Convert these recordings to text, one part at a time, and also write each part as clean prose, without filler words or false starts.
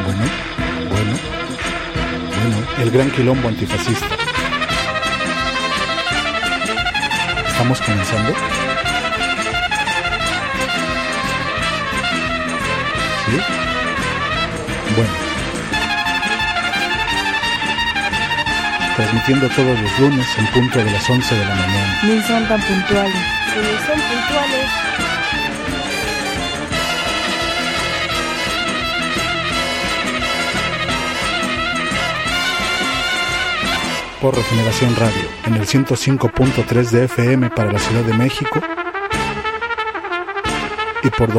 Bueno, el gran quilombo antifascista. ¿Estamos comenzando? ¿Sí? Bueno. Transmitiendo todos los lunes en punto de las 11 de la mañana. Ni son tan puntuales. Si ni son puntuales. Por Regeneración Radio, en el 105.3 de FM para la Ciudad de México y por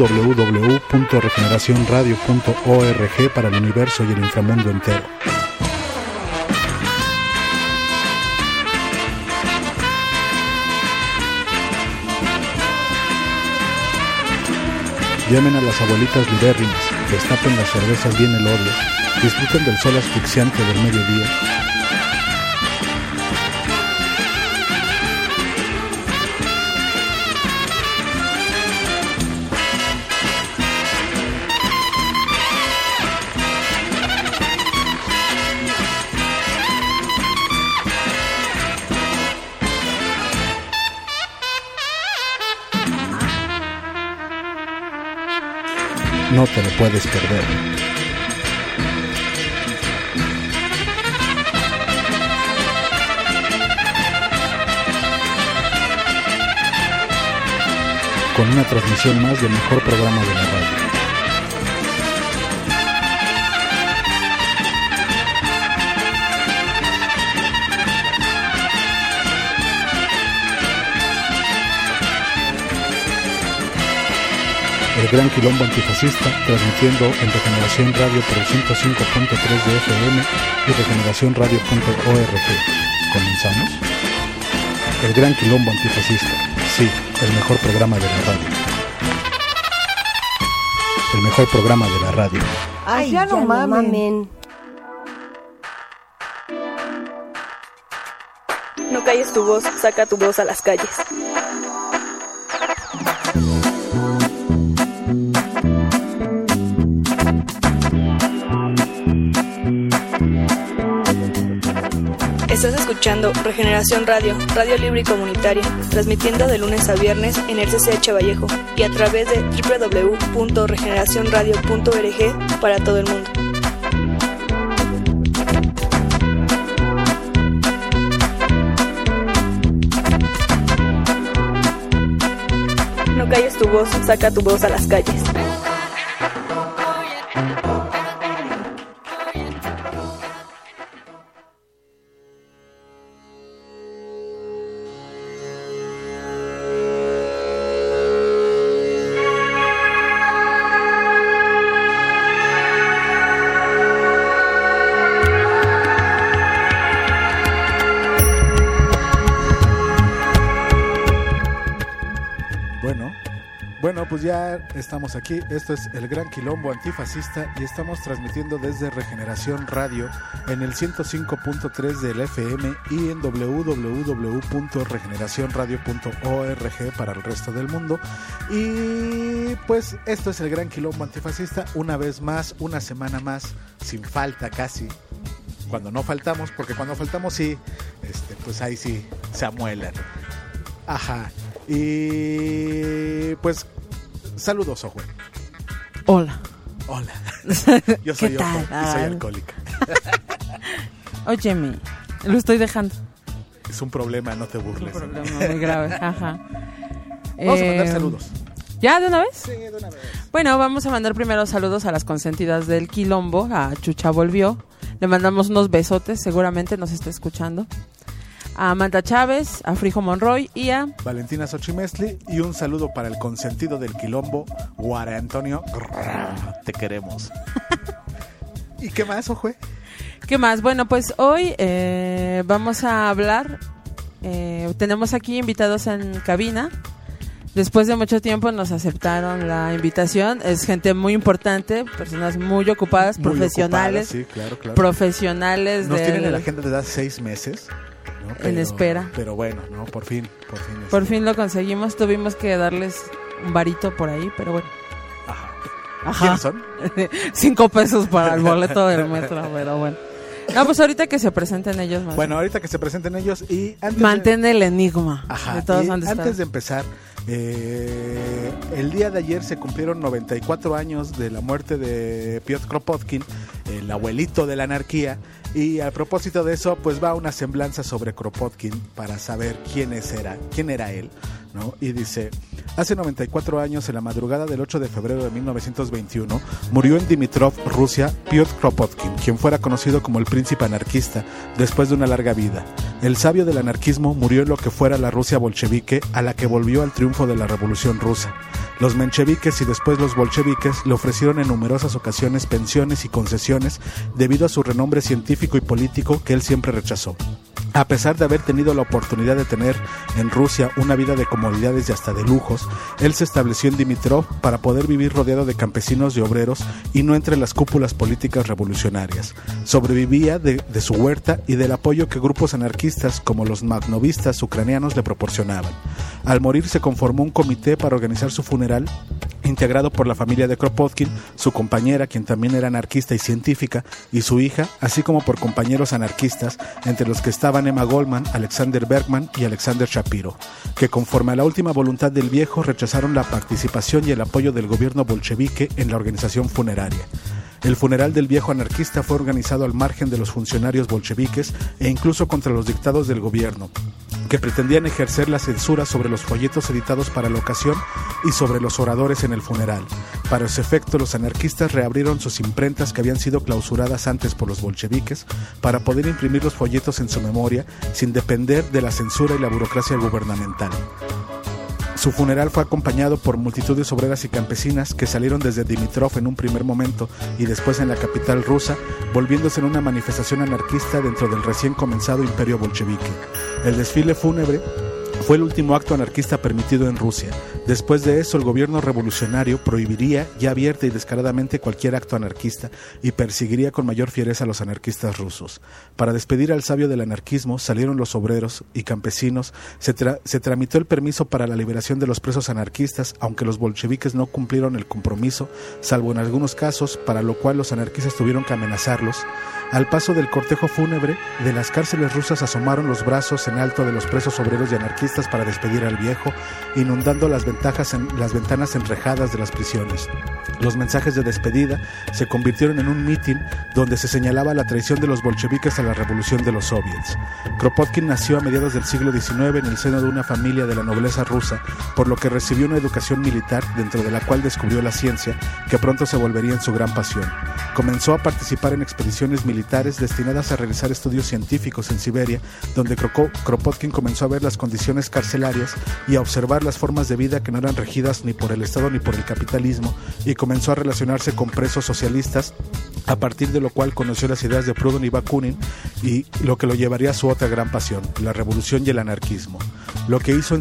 www.regeneracionradio.org para el universo y el inframundo entero. Llamen a las abuelitas libérrimas, destapen las cervezas bien elorias, disfruten del sol asfixiante del mediodía. No te lo puedes perder. Con una transmisión más del mejor programa de la radio. El gran quilombo antifascista, transmitiendo en Regeneración Radio por el 105.3 de FM y regeneracionradio.org. ¿Comenzamos? El gran quilombo antifascista, sí, el mejor programa de la radio. El mejor programa de la radio. Ay, ya no mamen. No calles tu voz, saca tu voz a las calles. Estás escuchando Regeneración Radio, radio libre y comunitaria, transmitiendo de lunes a viernes en el CCH Vallejo y a través de www.regeneracionradio.org para todo el mundo. No calles tu voz, saca tu voz a las calles. Pues ya estamos aquí. Esto es el gran quilombo antifascista y estamos transmitiendo desde Regeneración Radio en el 105.3 del FM y en www.regeneracionradio.org para el resto del mundo. Y pues esto es el gran quilombo antifascista, una vez más, una semana más, sin falta casi. Cuando no faltamos, porque cuando faltamos sí, pues ahí sí se amuelan. Ajá. Y pues saludos, Ojo. Hola. Yo soy Ojo y soy alcohólica. Óyeme, lo estoy dejando. Es un problema, no te burles. Es un problema muy grave, ajá. Vamos a mandar saludos. ¿Ya de una vez? Sí, de una vez. Bueno, vamos a mandar primero saludos a las consentidas del quilombo. A Chucha volvió. Le mandamos unos besotes, seguramente nos está escuchando. A Amanda Chávez, a Frijo Monroy y a Valentina Xochimestli. Y un saludo para el consentido del quilombo, Guara Antonio. Te queremos. ¿Y qué más, Ojo? ¿Qué más? Bueno, pues hoy vamos a hablar. Tenemos aquí invitados en cabina. Después de mucho tiempo nos aceptaron la invitación. Es gente muy importante, personas muy ocupadas, muy profesionales. Ocupadas, sí, claro. Profesionales. Nos tienen en la agenda desde hace 6 meses. ¿no? En espera. Pero bueno, ¿no? Por fin. Por fin lo conseguimos. Tuvimos que darles un varito por ahí, pero bueno. Ajá. Ajá. ¿Quiénes son? 5 pesos para el boleto del metro, pero bueno. No, pues ahorita que se presenten ellos. Más bueno, ahorita que se presenten ellos y antes mantén el enigma. Ajá, de todos y donde antes están. de empezar, el día de ayer se cumplieron 94 años de la muerte de Piotr Kropotkin, el abuelito de la anarquía, y a propósito de eso, pues va una semblanza sobre Kropotkin para saber quién era él, ¿no? Y dice: hace 94 años, en la madrugada del 8 de febrero de 1921, murió en Dimitrov, Rusia, Piotr Kropotkin, quien fuera conocido como el príncipe anarquista después de una larga vida. El sabio del anarquismo murió en lo que fuera la Rusia bolchevique, a la que volvió al triunfo de la Revolución Rusa. Los mencheviques y después los bolcheviques le ofrecieron en numerosas ocasiones pensiones y concesiones debido a su renombre científico y político que él siempre rechazó. A pesar de haber tenido la oportunidad de tener en Rusia una vida de comodidades y hasta de lujos, él se estableció en Dimitrov para poder vivir rodeado de campesinos y obreros y no entre las cúpulas políticas revolucionarias. Sobrevivía de su huerta y del apoyo que grupos anarquistas como los magnovistas ucranianos le proporcionaban. Al morir se conformó un comité para organizar su funeral, integrado por la familia de Kropotkin, su compañera, quien también era anarquista y científica, y su hija, así como por compañeros anarquistas, entre los que estaban Emma Goldman, Alexander Bergman y Alexander Shapiro, que conforme a la última voluntad del viejo rechazaron la participación y el apoyo del gobierno bolchevique en la organización funeraria. El funeral del viejo anarquista fue organizado al margen de los funcionarios bolcheviques e incluso contra los dictados del gobierno, que pretendían ejercer la censura sobre los folletos editados para la ocasión y sobre los oradores en el funeral. Para ese efecto, los anarquistas reabrieron sus imprentas que habían sido clausuradas antes por los bolcheviques para poder imprimir los folletos en su memoria sin depender de la censura y la burocracia gubernamental. Su funeral fue acompañado por multitudes obreras y campesinas que salieron desde Dimitrov en un primer momento y después en la capital rusa, volviéndose en una manifestación anarquista dentro del recién comenzado imperio bolchevique. El desfile fúnebre fue el último acto anarquista permitido en Rusia. Después de eso, el gobierno revolucionario prohibiría ya abierta y descaradamente cualquier acto anarquista y perseguiría con mayor fiereza a los anarquistas rusos. Para despedir al sabio del anarquismo salieron los obreros y campesinos, se tramitó el permiso para la liberación de los presos anarquistas, aunque los bolcheviques no cumplieron el compromiso, salvo en algunos casos, para lo cual los anarquistas tuvieron que amenazarlos. Al paso del cortejo fúnebre, de las cárceles rusas asomaron los brazos en alto de los presos obreros y anarquistas para despedir al viejo, inundando las ventanas enrejadas de las prisiones. Los mensajes de despedida se convirtieron en un mitin donde se señalaba la traición de los bolcheviques a la revolución de los soviets. Kropotkin nació a mediados del siglo XIX en el seno de una familia de la nobleza rusa, por lo que recibió una educación militar dentro de la cual descubrió la ciencia, que pronto se volvería en su gran pasión. Comenzó a participar en expediciones militares destinadas a realizar estudios científicos en Siberia, donde Kropotkin comenzó a ver las condiciones carcelarias y a observar las formas de vida que no eran regidas ni por el Estado ni por el capitalismo, y comenzó a relacionarse con presos socialistas, a partir de lo cual conoció las ideas de Proudhon y Bakunin, y lo que lo llevaría a su otra gran pasión, la revolución y el anarquismo. Lo que hizo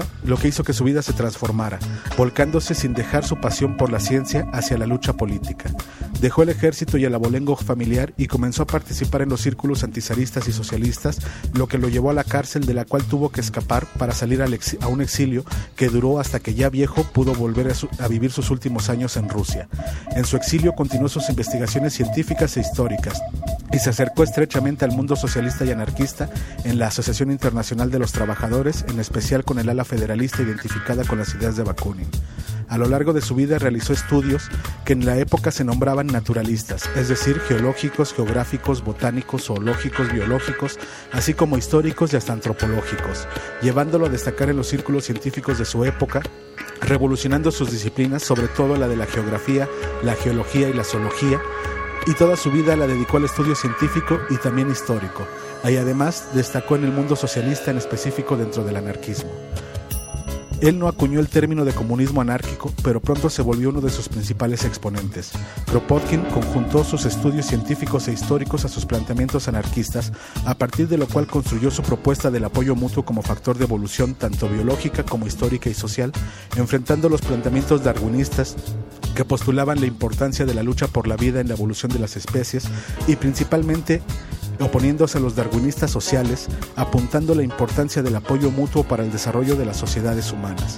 que su vida se transformara, volcándose sin dejar su pasión por la ciencia hacia la lucha política. Dejó el ejército y el abolengo familiar y comenzó a participar en los círculos antizaristas y socialistas, lo que lo llevó a la cárcel, de la cual tuvo que escapar para salir a un exilio que duró hasta que ya viejo pudo volver a vivir sus últimos años en Rusia. En su exilio continuó sus investigaciones científicas e históricas y se acercó estrechamente al mundo socialista y anarquista en la Asociación Internacional de los Trabajadores, en especial con el ala federalista identificada con las ideas de Bakunin. A lo largo de su vida realizó estudios que en la época se nombraban naturalistas, es decir, geológicos, geográficos, botánicos, zoológicos, biológicos, así como históricos y hasta antropológicos, llevándolo a destacar en los círculos científicos de su época, revolucionando sus disciplinas, sobre todo la de la geografía, la geología y la zoología, y toda su vida la dedicó al estudio científico y también histórico, y además destacó en el mundo socialista, en específico dentro del anarquismo. Él no acuñó el término de comunismo anárquico, pero pronto se volvió uno de sus principales exponentes. Kropotkin conjuntó sus estudios científicos e históricos a sus planteamientos anarquistas, a partir de lo cual construyó su propuesta del apoyo mutuo como factor de evolución tanto biológica como histórica y social, enfrentando los planteamientos darwinistas que postulaban la importancia de la lucha por la vida en la evolución de las especies y principalmente oponiéndose a los darwinistas sociales, apuntando la importancia del apoyo mutuo para el desarrollo de las sociedades humanas.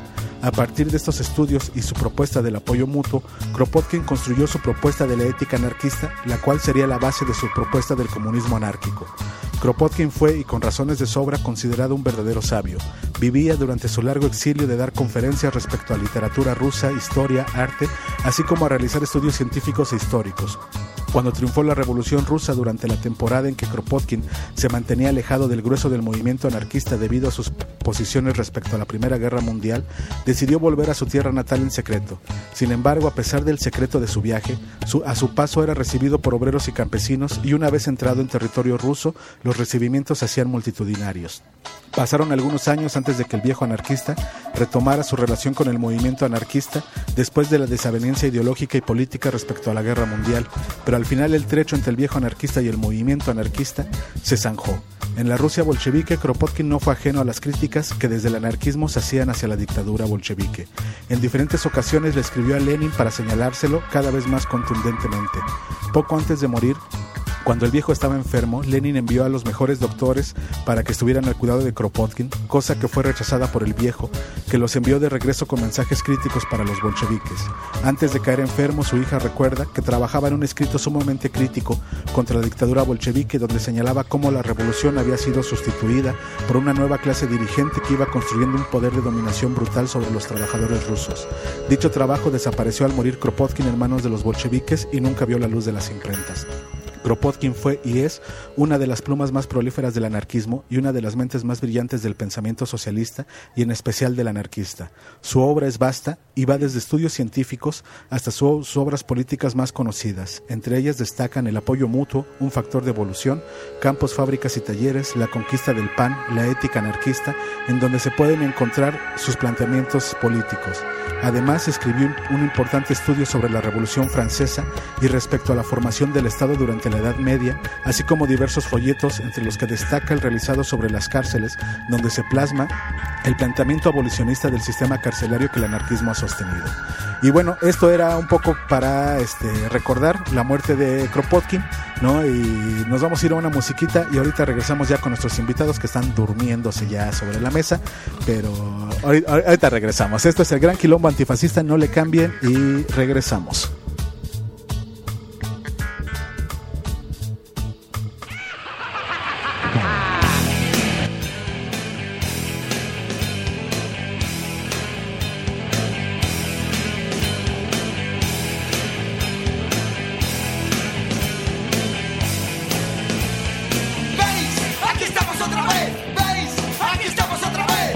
A partir de estos estudios y su propuesta del apoyo mutuo, Kropotkin construyó su propuesta de la ética anarquista, la cual sería la base de su propuesta del comunismo anárquico. Kropotkin fue, y con razones de sobra, considerado un verdadero sabio. Vivía durante su largo exilio de dar conferencias respecto a literatura rusa, historia, arte, así como a realizar estudios científicos e históricos. Cuando triunfó la Revolución Rusa durante la temporada en que Kropotkin se mantenía alejado del grueso del movimiento anarquista debido a sus posiciones respecto a la Primera Guerra Mundial, decidió volver a su tierra natal en secreto. Sin embargo, a pesar del secreto de su viaje, a su paso era recibido por obreros y campesinos, y una vez entrado en territorio ruso, los recibimientos se hacían multitudinarios. Pasaron algunos años antes de que el viejo anarquista retomara su relación con el movimiento anarquista después de la desavenencia ideológica y política respecto a la guerra mundial, pero al final el trecho entre el viejo anarquista y el movimiento anarquista se zanjó. En la Rusia bolchevique, Kropotkin no fue ajeno a las críticas que desde el anarquismo se hacían hacia la dictadura bolchevique. En diferentes ocasiones le escribió a Lenin para señalárselo cada vez más contundentemente. Poco antes de morir, cuando el viejo estaba enfermo, Lenin envió a los mejores doctores para que estuvieran al cuidado de Kropotkin, cosa que fue rechazada por el viejo, que los envió de regreso con mensajes críticos para los bolcheviques. Antes de caer enfermo, su hija recuerda que trabajaba en un escrito sumamente crítico contra la dictadura bolchevique, donde señalaba cómo la revolución había sido sustituida por una nueva clase dirigente que iba construyendo un poder de dominación brutal sobre los trabajadores rusos. Dicho trabajo desapareció al morir Kropotkin en manos de los bolcheviques y nunca vio la luz de las imprentas. Kropotkin fue y es una de las plumas más prolíferas del anarquismo y una de las mentes más brillantes del pensamiento socialista y en especial del anarquista. Su obra es vasta y va desde estudios científicos hasta sus obras políticas más conocidas. Entre ellas destacan el apoyo mutuo, un factor de evolución, campos, fábricas y talleres, la conquista del pan, la ética anarquista, en donde se pueden encontrar sus planteamientos políticos. Además, escribió un importante estudio sobre la Revolución Francesa y respecto a la formación del Estado durante la Edad Media, así como diversos folletos, entre los que destaca el realizado sobre las cárceles, donde se plasma el planteamiento abolicionista del sistema carcelario que el anarquismo ha sostenido. Y bueno, esto era un poco para recordar la muerte de Kropotkin, ¿no? Y nos vamos a ir a una musiquita y ahorita regresamos ya con nuestros invitados que están durmiéndose ya sobre la mesa, pero ahorita regresamos. Esto es el Gran Quilombo Antifascista, no le cambien y regresamos.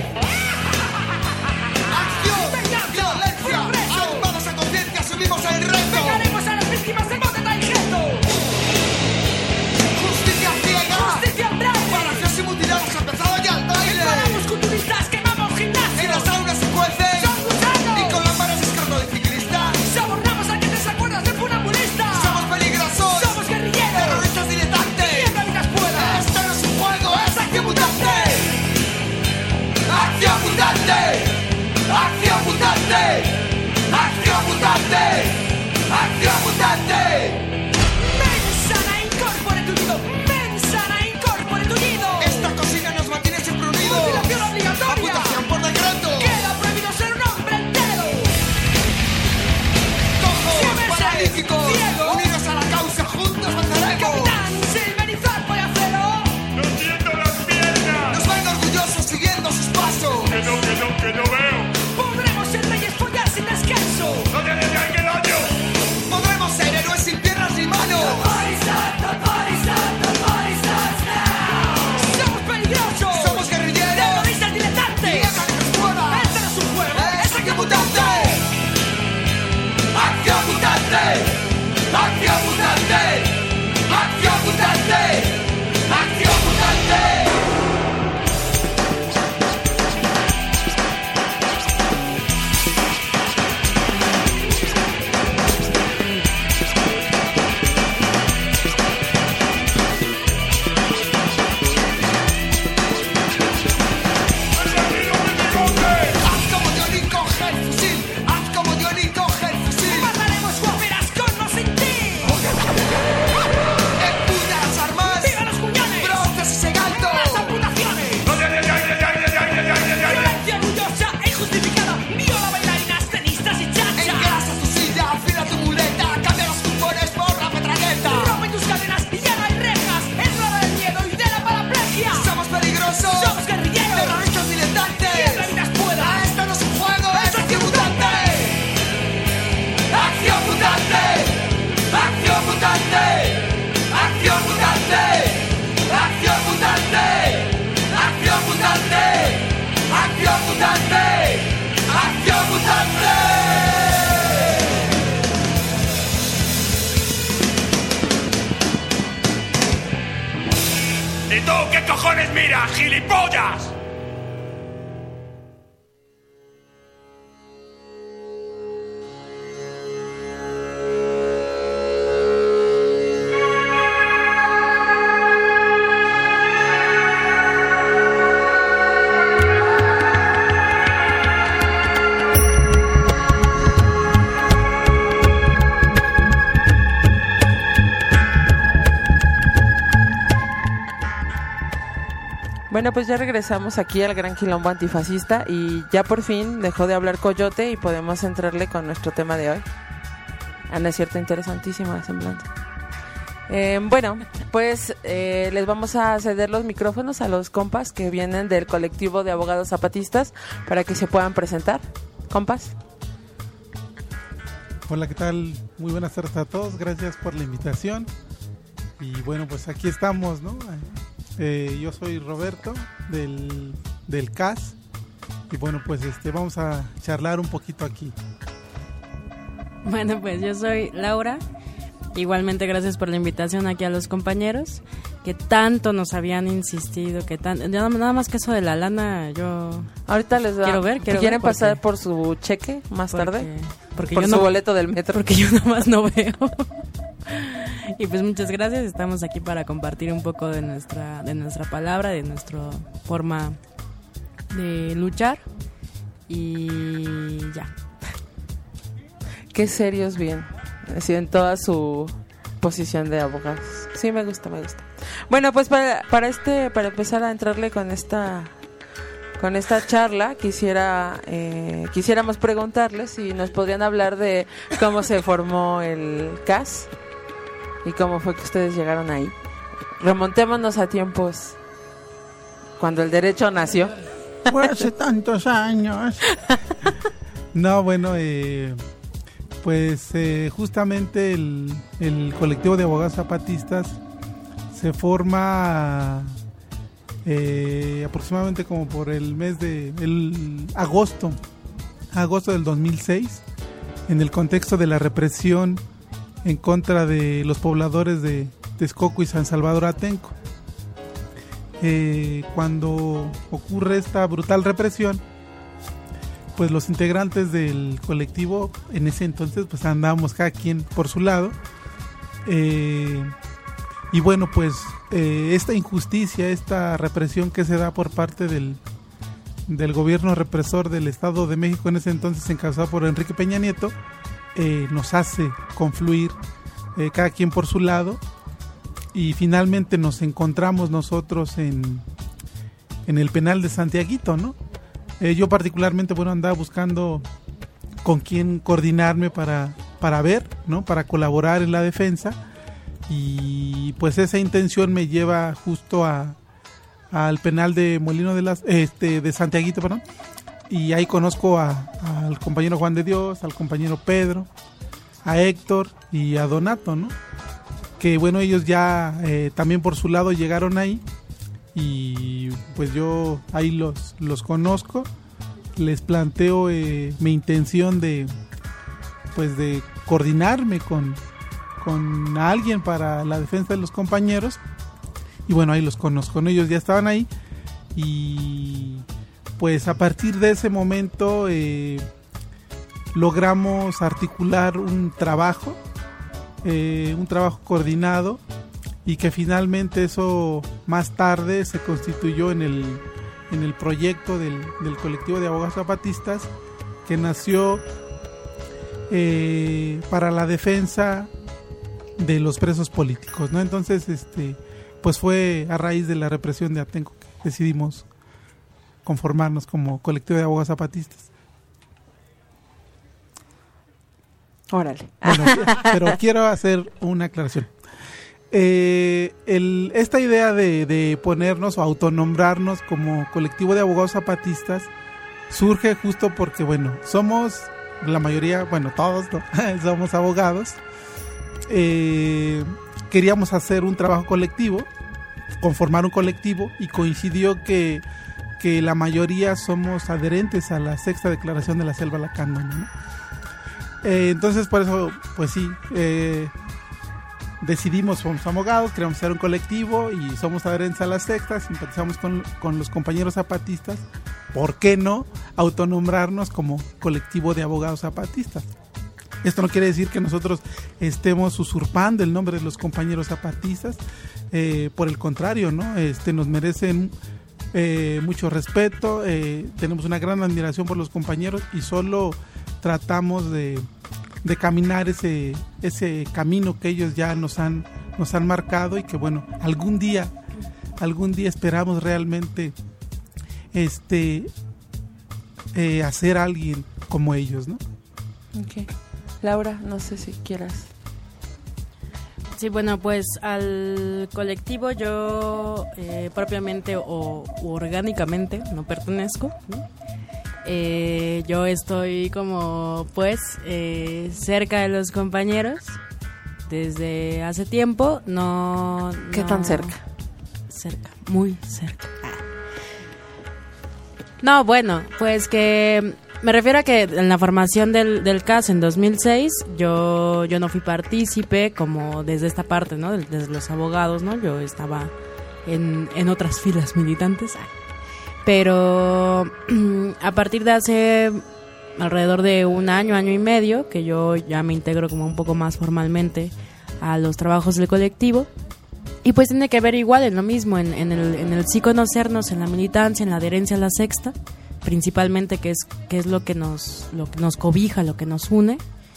Acción, violencia, armados a conciencia, subimos el rey. mira, gilipollas! Bueno, pues ya regresamos aquí al Gran Quilombo Antifascista y ya por fin dejó de hablar Coyote y podemos entrarle con nuestro tema de hoy. No es cierto, interesantísima semblanza. Bueno, pues les vamos a ceder los micrófonos a los compas que vienen del colectivo de abogados zapatistas para que se puedan presentar. Compas. Hola, ¿qué tal? Muy buenas tardes a todos, gracias por la invitación. Y bueno, pues aquí estamos, ¿no? Yo soy Roberto del CAS y bueno, pues vamos a charlar un poquito aquí. Bueno, pues yo soy Laura. Igualmente gracias por la invitación aquí a los compañeros que tanto nos habían insistido, nada más que eso de la lana, yo ahorita les da. Quiero ver ¿Quieren pasar por su cheque más tarde? Porque por yo su no, boleto del metro. Porque yo nada más no veo. Y pues muchas gracias, estamos aquí para compartir un poco de nuestra palabra, de nuestra forma de luchar y ya. Qué serios bien, así en toda su posición de abogados. Sí, me gusta. Bueno, pues para empezar a entrarle con esta charla, quisiéramos preguntarles si nos podrían hablar de cómo se formó el CAS y cómo fue que ustedes llegaron ahí. Remontémonos a tiempos cuando el derecho nació. Fue hace tantos años. No, bueno, pues justamente el colectivo de abogados zapatistas se forma aproximadamente como por el mes de agosto del 2006, en el contexto de la represión en contra de los pobladores de Texcoco y San Salvador Atenco. Cuando ocurre esta brutal represión, pues los integrantes del colectivo en ese entonces pues andábamos cada quien por su lado, y bueno, pues esta injusticia, esta represión que se da por parte del gobierno represor del Estado de México en ese entonces, encabezado por Enrique Peña Nieto, nos hace confluir cada quien por su lado, y finalmente nos encontramos nosotros en el penal de Santiaguito, ¿no? Yo particularmente, bueno, andaba buscando con quién coordinarme para ver, ¿no? Para colaborar en la defensa, y pues esa intención me lleva justo al penal de Molino de Santiaguito, perdón. Y ahí conozco al compañero Juan de Dios, al compañero Pedro, a Héctor y a Donato, ¿no? Que bueno, ellos ya también por su lado llegaron ahí, y pues yo ahí los conozco, les planteo mi intención de coordinarme con alguien para la defensa de los compañeros, y bueno, ahí los conozco, ¿no? Ellos ya estaban ahí, y pues a partir de ese momento logramos articular un trabajo coordinado, y que finalmente eso más tarde se constituyó en el proyecto del colectivo de abogados zapatistas, que nació para la defensa de los presos políticos, ¿no? Entonces, pues fue a raíz de la represión de Atenco que decidimos conformarnos como colectivo de abogados zapatistas. Órale. Bueno, pero quiero hacer una aclaración. Esta idea de ponernos o autonombrarnos como colectivo de abogados zapatistas surge justo porque, bueno, somos la mayoría, bueno, todos, ¿no? Somos abogados. Queríamos hacer un trabajo colectivo, conformar un colectivo, y coincidió que la mayoría somos adherentes a la sexta declaración de la Selva Lacandona, ¿no? Entonces por eso, pues sí, decidimos, somos abogados, queremos ser un colectivo y somos adherentes a la secta, simpatizamos con los compañeros zapatistas, ¿por qué no autonombrarnos como colectivo de abogados zapatistas? Esto no quiere decir que nosotros estemos usurpando el nombre de los compañeros zapatistas, por el contrario, ¿no? Nos merecen mucho respeto, tenemos una gran admiración por los compañeros y solo tratamos de caminar ese camino que ellos ya nos han marcado y que bueno, algún día esperamos realmente hacer alguien como ellos, ¿no? Okay. Laura, no sé si quieras. Sí, bueno, pues al colectivo yo propiamente o orgánicamente no pertenezco, ¿no? Yo estoy como pues cerca de los compañeros desde hace tiempo. ¿Qué tan cerca? Cerca, muy cerca. No, bueno, pues que me refiero a que en la formación del CAS en 2006 yo no fui partícipe como desde esta parte, ¿no? Desde los abogados, ¿no? Yo estaba en otras filas militantes. Pero a partir de hace alrededor de un año y medio, que yo ya me integro como un poco más formalmente a los trabajos del colectivo, y pues tiene que ver igual en lo mismo, en el sí conocernos, en la militancia, en la adherencia a la sexta, principalmente que es lo que nos cobija, lo que nos une,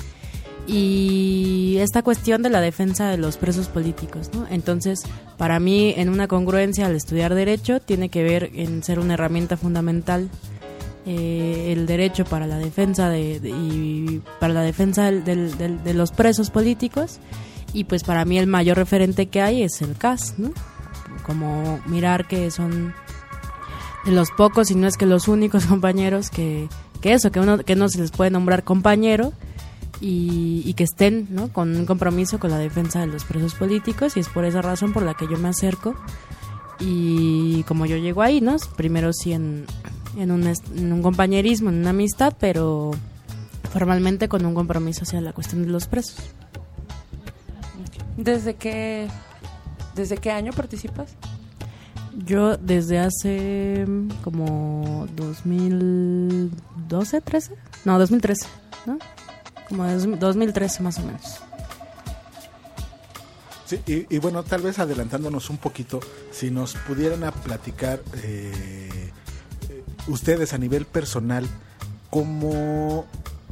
y esta cuestión de la defensa de los presos políticos, ¿no? Entonces, para mí, en una congruencia al estudiar derecho, tiene que ver en ser una herramienta fundamental el derecho para la defensa de los presos políticos, y pues para mí el mayor referente que hay es el CAS, ¿no? Como mirar que son de los pocos, y no es que los únicos compañeros que no se les puede nombrar compañero, y que estén, ¿no? Con un compromiso con la defensa de los presos políticos, y es por esa razón por la que yo me acerco, y como yo llego ahí, ¿no? Primero sí en un compañerismo, en una amistad, pero formalmente con un compromiso hacia la cuestión de los presos. ¿Desde qué año participas? Yo desde hace como 2012, 13, no, 2013, ¿no? Como 2013 más o menos. Sí, y bueno, tal vez adelantándonos un poquito, si nos pudieran a platicar ustedes a nivel personal, como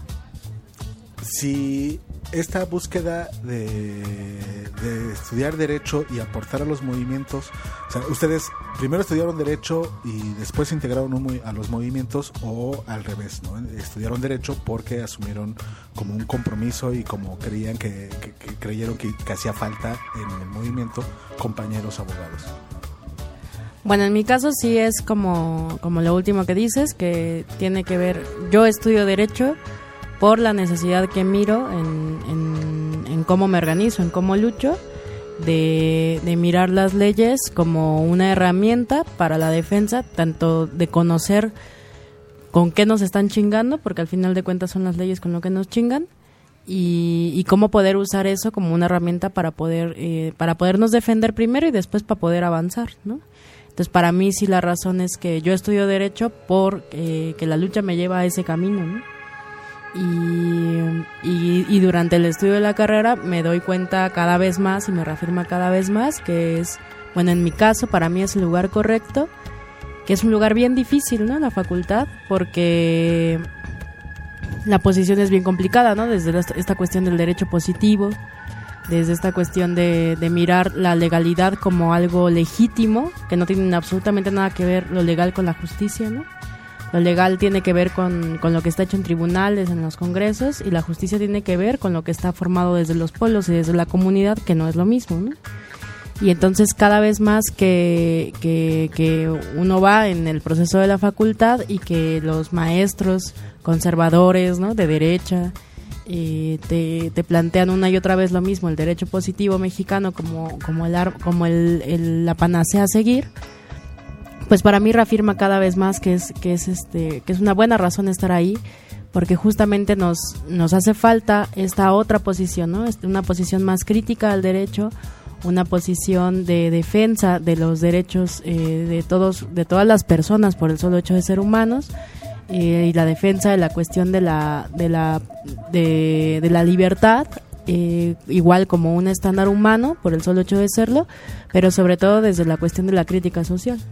si esta búsqueda de estudiar derecho y aportar a los movimientos, o sea, ustedes primero estudiaron derecho y después se integraron a los movimientos, o al revés, ¿no? Estudiaron derecho porque asumieron como un compromiso y como creían que creyeron que hacía falta en el movimiento compañeros abogados. Bueno, en mi caso sí es como lo último que dices, que tiene que ver, yo estudio derecho por la necesidad que miro en cómo me organizo, en cómo lucho, de mirar las leyes como una herramienta para la defensa, tanto de conocer con qué nos están chingando, porque al final de cuentas son las leyes con lo que nos chingan, y cómo poder usar eso como una herramienta para podernos defender primero y después para poder avanzar, ¿no? Entonces, para mí sí la razón es que yo estudio derecho por que la lucha me lleva a ese camino, ¿no? Y durante el estudio de la carrera me doy cuenta cada vez más y me reafirma cada vez más que es, bueno, en mi caso para mí es el lugar correcto, que es un lugar bien difícil, ¿no? La facultad, porque la posición es bien complicada, ¿no? Desde esta cuestión del derecho positivo, desde esta cuestión de mirar la legalidad como algo legítimo, que no tiene absolutamente nada que ver lo legal con la justicia, ¿no? Lo legal tiene que ver con lo que está hecho en tribunales, en los congresos, y la justicia tiene que ver con lo que está formado desde los pueblos y desde la comunidad, que no es lo mismo, ¿no? Y entonces cada vez más que uno va en el proceso de la facultad y que los maestros conservadores, ¿no? De derecha te plantean una y otra vez lo mismo, el derecho positivo mexicano como la panacea a seguir, pues para mí reafirma cada vez más que es una buena razón estar ahí, porque justamente nos hace falta esta otra posición, ¿no? Una posición más crítica al derecho, una posición de defensa de los derechos de todas las personas por el solo hecho de ser humanos, y la defensa de la cuestión de la libertad, igual como un estándar humano por el solo hecho de serlo, pero sobre todo desde la cuestión de la crítica social.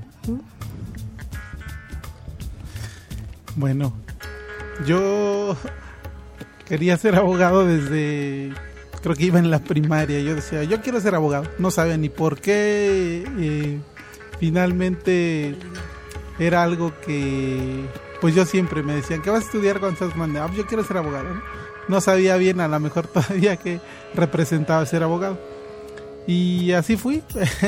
Bueno, yo quería ser abogado desde, creo que iba en la primaria. Yo decía, yo quiero ser abogado. No sabía ni por qué. Finalmente era algo que, pues yo siempre me decían, ¿qué vas a estudiar cuando estás grande? Yo quiero ser abogado, ¿no? No sabía bien, a lo mejor todavía, que representaba ser abogado. Y así fui,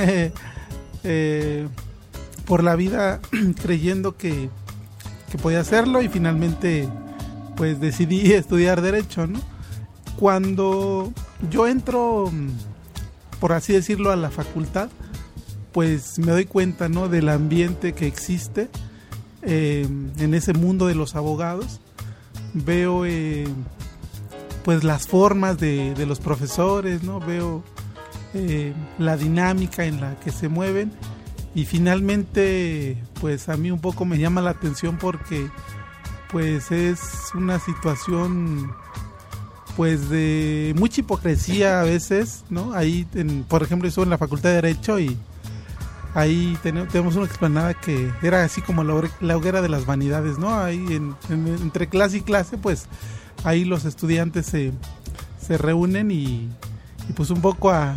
por la vida, creyendo que podía hacerlo, y finalmente pues decidí estudiar Derecho, ¿no? Cuando yo entro, por así decirlo, a la facultad, pues me doy cuenta, ¿no?, del ambiente que existe en ese mundo de los abogados. Veo pues las formas de los profesores, ¿no? Veo la dinámica en la que se mueven, y finalmente pues a mí un poco me llama la atención, porque pues es una situación pues de mucha hipocresía a veces, ¿no? Ahí, por ejemplo, estuve en la Facultad de Derecho, y ahí tenemos una explanada que era así como la hoguera de las vanidades, ¿no? Ahí entre clase y clase, pues ahí los estudiantes se reúnen y pues un poco a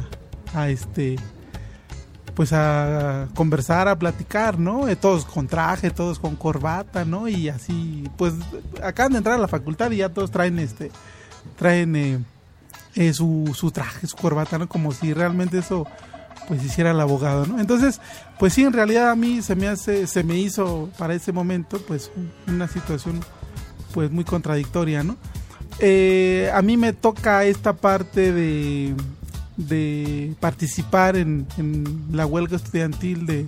conversar, a platicar, ¿no? Todos con traje, todos con corbata, ¿no? Y así, pues acaban de entrar a la facultad y ya todos traen su traje, su corbata, ¿no? Como si realmente eso pues hiciera el abogado, ¿no? Entonces, pues sí, en realidad a mí se me hizo para ese momento pues una situación pues muy contradictoria, ¿no? A mí me toca esta parte de participar en la huelga estudiantil de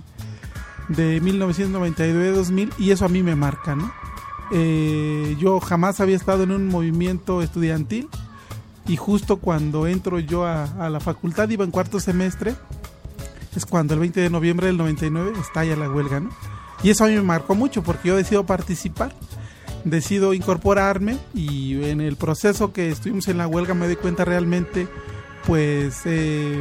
1999-2000, y eso a mí me marca, ¿no? Yo jamás había estado en un movimiento estudiantil, y justo cuando entro yo a la facultad, iba en cuarto semestre, es cuando el 20 de noviembre del 99 estalla la huelga, ¿no? Y eso a mí me marcó mucho, porque yo decido participar, decido incorporarme, y en el proceso que estuvimos en la huelga me doy cuenta realmente pues de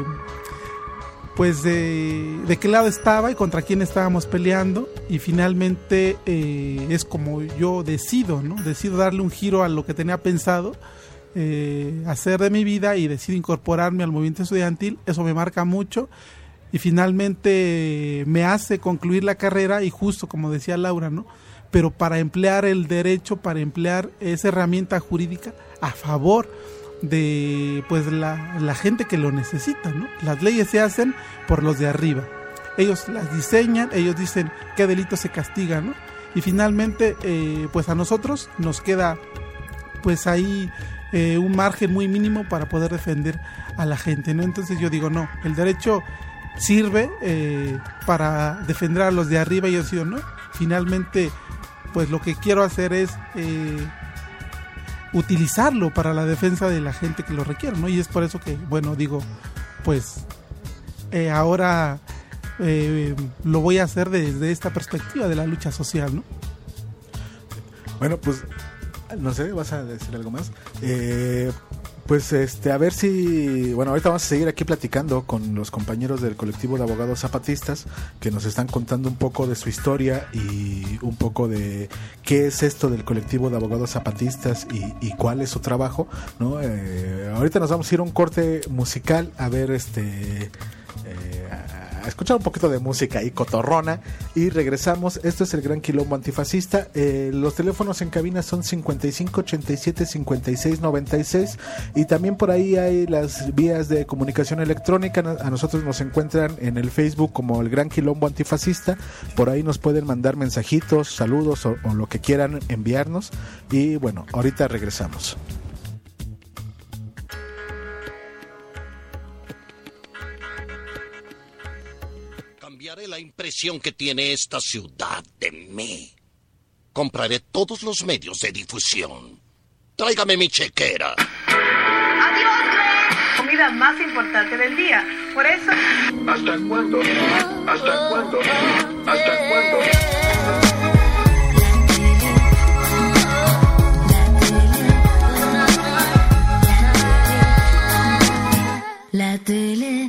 qué lado estaba y contra quién estábamos peleando, y finalmente es como yo decido darle un giro a lo que tenía pensado hacer de mi vida, y decido incorporarme al movimiento estudiantil. Eso me marca mucho, y finalmente me hace concluir la carrera, y justo como decía Laura, ¿no?, pero para emplear el derecho, para emplear esa herramienta jurídica a favor de pues la gente que lo necesita, ¿no? Las leyes se hacen por los de arriba, ellos las diseñan, ellos dicen qué delito se castiga, ¿no? Y finalmente pues a nosotros nos queda pues ahí un margen muy mínimo para poder defender a la gente, ¿no? Entonces yo digo, no, el derecho sirve para defender a los de arriba, y yo decido, no, finalmente pues lo que quiero hacer es utilizarlo para la defensa de la gente que lo requiere, ¿no? Y es por eso que, bueno, digo, pues ahora lo voy a hacer desde esta perspectiva de la lucha social, ¿no? Bueno, pues no sé, ¿vas a decir algo más? Pues a ver si, bueno, ahorita vamos a seguir aquí platicando con los compañeros del colectivo de abogados zapatistas, que nos están contando un poco de su historia y un poco de qué es esto del colectivo de abogados zapatistas y cuál es su trabajo, ¿no? Ahorita nos vamos a ir a un corte musical, a ver a escuchar un poquito de música y cotorrona, y regresamos. Esto es el Gran Quilombo Antifascista. Los teléfonos en cabina son 55 87 56 96, y también por ahí hay las vías de comunicación electrónica. A nosotros nos encuentran en el Facebook como el Gran Quilombo Antifascista. Por ahí nos pueden mandar mensajitos, saludos o lo que quieran enviarnos, y bueno, ahorita regresamos. Cambiaré la impresión que tiene esta ciudad de mí. compraré todos los medios de difusión. Tráigame mi chequera. ¡Adiós, Glenn! Comida más importante del día. Por eso... ¿Hasta cuándo? ¿Hasta cuándo? ¿Hasta cuándo? La tele.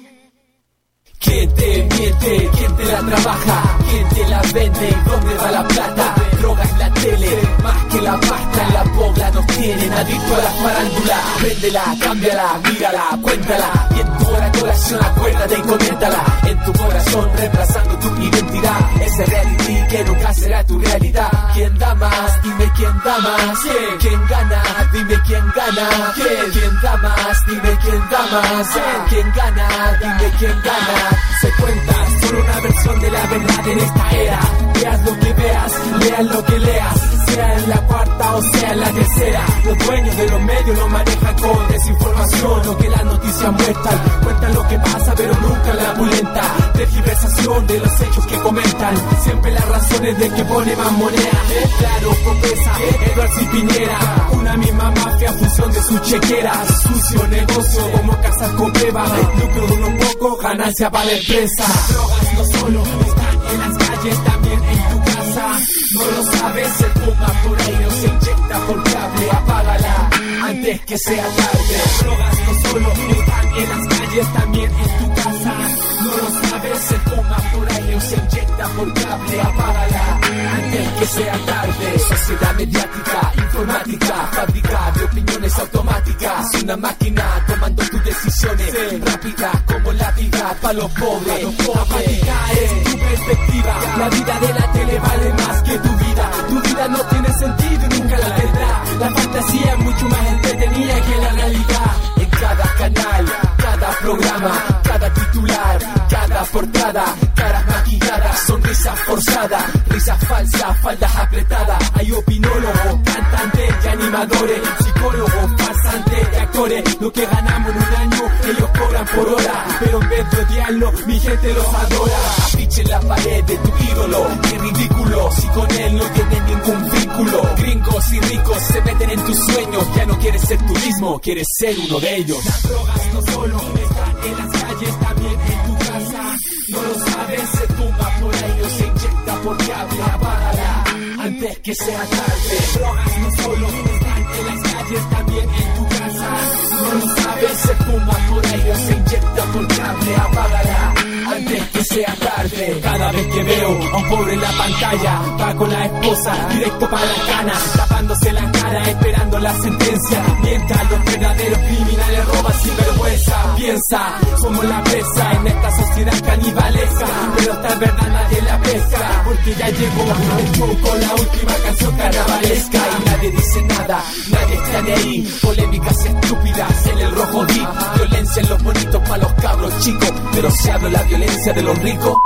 ¿Quién te miente? ¿Quién te la trabaja? ¿Quién te la vende? ¿Dónde va la plata? Droga en la tele, más que la pasta en la pobla nos tienen adicto a la farándula. Véndela, cámbiala, mírala, cuéntala. Y en tu oración acuérdate y coméntala. En tu corazón reemplazando tu identidad. Ese reality que nunca será tu realidad. ¿Quién da más? Dime quién da más. ¿Quién gana? Dime quién gana. ¿Quién da más? Dime quién da más. ¿Quién gana? Dime quién gana. Se cuenta solo una versión de la verdad en esta era. Veas lo que veas, leas lo que leas, sea en la cuarta o sea en la tercera. Los dueños de los medios lo manejan con desinformación. Lo que las noticias muestran, cuentan lo que pasa pero nunca la pulenta. Tergiversación de los hechos que comentan, siempre las razones de que pone más moneda. Claro, Copesa, Edwards y Piñera, una misma mafia en función de su chequera. Sucio negocio como casas con pruebas, lucro de unos pocos, ganancia para la empresa. Drogas no solo están en las calles, también en tu casa. No lo sabes, se fuma por aire o se inyecta por cable. Apágala antes que sea tarde. Drogas no solo están en las calles, también en tu casa. No lo sabes, se fuma por aire o se inyecta por cable. Apágala antes que sea tarde. Sociedad mediática, informática, fábrica de opiniones automáticas. Una máquina tomando tus decisiones, rápida como la vida para los pobres. Apática es tu perspectiva. La vida de la tele vale más que tu vida. Tu vida no tiene sentido y nunca la tendrá. La fantasía es mucho más entretenida que la realidad. En cada canal, cada programa, cada titular, cada portada, caras maquilladas, sonrisas forzadas, risas falsas, faldas apretadas. Hay opinólogos, cantantes y animadores, psicólogos, farsantes y actores. Lo que ganamos en un año, ellos cobran por hora. Pero en vez de odiarlo, mi gente los adora. Afiche en la pared de tu ídolo, qué ridículo, si con él no tienes ningún vínculo. Gringos y ricos se meten en tus sueños. Ya no quieres ser tú mismo, quieres ser uno de ellos. Las drogas no solo están en las calles, también en tu casa. No lo sabes, se tumba por ahí o se inyecta por cable. Apágala antes que sea tarde. Drogas no solo están en las calles, también en tu casa. No lo sabes, se fuma por ahí o se inyecta por cable. Apágala antes que sea tarde. Cada vez que veo a un pobre en la pantalla, va con la esposa directo para la cana, tapándose la cara esperando la sentencia. Mientras los verdaderos criminales roban sin vergüenza. Piensa, somos la presa en esta sociedad canibalesca, pero esta verdad nadie la pesca, porque ya llegó el show con la última canción carnavalesca. Y nadie dice nada, nadie está de ahí. Polémicas estúpidas en el rojo deep, violencia en los bonitos para los cabros chicos, pero se habla la violencia de los ricos.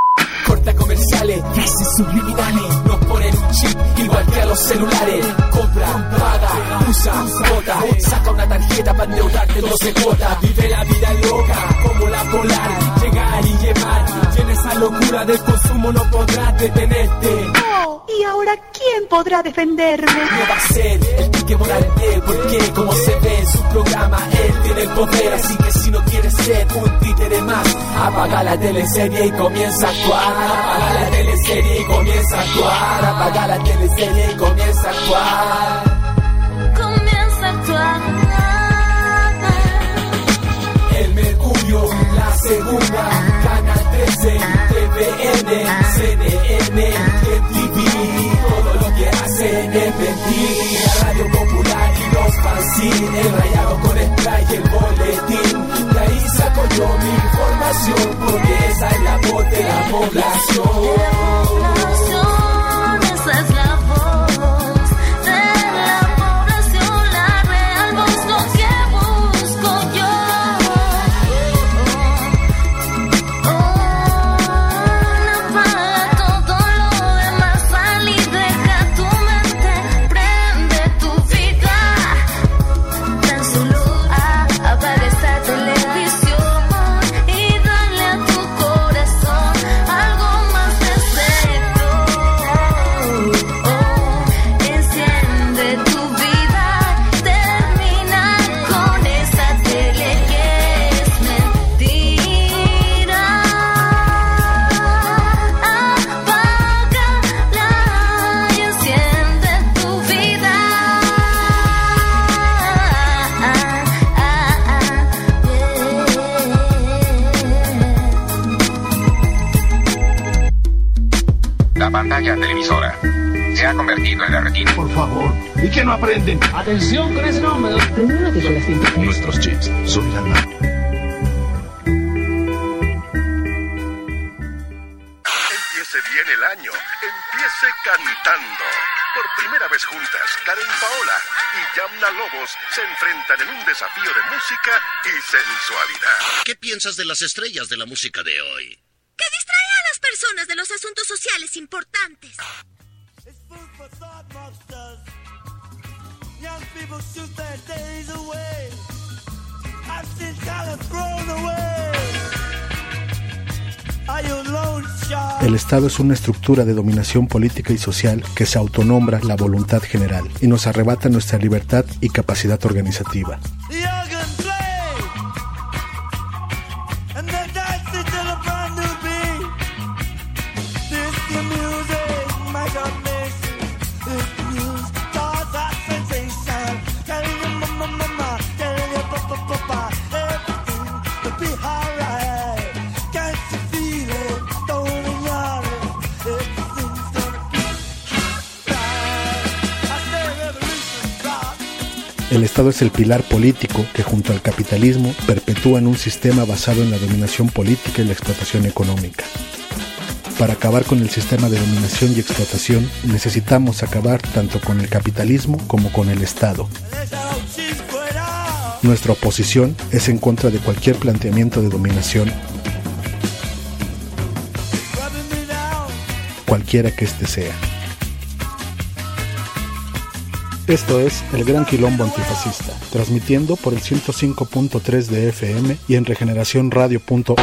Corta comerciales, frases subliminales, nos ponen un chip igual que a los celulares. Compra, paga, usa, bota, saca una tarjeta para endeudarte 12 cuotas. Vive la vida loca como la polar, llegar y llevar. Y en esa locura del consumo no podrás detenerte. Oh, ¿y ahora quién podrá defenderme? No va a ser el Quique Morante, porque como se ve en su programa, él tiene el poder. Así que si no quieres ser un títere más, apaga la teleserie y comienza a actuar. Apaga la teleserie y comienza a actuar. Apaga la teleserie y comienza a actuar. Comienza a actuar. El Mercurio, la segunda, Canal 13, TVN, CNN, MTV. Todo lo que hacen es mentir. La Radio Popular y los fanzines, el rayado con spray y el boletín. De ahí saco yo mi información, porque esa es la voz de la población. Esa es la voz de la población, la real voz, lo que busco yo. Apaga todo lo demás, sal y deja tu mente, prende tu vida, ten su luz, apaga esta televisión y dale a tu corazón algo más de ser. La pantalla televisora se ha convertido en la retina. Por favor, ¿y que no aprenden? Atención con ese nombre. Primero que con la cinta. Nuestros chips son al mando. Empiece bien el año. Empiece cantando. Por primera vez juntas, Karen Paola y Yamna Lobos se enfrentan en un desafío de música y sensualidad. ¿Qué piensas de las estrellas de la música de hoy? Que distrae a las personas de los asuntos sociales importantes. El Estado es una estructura de dominación política y social que se autonombra la voluntad general y nos arrebata nuestra libertad y capacidad organizativa. El Estado es el pilar político que junto al capitalismo perpetúan un sistema basado en la dominación política y la explotación económica. Para acabar con el sistema de dominación y explotación necesitamos acabar tanto con el capitalismo como con el Estado. Nuestra oposición es en contra de cualquier planteamiento de dominación, cualquiera que éste sea. Esto es El Gran Quilombo Antifascista, transmitiendo por el 105.3 de FM y en regeneracionradio.org.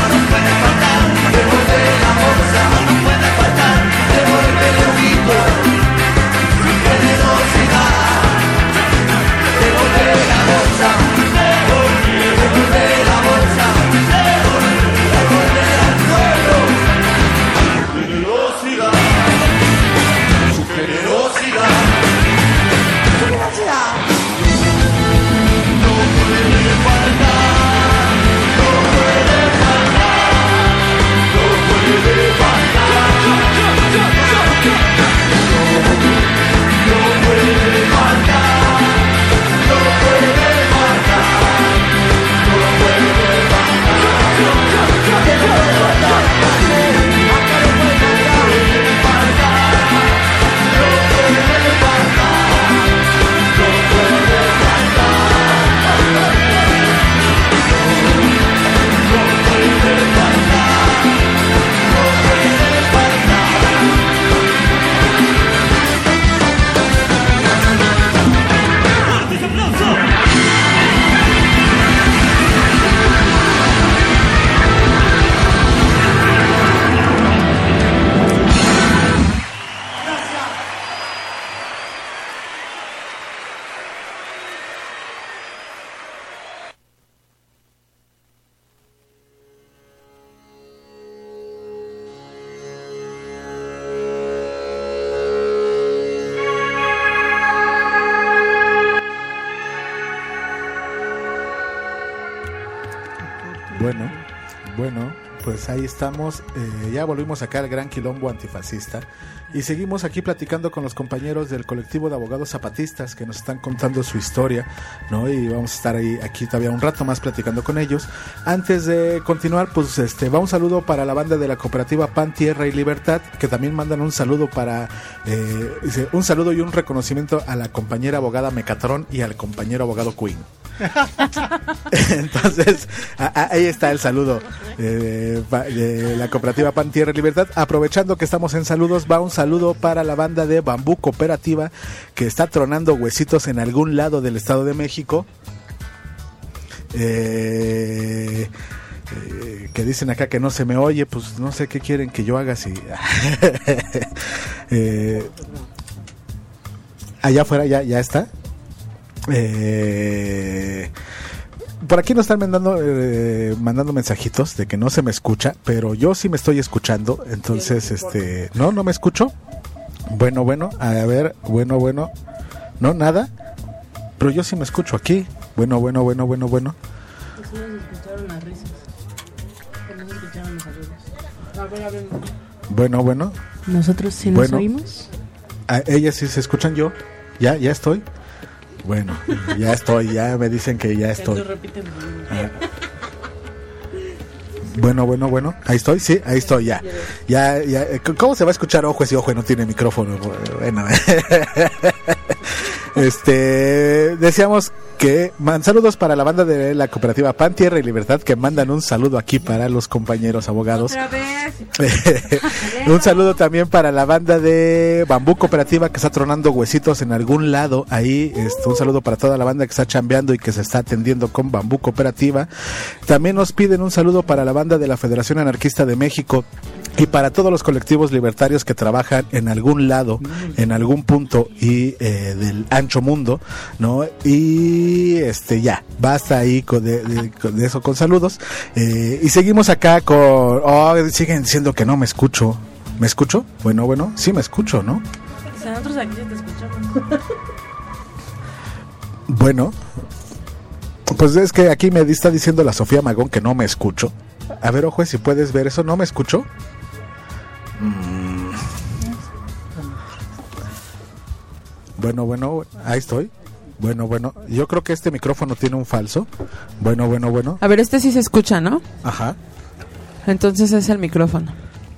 Devolver la bolsa, no puede faltar, devolver el ojito. Bueno, pues ahí estamos. Ya volvimos acá al Gran Quilombo Antifascista. Y seguimos aquí platicando con los compañeros del colectivo de abogados zapatistas que nos están contando su historia, ¿no? Y vamos a estar aquí todavía un rato más platicando con ellos. Antes de continuar, pues va un saludo para la banda de la cooperativa Pan, Tierra y Libertad, que también mandan un saludo para un saludo y un reconocimiento a la compañera abogada Mecatrón y al compañero abogado Queen. Entonces, ahí está el saludo de la cooperativa Pan, Tierra y Libertad. Aprovechando que estamos en saludos, va un saludo para la banda de Bambú Cooperativa, que está tronando huesitos en algún lado del Estado de México. Que dicen acá que no se me oye, pues no sé qué quieren que yo haga si allá afuera ya está. Por aquí nos están mandando mensajitos de que no se me escucha, pero yo sí me estoy escuchando. Entonces, no me escucho. Bueno, a ver, bueno, no, nada, pero yo sí me escucho aquí. Bueno. Pues no se escucharon las risas, no se escucharon los saludos. A ver. Bueno. ¿Nosotros sí nos oímos? Ellas sí se escuchan, yo. Ya estoy. Bueno, ya me dicen que ya estoy. Bueno, ahí estoy, sí, ahí estoy, ya. ¿Cómo se va a escuchar Ojo si Ojo no tiene micrófono? Bueno, decíamos que saludos para la banda de la cooperativa Pan, Tierra y Libertad, que mandan un saludo aquí para los compañeros abogados. Otra vez. Un saludo también para la banda de Bambú Cooperativa, que está tronando huesitos en algún lado ahí. Un saludo para toda la banda que está chambeando y que se está atendiendo con Bambú Cooperativa. También nos piden un saludo para la banda de la Federación Anarquista de México y para todos los colectivos libertarios que trabajan en algún lado, en algún punto y del ancho mundo, ¿no? Y ya, basta ahí de eso, con saludos. Y seguimos acá con... siguen diciendo que no me escucho. ¿Me escucho? Bueno, sí me escucho, ¿no? O sea, nosotros aquí te escuchamos. Bueno, pues es que aquí me está diciendo la Sofía Magón que no me escucho. A ver, Ojo, si puedes ver eso, ¿no me escucho? Bueno, ahí estoy. Bueno, yo creo que este micrófono tiene un falso. Bueno. A ver, este sí se escucha, ¿no? Ajá. Entonces es el micrófono.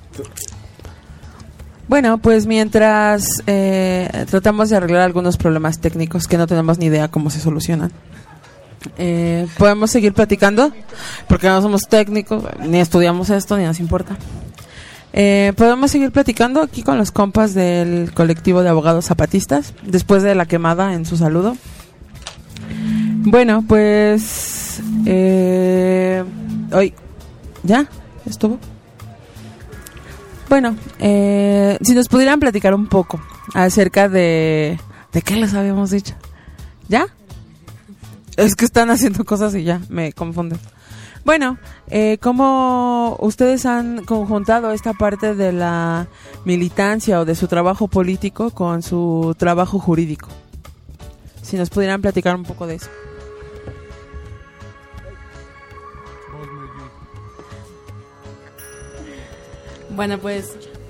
Bueno, pues mientras tratamos de arreglar algunos problemas técnicos que no tenemos ni idea cómo se solucionan, podemos seguir platicando, porque no somos técnicos, ni estudiamos esto, ni nos importa. Podemos seguir platicando aquí con los compas del colectivo de abogados zapatistas después de la quemada en su saludo. Bueno, pues hoy ya estuvo. Bueno, si nos pudieran platicar un poco acerca de qué les habíamos dicho. ¿Ya? Es que están haciendo cosas y ya me confunden. Bueno, ¿cómo ustedes han conjuntado esta parte de la militancia o de su trabajo político con su trabajo jurídico? Si nos pudieran platicar un poco de eso. Bueno, pues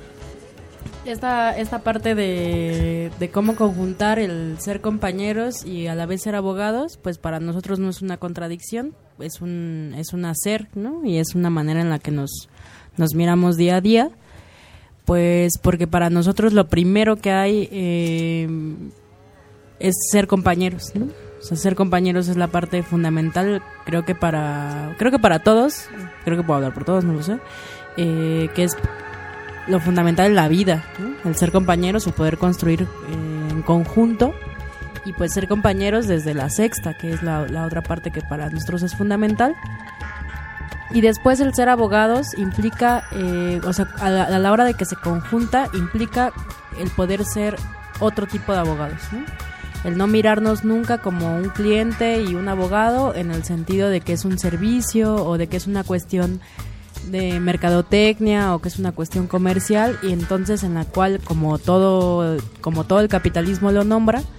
esta parte de cómo conjuntar el ser compañeros y a la vez ser abogados, pues para nosotros no es una contradicción, es un hacer, ¿no? Y es una manera en la que nos miramos día a día, pues porque para nosotros lo primero que hay es ser compañeros, ¿no? O sea, ser compañeros es la parte fundamental, creo que para todos, creo que puedo hablar por todos, no lo sé, que es lo fundamental en la vida, ¿no? El ser compañeros, el poder construir en conjunto y pues ser compañeros desde la sexta, que es la otra parte que para nosotros es fundamental. Y después el ser abogados implica, o sea, a la hora de que se conjunta, implica el poder ser otro tipo de abogados, ¿no? El no mirarnos nunca como un cliente y un abogado en el sentido de que es un servicio o de que es una cuestión de mercadotecnia o que es una cuestión comercial, y entonces en la cual como todo el capitalismo lo nombra,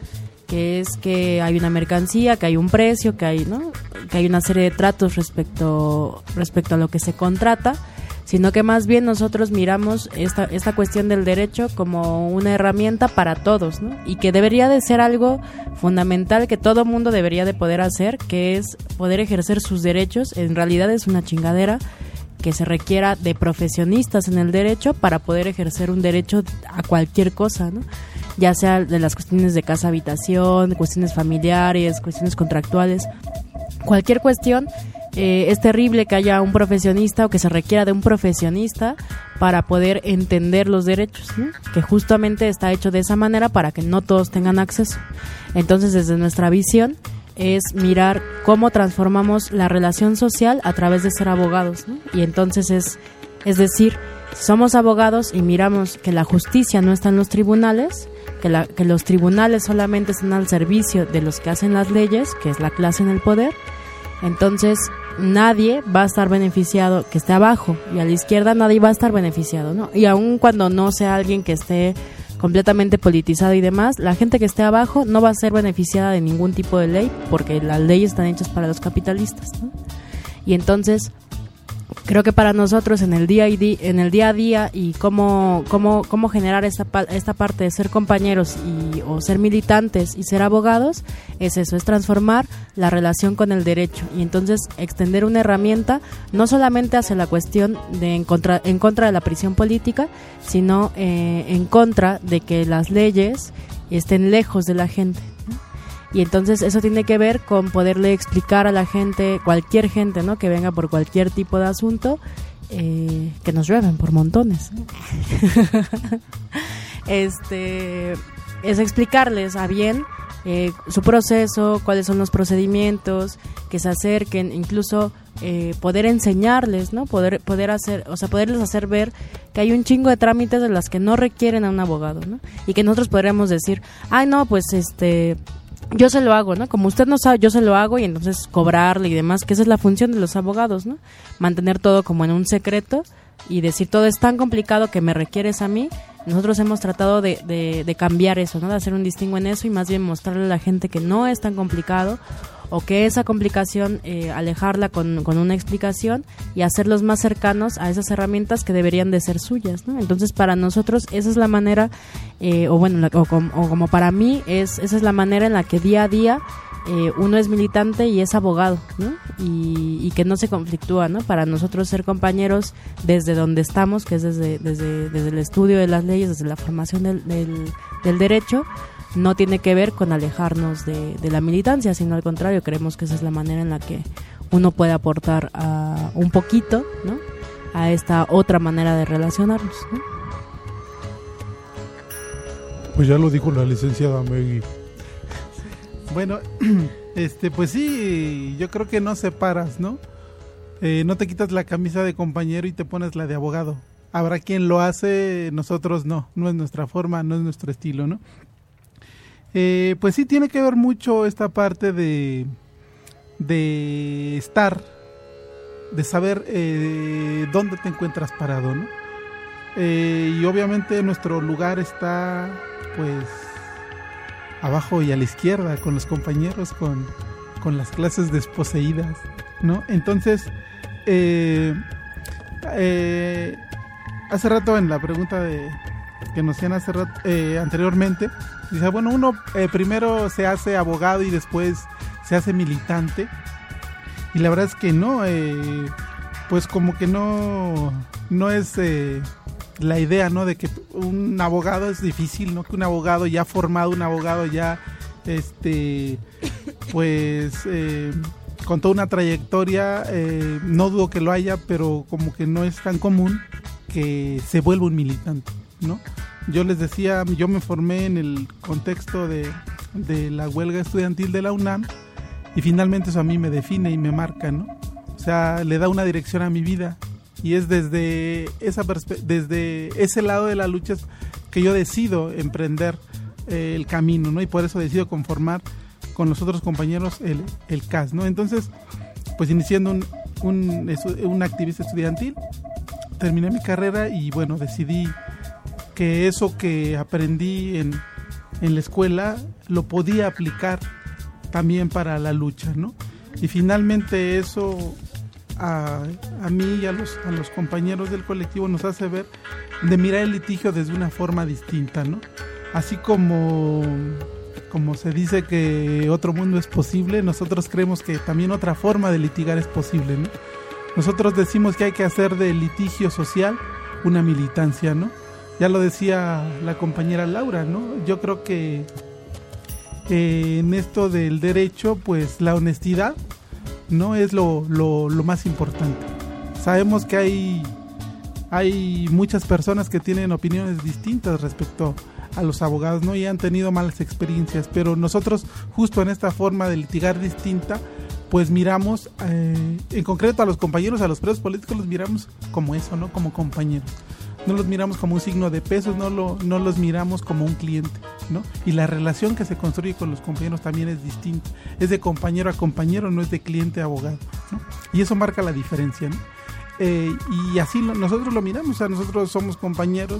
que es que hay una mercancía, que hay un precio, que hay, ¿no?, que hay una serie de tratos respecto a lo que se contrata, sino que más bien nosotros miramos esta cuestión del derecho como una herramienta para todos, ¿no? Y que debería de ser algo fundamental que todo mundo debería de poder hacer, que es poder ejercer sus derechos. En realidad es una chingadera que se requiera de profesionistas en el derecho para poder ejercer un derecho a cualquier cosa, ¿no? Ya sea de las cuestiones de casa, habitación, cuestiones familiares, cuestiones contractuales, cualquier cuestión. Es terrible que haya un profesionista o que se requiera de un profesionista para poder entender los derechos, ¿no?, que justamente está hecho de esa manera para que no todos tengan acceso. Entonces, desde nuestra visión es mirar cómo transformamos la relación social a través de ser abogados, ¿no? Y entonces es decir, si somos abogados y miramos que la justicia no está en los tribunales, que los tribunales solamente están al servicio de los que hacen las leyes, que es la clase en el poder, entonces nadie va a estar beneficiado que esté abajo, y a la izquierda nadie va a estar beneficiado, ¿no? Y aun cuando no sea alguien que esté completamente politizado y demás, la gente que esté abajo no va a ser beneficiada de ningún tipo de ley, porque las leyes están hechas para los capitalistas, ¿no? Y entonces creo que para nosotros en el día a día y cómo generar esta parte de ser compañeros o ser militantes y ser abogados, es eso, es transformar la relación con el derecho y entonces extender una herramienta no solamente hacia la cuestión de en contra de la prisión política, sino en contra de que las leyes estén lejos de la gente, ¿no? Y entonces eso tiene que ver con poderle explicar a la gente, cualquier gente, ¿no?, que venga por cualquier tipo de asunto, que nos llueven por montones, ¿no? Es explicarles a bien su proceso, cuáles son los procedimientos, que se acerquen, incluso poder enseñarles, ¿no? Poder hacer, o sea, poderles hacer ver que hay un chingo de trámites de las que no requieren a un abogado, ¿no? Y que nosotros podríamos decir, ay, no, pues yo se lo hago, ¿no? Como usted no sabe, yo se lo hago, y entonces cobrarle y demás, que esa es la función de los abogados, ¿no? Mantener todo como en un secreto y decir todo es tan complicado que me requieres a mí. Nosotros hemos tratado de cambiar eso, ¿no? De hacer un distingo en eso y más bien mostrarle a la gente que no es tan complicado, o que esa complicación alejarla con una explicación y hacerlos más cercanos a esas herramientas que deberían de ser suyas, ¿no? Entonces para nosotros esa es la manera, como para mí esa es la manera en la que día a día uno es militante y es abogado, ¿no? Y que no se conflictúa, ¿no? Para nosotros ser compañeros desde donde estamos, que es desde el estudio de las leyes, desde la formación del derecho, no tiene que ver con alejarnos de la militancia, sino al contrario, creemos que esa es la manera en la que uno puede aportar un poquito, ¿no?, a esta otra manera de relacionarnos, ¿no? Pues ya lo dijo la licenciada Megui. Bueno, pues sí, yo creo que no separas, ¿no? No te quitas la camisa de compañero y te pones la de abogado. Habrá quien lo hace, nosotros no es nuestra forma, no es nuestro estilo, ¿no? Pues sí tiene que ver mucho esta parte de estar, de saber dónde te encuentras parado, ¿no? Y obviamente nuestro lugar está pues abajo y a la izquierda, con los compañeros, con las clases desposeídas, ¿no? Entonces, hace rato en la pregunta que nos hacían anteriormente, dice, bueno, uno primero se hace abogado y después se hace militante, y la verdad es que no, pues como que no es la idea, ¿no?, de que un abogado es difícil, ¿no?, que un abogado ya formado, un abogado ya con toda una trayectoria, no dudo que lo haya, pero como que no es tan común que se vuelva un militante, ¿no? Yo les decía, yo me formé en el contexto de la huelga estudiantil de la UNAM, y finalmente eso a mí me define y me marca, ¿no? O sea, le da una dirección a mi vida, y es desde ese lado de la lucha que yo decido emprender el camino, ¿no? Y por eso decido conformar con los otros compañeros el CAS, ¿no? Entonces, pues iniciando un activista estudiantil, terminé mi carrera y bueno, decidí que eso que aprendí en la escuela lo podía aplicar también para la lucha, ¿no? Y finalmente eso a mí y a los compañeros del colectivo nos hace ver de mirar el litigio desde una forma distinta, ¿no? Así como se dice que otro mundo es posible, nosotros creemos que también otra forma de litigar es posible, ¿no? Nosotros decimos que hay que hacer del litigio social una militancia, ¿no? Ya lo decía la compañera Laura, ¿no? Yo creo que en esto del derecho, pues la honestidad no es lo más importante. Sabemos que hay muchas personas que tienen opiniones distintas respecto a los abogados, ¿no? Y han tenido malas experiencias, pero nosotros justo en esta forma de litigar distinta, pues miramos, en concreto a los compañeros, a los presos políticos los miramos como eso, ¿no? Como compañeros. No los miramos como un signo de pesos, no los miramos como un cliente, ¿no? Y la relación que se construye con los compañeros también es distinta. Es de compañero a compañero, no es de cliente a abogado, ¿no? Y eso marca la diferencia, ¿no? Y así nosotros lo miramos, o sea, nosotros somos compañeros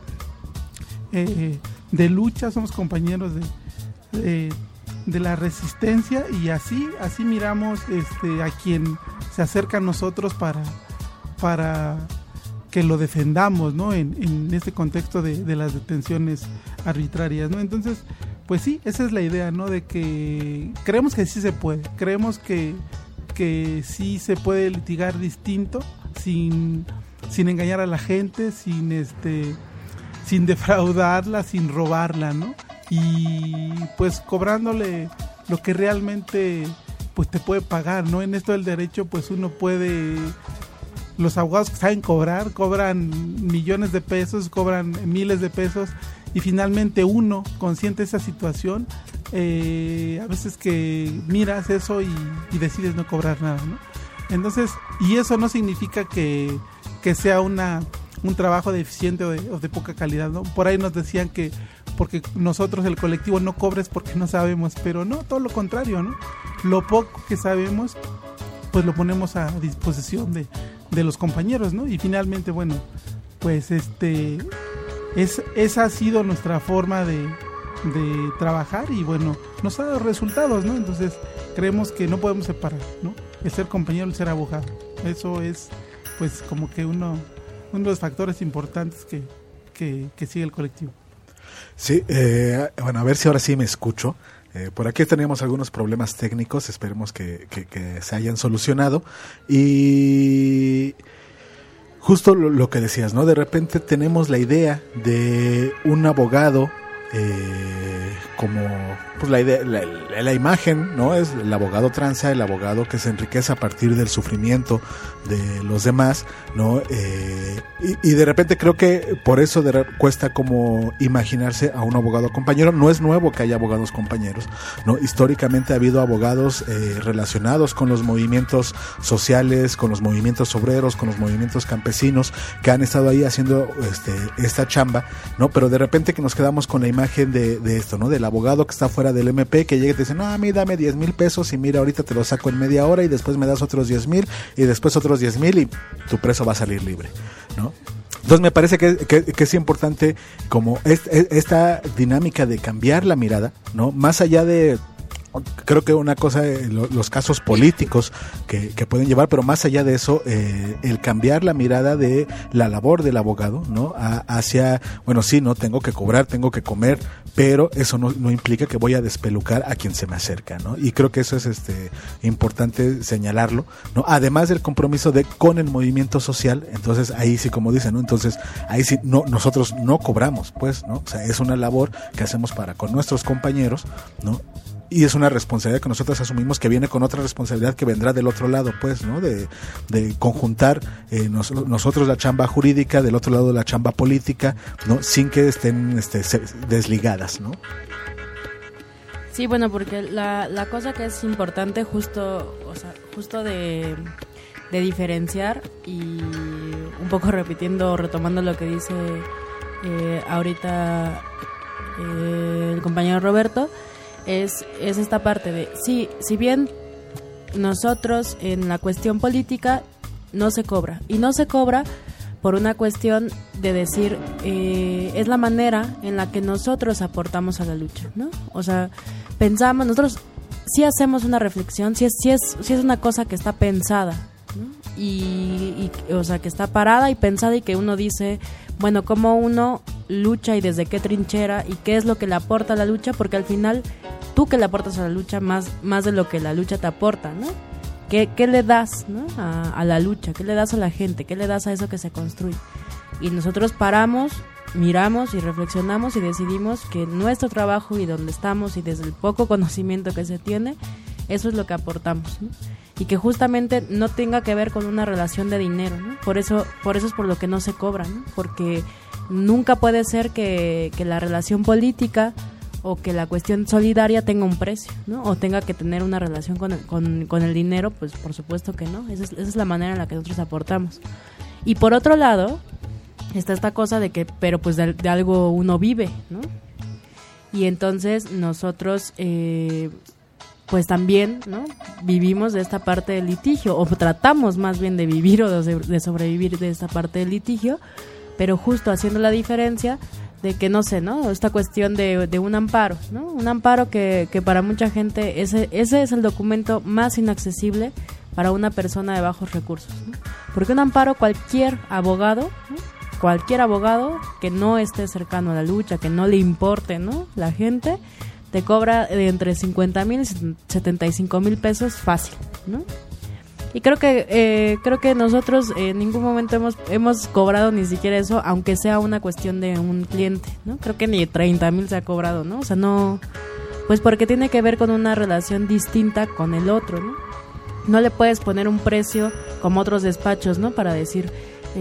de lucha, somos compañeros de la resistencia, y así a quien se acerca a nosotros para que lo defendamos, ¿no? En este contexto de las detenciones arbitrarias, ¿no? Entonces, pues sí, esa es la idea, ¿no? De que creemos que sí se puede, creemos que sí se puede litigar distinto, sin engañar a la gente, sin defraudarla, sin robarla, ¿no? Y pues cobrándole lo que realmente pues te puede pagar, ¿no? En esto del derecho, pues uno puede... Los abogados que saben cobran millones de pesos, cobran miles de pesos, y finalmente uno, consciente de esa situación, a veces que miras eso y decides no cobrar nada, ¿no? Entonces, y eso no significa que sea un trabajo deficiente o de poca calidad, ¿no? Por ahí nos decían que porque nosotros, el colectivo, no cobres porque no sabemos, pero no, todo lo contrario, ¿no? Lo poco que sabemos, pues lo ponemos a disposición de los compañeros, ¿no? Y finalmente, bueno, pues esa ha sido nuestra forma de trabajar, y bueno, nos ha dado resultados, ¿no? Entonces creemos que no podemos separar, ¿no? El ser compañero, el ser abogado. Eso es pues como que uno de los factores importantes que sigue el colectivo. Sí, bueno, a ver si ahora sí me escucho. Por aquí teníamos algunos problemas técnicos, esperemos que se hayan solucionado. Y justo lo que decías, ¿no? De repente tenemos la idea de un abogado como pues la idea, la imagen, ¿no? Es el abogado tranza, el abogado que se enriquece a partir del sufrimiento de los demás, ¿no? Y de repente creo que por eso cuesta como imaginarse a un abogado compañero. No es nuevo que haya abogados compañeros, ¿no? Históricamente ha habido abogados relacionados con los movimientos sociales, con los movimientos obreros, con los movimientos campesinos, que han estado ahí haciendo esta chamba, ¿no? Pero de repente que nos quedamos con la imagen de esto, ¿no? Del abogado que está fuera del MP, que llega y te dice, no, a mí dame 10,000 pesos y mira, ahorita te lo saco en media hora y después me das otros 10,000 y después otros 10,000 y tu preso va a salir libre, ¿no? Entonces me parece que es importante como esta dinámica de cambiar la mirada, ¿no? Más allá de... Creo que una cosa, los casos políticos que pueden llevar, pero más allá de eso, el cambiar la mirada de la labor del abogado, ¿no? Hacia, bueno, sí, no tengo que cobrar, tengo que comer, pero eso no implica que voy a despelucar a quien se me acerca, ¿no? Y creo que eso es importante señalarlo, ¿no? Además del compromiso con el movimiento social. Entonces ahí sí, como dicen, ¿no? Entonces ahí sí nosotros no cobramos, pues, ¿no? O sea, es una labor que hacemos con nuestros compañeros, ¿no? Y es una responsabilidad que nosotros asumimos, que viene con otra responsabilidad que vendrá del otro lado, pues, ¿no? De conjuntar nosotros la chamba jurídica, del otro lado la chamba política, ¿no? Sin que estén desligadas, ¿no? Sí, bueno, porque la cosa que es importante justo de diferenciar, y un poco retomando lo que dice ahorita el compañero Roberto, es esta parte de, sí, si bien nosotros en la cuestión política no se cobra, y no se cobra por una cuestión de decir, es la manera en la que nosotros aportamos a la lucha, ¿no? O sea, pensamos, nosotros sí hacemos una reflexión, sí es una cosa que está pensada, ¿no? Y o sea, que está parada y pensada y que uno dice, bueno, cómo uno lucha y desde qué trinchera y qué es lo que le aporta a la lucha, porque al final tú que le aportas a la lucha más de lo que la lucha te aporta, ¿no? ¿Qué le das, ¿no? a la lucha? ¿Qué le das a la gente? ¿Qué le das a eso que se construye? Y nosotros paramos, miramos y reflexionamos y decidimos que nuestro trabajo y donde estamos y desde el poco conocimiento que se tiene, eso es lo que aportamos, ¿no? Y que justamente no tenga que ver con una relación de dinero, ¿no? Por eso es por lo que no se cobra, ¿no? Porque nunca puede ser que la relación política o que la cuestión solidaria tenga un precio, ¿no? O tenga que tener una relación con el dinero, pues por supuesto que no. Esa es la manera en la que nosotros aportamos. Y por otro lado, está esta cosa de que, pero pues de algo uno vive, ¿no? Y entonces nosotros, pues también, ¿no? Vivimos de esta parte del litigio, o tratamos más bien de vivir o de sobrevivir de esta parte del litigio, pero justo haciendo la diferencia de que, no sé, ¿no? Esta cuestión de un amparo, ¿no? Un amparo que para mucha gente ese es el documento más inaccesible para una persona de bajos recursos, ¿no? Porque un amparo cualquier abogado, ¿no? Cualquier abogado que no esté cercano a la lucha, que no le importe, ¿no? La gente te cobra de entre 50,000 y 75,000 pesos fácil, ¿no? Y creo que nosotros en ningún momento hemos cobrado ni siquiera eso, aunque sea una cuestión de un cliente, ¿no? Creo que ni 30,000 se ha cobrado, ¿no? O sea, no, pues porque tiene que ver con una relación distinta con el otro, ¿no? No le puedes poner un precio como otros despachos, ¿no? Para decir,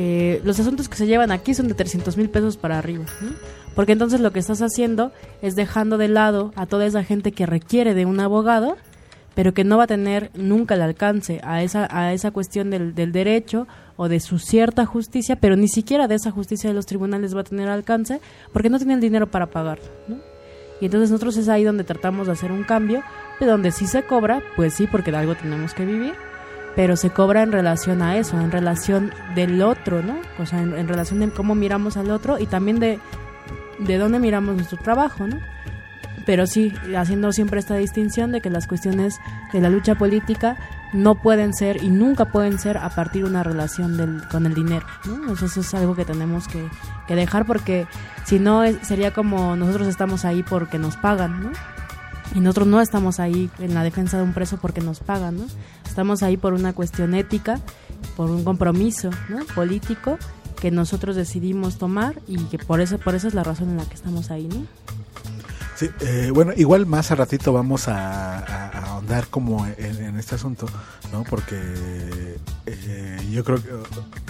los asuntos que se llevan aquí son de 300,000 pesos para arriba, ¿no? Porque entonces lo que estás haciendo es dejando de lado a toda esa gente que requiere de un abogado, pero que no va a tener nunca el alcance a esa cuestión del derecho o de su cierta justicia, pero ni siquiera de esa justicia de los tribunales va a tener alcance porque no tiene el dinero para pagar, ¿no? Y entonces nosotros es ahí donde tratamos de hacer un cambio, de donde sí se cobra, pues sí, porque de algo tenemos que vivir, pero se cobra en relación a eso, en relación del otro, ¿no? O sea, en relación de cómo miramos al otro y también de dónde miramos nuestro trabajo, ¿no? Pero sí, haciendo siempre esta distinción de que las cuestiones de la lucha política no pueden ser y nunca pueden ser a partir de una relación con el dinero, ¿no? Eso es algo que tenemos que dejar, porque si no sería como nosotros estamos ahí porque nos pagan, ¿no? Y nosotros no estamos ahí en la defensa de un preso porque nos pagan, ¿no? Estamos ahí por una cuestión ética, por un compromiso, ¿no? Político que nosotros decidimos tomar y que por eso es la razón en la que estamos ahí, ¿no? Sí, bueno, igual más a ratito vamos a ahondar como en este asunto, ¿no? Porque yo creo que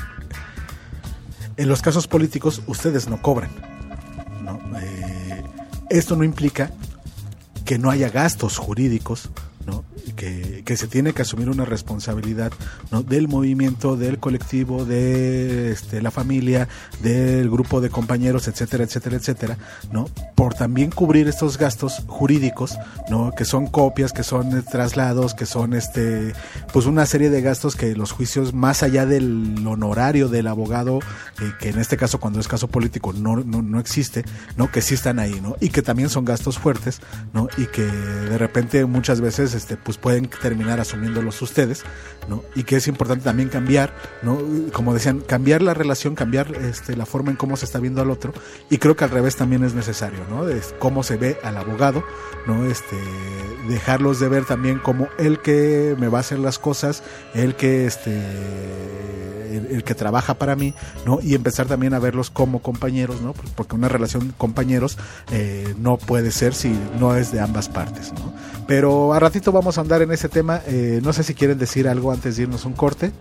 en los casos políticos ustedes no cobran, ¿no? Esto no implica que no haya gastos jurídicos, ¿no? Que se tiene que asumir una responsabilidad, ¿no? Del movimiento, del colectivo, de la familia, del grupo de compañeros, etcétera, etcétera, etcétera, ¿no? Por también cubrir estos gastos jurídicos, ¿no? Que son copias, que son traslados, que son pues una serie de gastos que los juicios, más allá del honorario del abogado, que en este caso cuando es caso político no existe, ¿no? Que sí están ahí, ¿no? Y que también son gastos fuertes, ¿no? Y que de repente muchas veces pues pueden terminar asumiéndolos ustedes, ¿no? Y que es importante también cambiar, ¿no? Como decían, cambiar la relación, cambiar la forma en cómo se está viendo al otro, y creo que al revés también es necesario, ¿no? Es cómo se ve al abogado, ¿no? Dejarlos de ver también como el que me va a hacer las cosas, el que trabaja para mí, ¿no? Y empezar también a verlos como compañeros, ¿no? Porque una relación de compañeros no puede ser si no es de ambas partes, ¿no? Pero a ratito vamos a andar en ese tema. No sé si quieren decir algo antes de irnos a un corte.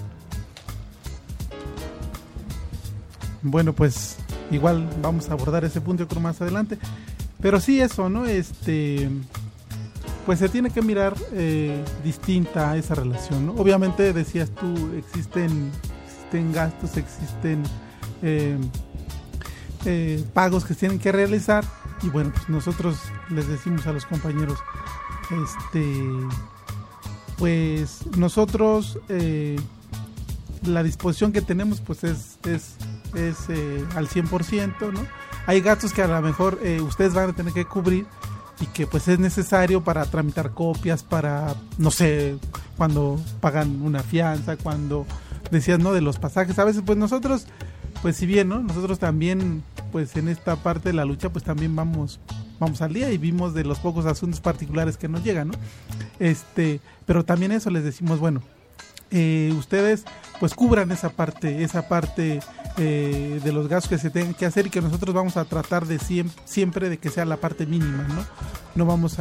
Bueno, pues igual vamos a abordar ese punto, yo creo, más adelante. Pero sí, eso, ¿no? Pues se tiene que mirar distinta a esa relación, ¿no? Obviamente, decías tú, existen gastos, existen pagos que se tienen que realizar, y bueno, pues nosotros les decimos a los compañeros, pues nosotros la disposición que tenemos pues es al 100%, ¿no? Hay gastos que a lo mejor ustedes van a tener que cubrir y que pues es necesario para tramitar copias, para, no sé, cuando pagan una fianza, cuando decías, ¿no?, de los pasajes. A veces pues nosotros, pues si bien, ¿no?, nosotros también pues en esta parte de la lucha pues también vamos al día y vimos de los pocos asuntos particulares que nos llegan, ¿no? Pero también eso les decimos, bueno, ustedes pues cubran esa parte de los gastos que se tengan que hacer y que nosotros vamos a tratar de siempre de que sea la parte mínima, ¿no? No vamos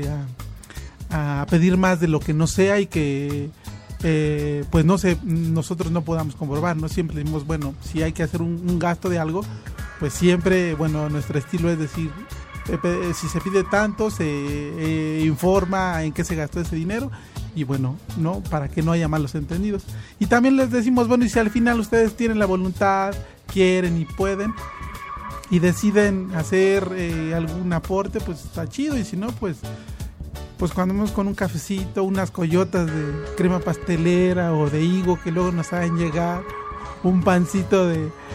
a pedir más de lo que no sea y que pues no sé, nosotros no podamos comprobar, ¿no? Siempre decimos, bueno, si hay que hacer un gasto de algo, pues siempre, bueno, nuestro estilo es decir, si se pide tanto, se informa en qué se gastó ese dinero y bueno, no, para que no haya malos entendidos. Y también les decimos, bueno, y si al final ustedes tienen la voluntad, quieren y pueden y deciden hacer algún aporte, pues está chido, y si no, pues cuando vamos con un cafecito, unas coyotas de crema pastelera o de higo que luego nos hagan llegar, un pancito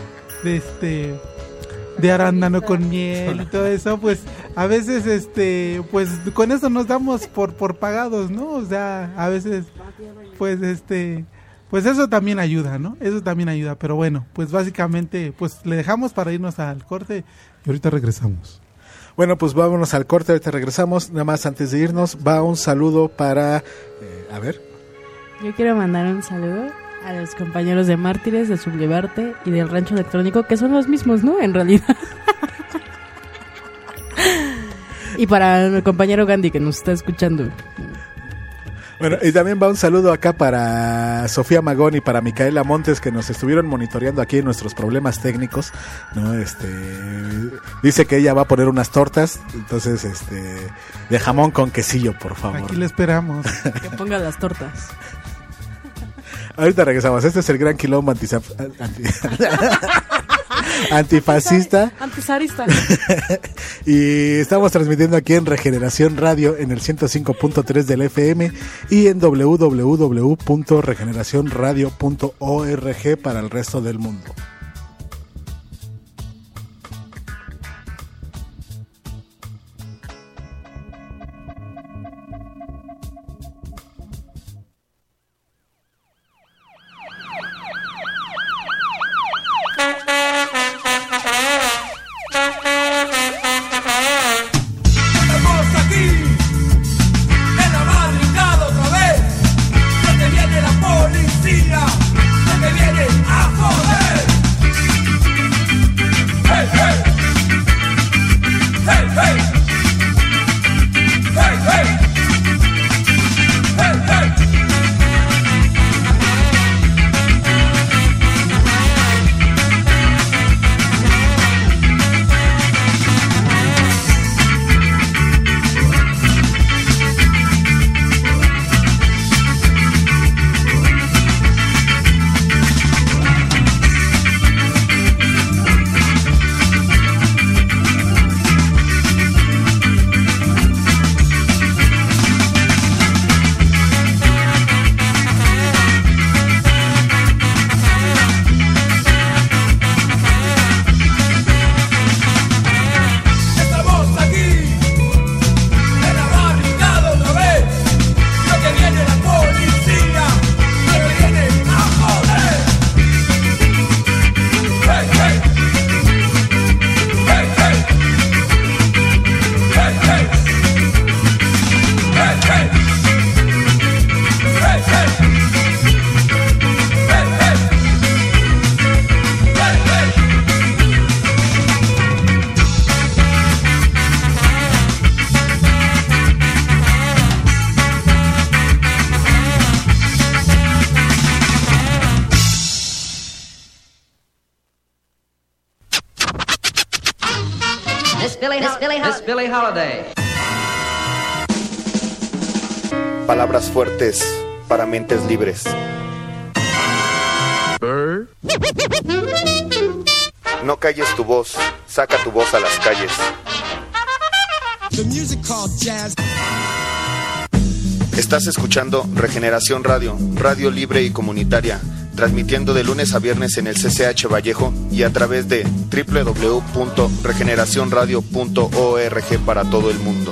de arándano con miel y todo eso, pues a veces pues con eso nos damos por pagados, ¿no? O sea, a veces pues pues eso también ayuda, ¿no? Eso también ayuda, pero bueno, pues básicamente pues le dejamos para irnos al corte y ahorita regresamos. Bueno, pues vámonos al corte, ahorita regresamos. Nada más antes de irnos, va un saludo para a ver. Yo quiero mandar un saludo a los compañeros de Mártires, de Sublevarte y del Rancho Electrónico, que son los mismos, ¿no? En realidad. Y para el compañero Gandhi, que nos está escuchando. Bueno, y también va un saludo acá para Sofía Magón y para Micaela Montes, que nos estuvieron monitoreando aquí en nuestros problemas técnicos, ¿no? Dice que ella va a poner unas tortas, entonces, de jamón con quesillo, por favor. Aquí le esperamos. Que ponga las tortas. Ahorita regresamos. Este es el gran quilombo antifascista. Antisarista. Y estamos transmitiendo aquí en Regeneración Radio en el 105.3 del FM y en www.regeneracionradio.org para el resto del mundo. Miss Billie Holiday. Palabras fuertes para mentes libres. No calles tu voz, saca tu voz a las calles. Estás escuchando Regeneración Radio, radio libre y comunitaria, transmitiendo de lunes a viernes en el CCH Vallejo y a través de www.regeneracionradio.org para todo el mundo.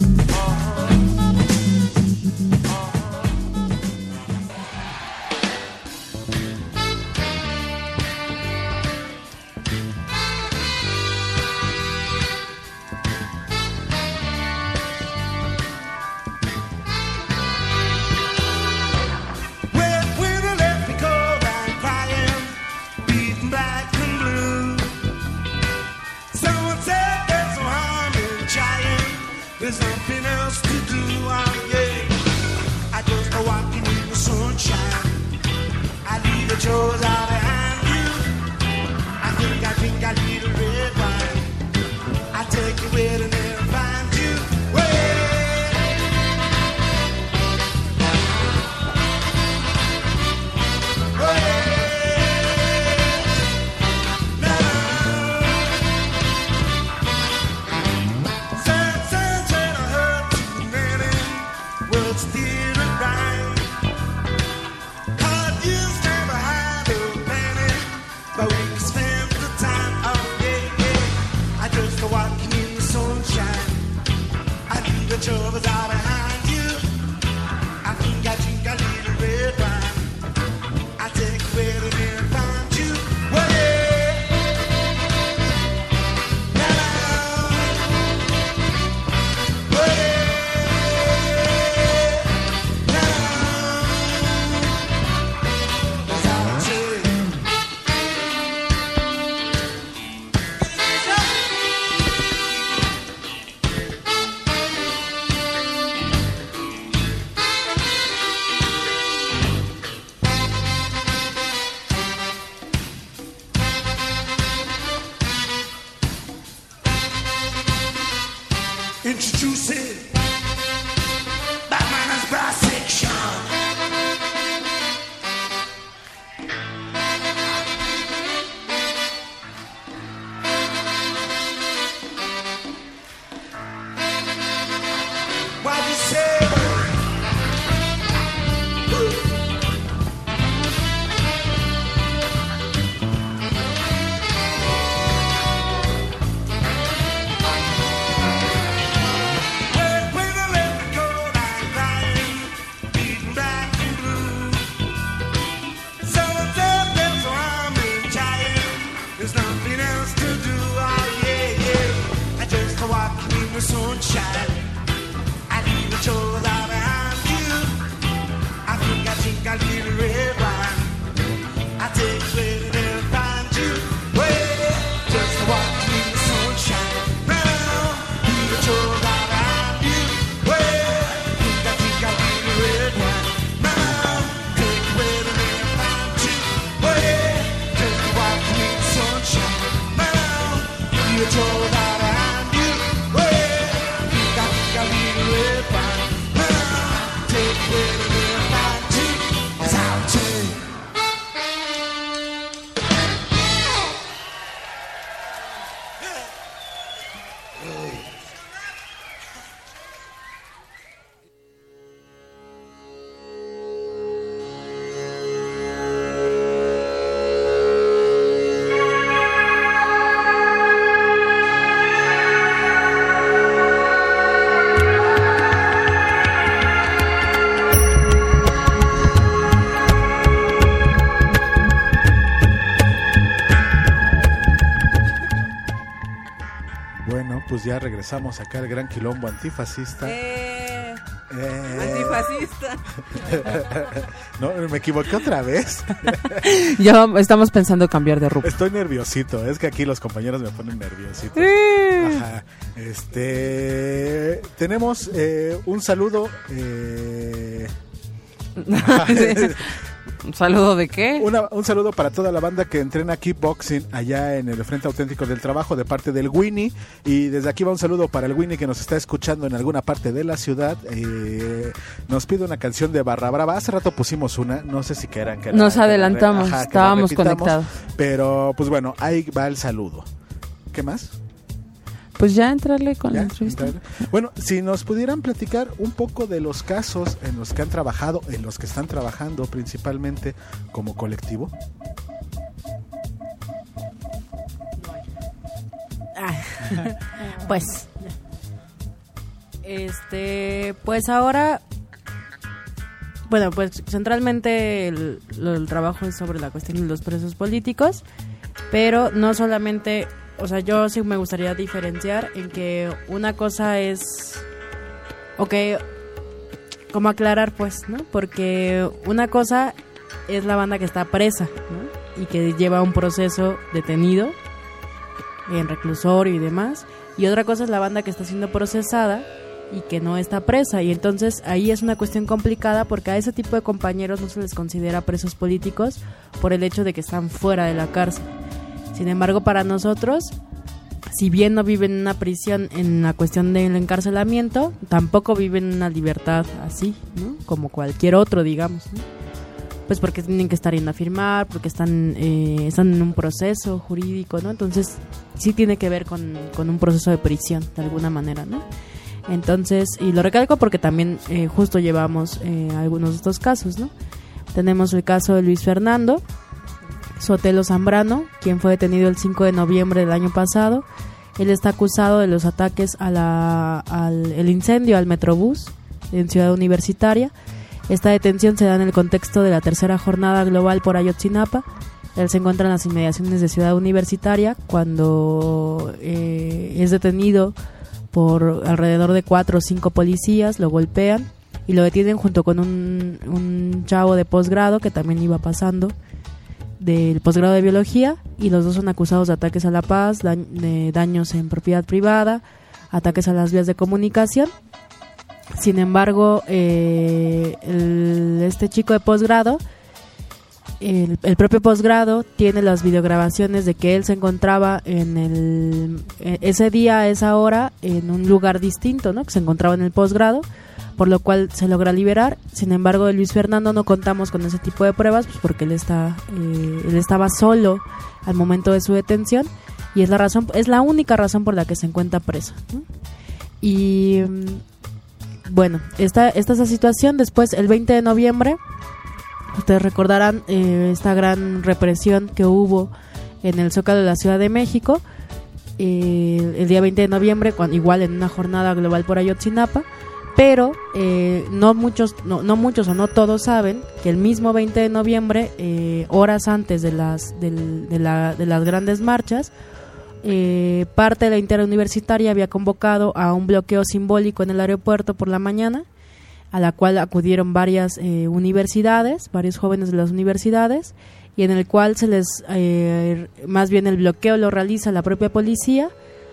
Introducing Batman's Brass Section. Why'd you say? Sunshine, I need a chore out behind you. I think I need a red wine. I take it and then find you. Wait, just walk in the sunshine. Now, need a chore out behind you. Wait, think I need a red wine. Now, take it and then find you. Wait, just walk in the sunshine. Now, need a chore out behind you. Pues ya regresamos acá al gran quilombo antifascista. Antifascista. No, me equivoqué otra vez. Ya estamos pensando cambiar de rumbo. Estoy nerviosito, es que aquí los compañeros me ponen nerviosito. Ajá. Tenemos un saludo. ¿Un saludo de qué? Un saludo para toda la banda que entrena kickboxing allá en el Frente Auténtico del Trabajo de parte del Winnie. Y desde aquí va un saludo para el Winnie que nos está escuchando en alguna parte de la ciudad. Nos pide una canción de Barra Brava. Hace rato pusimos una, no sé si quieran que nos adelantamos, estábamos conectados. Pero pues bueno, ahí va el saludo. ¿Qué más? pues ya entrarle con la entrevista. Bueno, si nos pudieran platicar un poco de los casos en los que han trabajado, en los que están trabajando principalmente como colectivo. Pues pues ahora, bueno, pues centralmente el trabajo es sobre la cuestión de los presos políticos, pero no solamente, o sea, yo sí me gustaría diferenciar en que una cosa es, como aclarar, pues, ¿no? Porque una cosa es la banda que está presa, ¿no? Y que lleva un proceso detenido en reclusorio y demás, y otra cosa es la banda que está siendo procesada y que no está presa, y entonces ahí es una cuestión complicada porque a ese tipo de compañeros no se les considera presos políticos por el hecho de que están fuera de la cárcel. Sin embargo, para nosotros, si bien no viven en una prisión en la cuestión del encarcelamiento, tampoco viven una libertad así, ¿no? Como cualquier otro, digamos, ¿no? Pues porque tienen que estar yendo a firmar, porque están en un proceso jurídico, ¿no? Entonces sí tiene que ver con un proceso de prisión, de alguna manera, ¿no? Entonces, y lo recalco porque también justo llevamos algunos de estos casos, ¿no? Tenemos el caso de Luis Fernando Sotelo Zambrano, quien fue detenido el 5 de noviembre del año pasado. Él está acusado de los ataques el incendio al Metrobús en Ciudad Universitaria. Esta detención se da en el contexto de la tercera jornada global por Ayotzinapa. Él se encuentra en las inmediaciones de Ciudad Universitaria cuando es detenido por alrededor de 4 o 5 policías, lo golpean y lo detienen junto con un chavo de posgrado que también iba pasando del posgrado de biología, y los dos son acusados de ataques a la paz, daños en propiedad privada, ataques a las vías de comunicación. Sin embargo, este chico de posgrado, el propio posgrado tiene las videograbaciones de que él se encontraba ese día, a esa hora, en un lugar distinto, ¿no? Que se encontraba en el posgrado, por lo cual se logra liberar. Sin embargo, de Luis Fernando no contamos con ese tipo de pruebas, pues porque él estaba solo al momento de su detención, y es la única razón por la que se encuentra preso, ¿no? Y bueno, esta es la situación. Después, el 20 de noviembre, ustedes recordarán esta gran represión que hubo en el Zócalo de la Ciudad de México, el día 20 de noviembre, igual en una jornada global por Ayotzinapa, pero no muchos o no todos saben que el mismo 20 de noviembre, horas antes de las grandes marchas, parte de la interuniversitaria había convocado a un bloqueo simbólico en el aeropuerto por la mañana, a la cual acudieron varias universidades, varios jóvenes de las universidades, y en el cual más bien el bloqueo lo realiza la propia policía,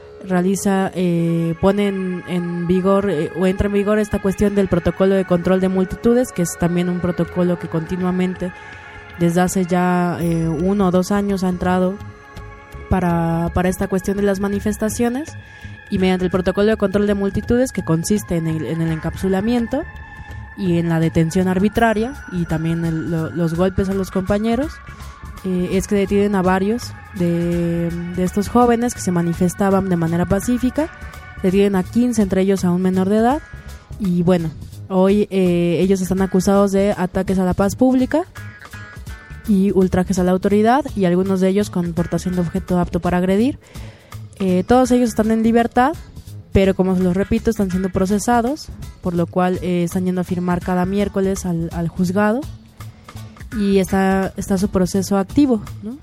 pone en vigor o entra en vigor esta cuestión del protocolo de control de multitudes, que es también un protocolo que continuamente desde hace ya 1 o 2 años ha entrado para esta cuestión de las manifestaciones, y mediante el protocolo de control de multitudes, que consiste en el encapsulamiento y en la detención arbitraria y también los golpes a los compañeros, es que detienen a varios de estos jóvenes que se manifestaban de manera pacífica. Detienen a 15, entre ellos a un menor de edad, y bueno, hoy ellos están acusados de ataques a la paz pública y ultrajes a la autoridad, y algunos de ellos con portación de objeto apto para agredir. Todos ellos están en libertad, pero como se los repito, están siendo procesados, por lo cual están yendo a firmar cada miércoles al juzgado, y está su proceso activo, ¿no?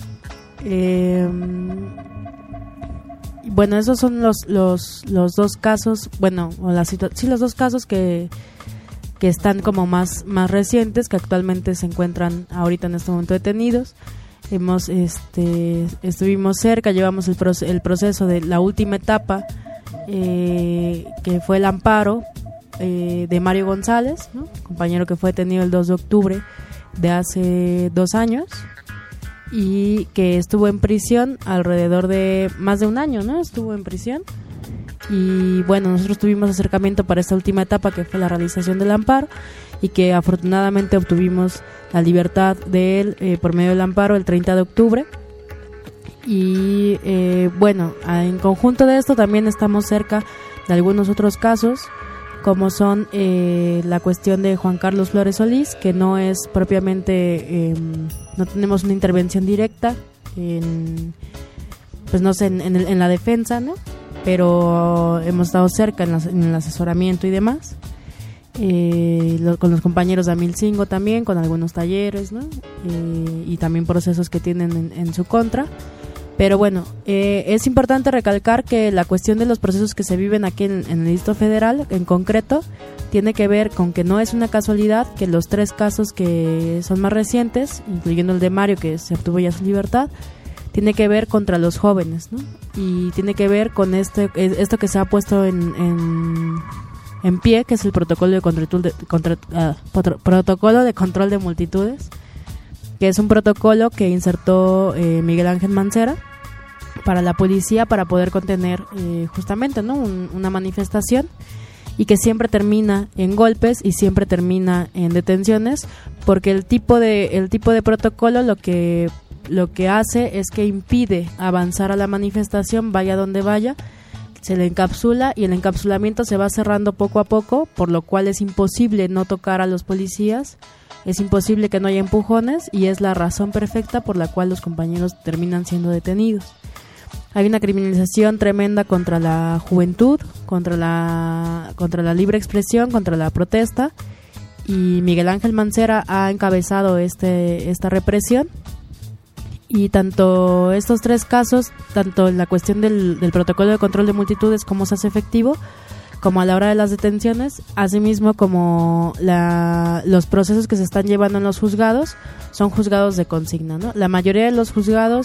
Bueno, esos son los 2 casos, bueno, los 2 casos que están como más recientes, que actualmente se encuentran ahorita en este momento detenidos. Estuvimos cerca, llevamos el proceso de la última etapa, que fue el amparo de Mario González, ¿no? Compañero que fue detenido el 2 de octubre de hace 2 años, y que estuvo en prisión alrededor de más de 1 año, ¿no? Estuvo en prisión. Y bueno, nosotros tuvimos acercamiento para esta última etapa, que fue la realización del amparo, y que afortunadamente obtuvimos la libertad de él por medio del amparo el 30 de octubre. Y bueno, en conjunto de esto también estamos cerca de algunos otros casos, como son la cuestión de Juan Carlos Flores Solís, que no es propiamente, no tenemos una intervención directa pues no sé, en la defensa, ¿no? Pero hemos estado cerca en el asesoramiento y demás, con los compañeros de Amilcingo también, con algunos talleres, ¿no? Y también procesos que tienen en su contra. Pero bueno, es importante recalcar que la cuestión de los procesos que se viven aquí en el Distrito Federal, en concreto, tiene que ver con que no es una casualidad que los 3 casos que son más recientes, incluyendo el de Mario, que se obtuvo ya su libertad, tiene que ver contra los jóvenes, ¿no? Y tiene que ver con esto que se ha puesto en pie, que es el protocolo protocolo de control de multitudes, que es un protocolo que insertó Miguel Ángel Mancera para la policía para poder contener justamente, ¿no? una manifestación, y que siempre termina en golpes y siempre termina en detenciones, porque el tipo de protocolo lo que hace es que impide avanzar a la manifestación, vaya donde vaya, se le encapsula y el encapsulamiento se va cerrando poco a poco, por lo cual es imposible no tocar a los policías, es imposible que no haya empujones, y es la razón perfecta por la cual los compañeros terminan siendo detenidos. Hay una criminalización tremenda contra la juventud, contra la libre expresión, contra la protesta, y Miguel Ángel Mancera ha encabezado esta represión. Y tanto estos 3 casos, tanto en la cuestión del protocolo de control de multitudes, cómo se hace efectivo, como a la hora de las detenciones, asimismo como los procesos que se están llevando en los juzgados, son juzgados de consigna, ¿no? La mayoría de los juzgados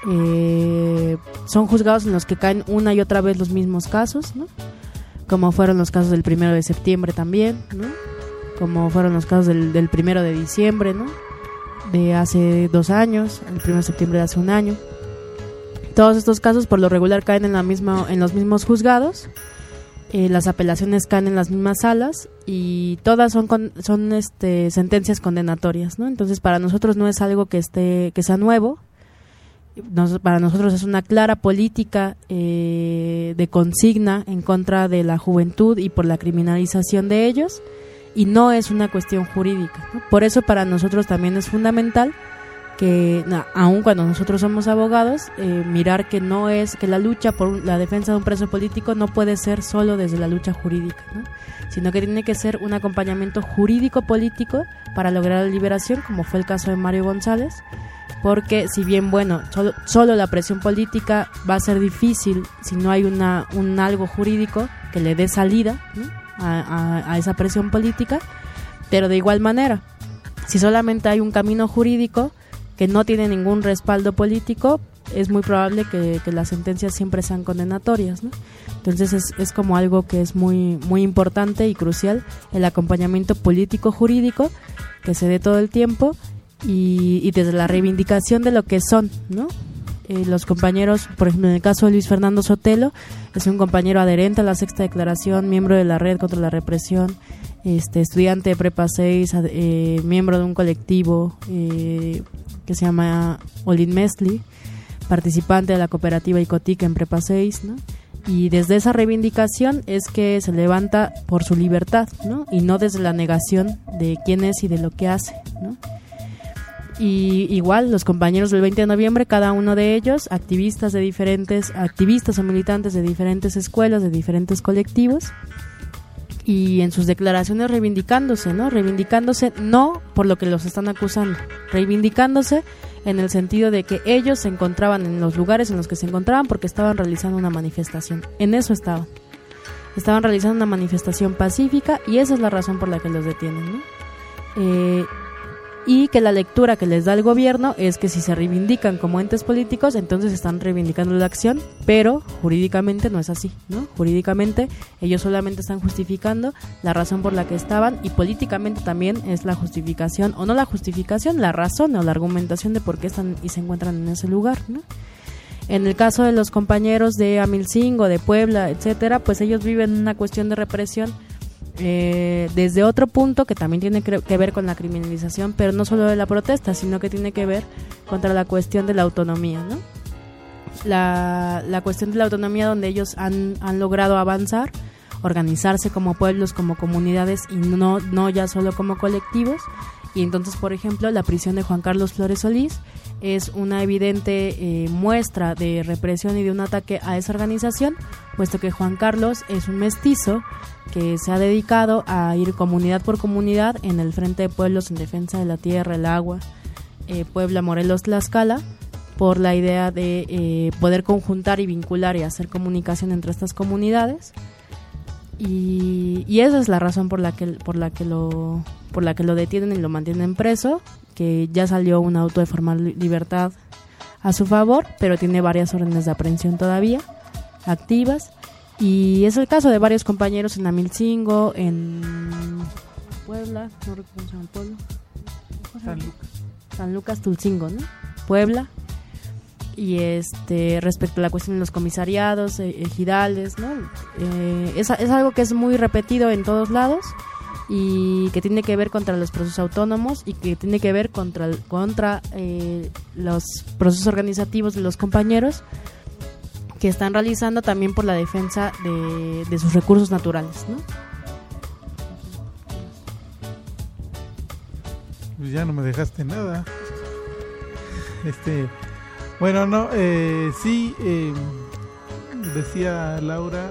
son juzgados en los que caen una y otra vez los mismos casos, ¿no? Como fueron los casos del 1 de septiembre también, ¿no? Como fueron los casos del 1 de diciembre, ¿no? De hace 2 años, el 1 de septiembre de hace 1 año. Todos estos casos por lo regular caen en los mismos juzgados, las apelaciones caen en las mismas salas, y todas son sentencias condenatorias, ¿no? Entonces para nosotros no es algo que sea nuevo. Para nosotros es una clara política de consigna en contra de la juventud y por la criminalización de ellos, y no es una cuestión jurídica, ¿no? Por eso para nosotros también es fundamental que, aun cuando nosotros somos abogados, mirar que no es que la lucha por la defensa de un preso político no puede ser solo desde la lucha jurídica, ¿no? Sino que tiene que ser un acompañamiento jurídico-político para lograr la liberación, como fue el caso de Mario González, porque si bien, bueno, solo la presión política va a ser difícil si no hay un algo jurídico que le dé salida, ¿no? a esa presión política, pero de igual manera, si solamente hay un camino jurídico que no tiene ningún respaldo político, es muy probable que las sentencias siempre sean condenatorias, ¿no? Entonces es como algo que es muy, muy importante y crucial, el acompañamiento político-jurídico que se dé todo el tiempo, y desde la reivindicación de lo que son, ¿no? Los compañeros, por ejemplo, en el caso de Luis Fernando Sotelo, es un compañero adherente a la Sexta Declaración, miembro de la Red contra la Represión, estudiante de Prepa 6, miembro de un colectivo que se llama Olin Mesli, participante de la cooperativa Icotic en Prepa 6, ¿no? Y desde esa reivindicación es que se levanta por su libertad, ¿no? Y no desde la negación de quién es y de lo que hace, ¿no? Y igual los compañeros del 20 de noviembre, cada uno de ellos activistas o militantes de diferentes escuelas, de diferentes colectivos, y en sus declaraciones reivindicándose no por lo que los están acusando, reivindicándose en el sentido de que ellos se encontraban en los lugares en los que se encontraban porque estaban realizando una manifestación. En eso estaban realizando una manifestación pacífica, y esa es la razón por la que los detienen, ¿no? Y que la lectura que les da el gobierno es que si se reivindican como entes políticos, entonces están reivindicando la acción, pero jurídicamente no es así, ¿no? Jurídicamente ellos solamente están justificando la razón por la que estaban, y políticamente también es la justificación, o no la justificación, la razón o la argumentación de por qué están y se encuentran en ese lugar, ¿no? En el caso de los compañeros de Amilcingo, de Puebla, etcétera, pues ellos viven una cuestión de represión desde otro punto que también tiene que ver con la criminalización, pero no solo de la protesta, sino que tiene que ver contra la cuestión de la autonomía, ¿no? la cuestión de la autonomía, donde ellos han logrado avanzar, organizarse como pueblos, como comunidades y no ya solo como colectivos. Y entonces, por ejemplo, la prisión de Juan Carlos Flores Solís es una evidente muestra de represión y de un ataque a esa organización, puesto que Juan Carlos es un mestizo que se ha dedicado a ir comunidad por comunidad en el Frente de Pueblos en Defensa de la Tierra, el Agua, Puebla, Morelos, Tlaxcala, por la idea de poder conjuntar y vincular y hacer comunicación entre estas comunidades. Y esa es la razón por la que lo detienen y lo mantienen preso, que ya salió un auto de formal libertad a su favor, pero tiene varias órdenes de aprehensión todavía activas. Y es el caso de varios compañeros en Amilcingo, en Puebla, no recuerdo cómo se llama el pueblo. San Lucas, Tulcingo, ¿no? Puebla. Y respecto a la cuestión de los comisariados, ejidales, ¿no? Es algo que es muy repetido en todos lados y que tiene que ver contra los procesos autónomos y que tiene que ver contra los procesos organizativos de los compañeros que están realizando también por la defensa de sus recursos naturales, ¿no? Pues ya no me dejaste nada. Bueno, no, sí, decía Laura,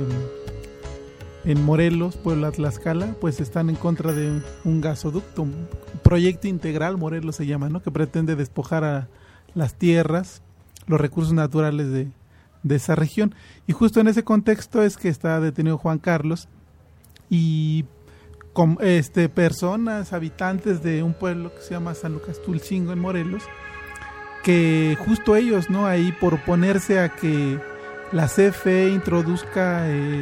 en Morelos, Puebla, Tlaxcala, pues están en contra de un gasoducto, un proyecto integral, Morelos se llama, ¿no? Que pretende despojar a las tierras, los recursos naturales de esa región. Y justo en ese contexto es que está detenido Juan Carlos y personas, habitantes de un pueblo que se llama San Lucas Tulcingo en Morelos, que justo ellos, ¿no? Ahí por oponerse a que la CFE introduzca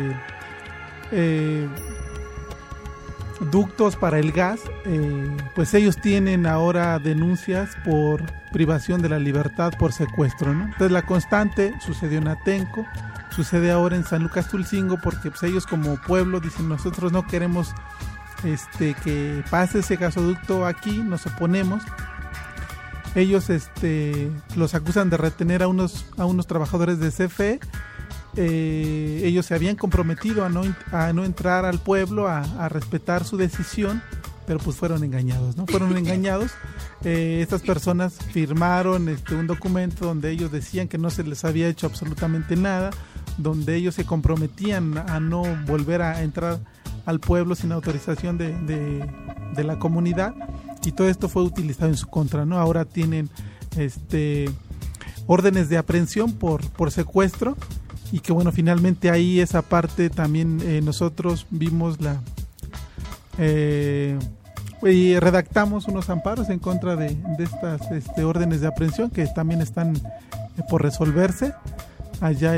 ductos para el gas, pues ellos tienen ahora denuncias por privación de la libertad por secuestro, ¿no? Entonces la constante sucedió en Atenco, sucede ahora en San Lucas Tulcingo, porque pues ellos como pueblo dicen: nosotros no queremos que pase ese gasoducto aquí, nos oponemos. Ellos los acusan de retener a unos trabajadores de CFE. Ellos se habían comprometido a no entrar al pueblo, a respetar su decisión, pero pues fueron engañados, ¿no? Fueron engañados. Estas personas firmaron un documento donde ellos decían que no se les había hecho absolutamente nada, donde ellos se comprometían a no volver a entrar al pueblo sin autorización de la comunidad, y todo esto fue utilizado en su contra, ¿no? Ahora tienen órdenes de aprehensión por secuestro, y que bueno, finalmente ahí esa parte también nosotros vimos y redactamos unos amparos en contra de estas órdenes de aprehensión que también están por resolverse allá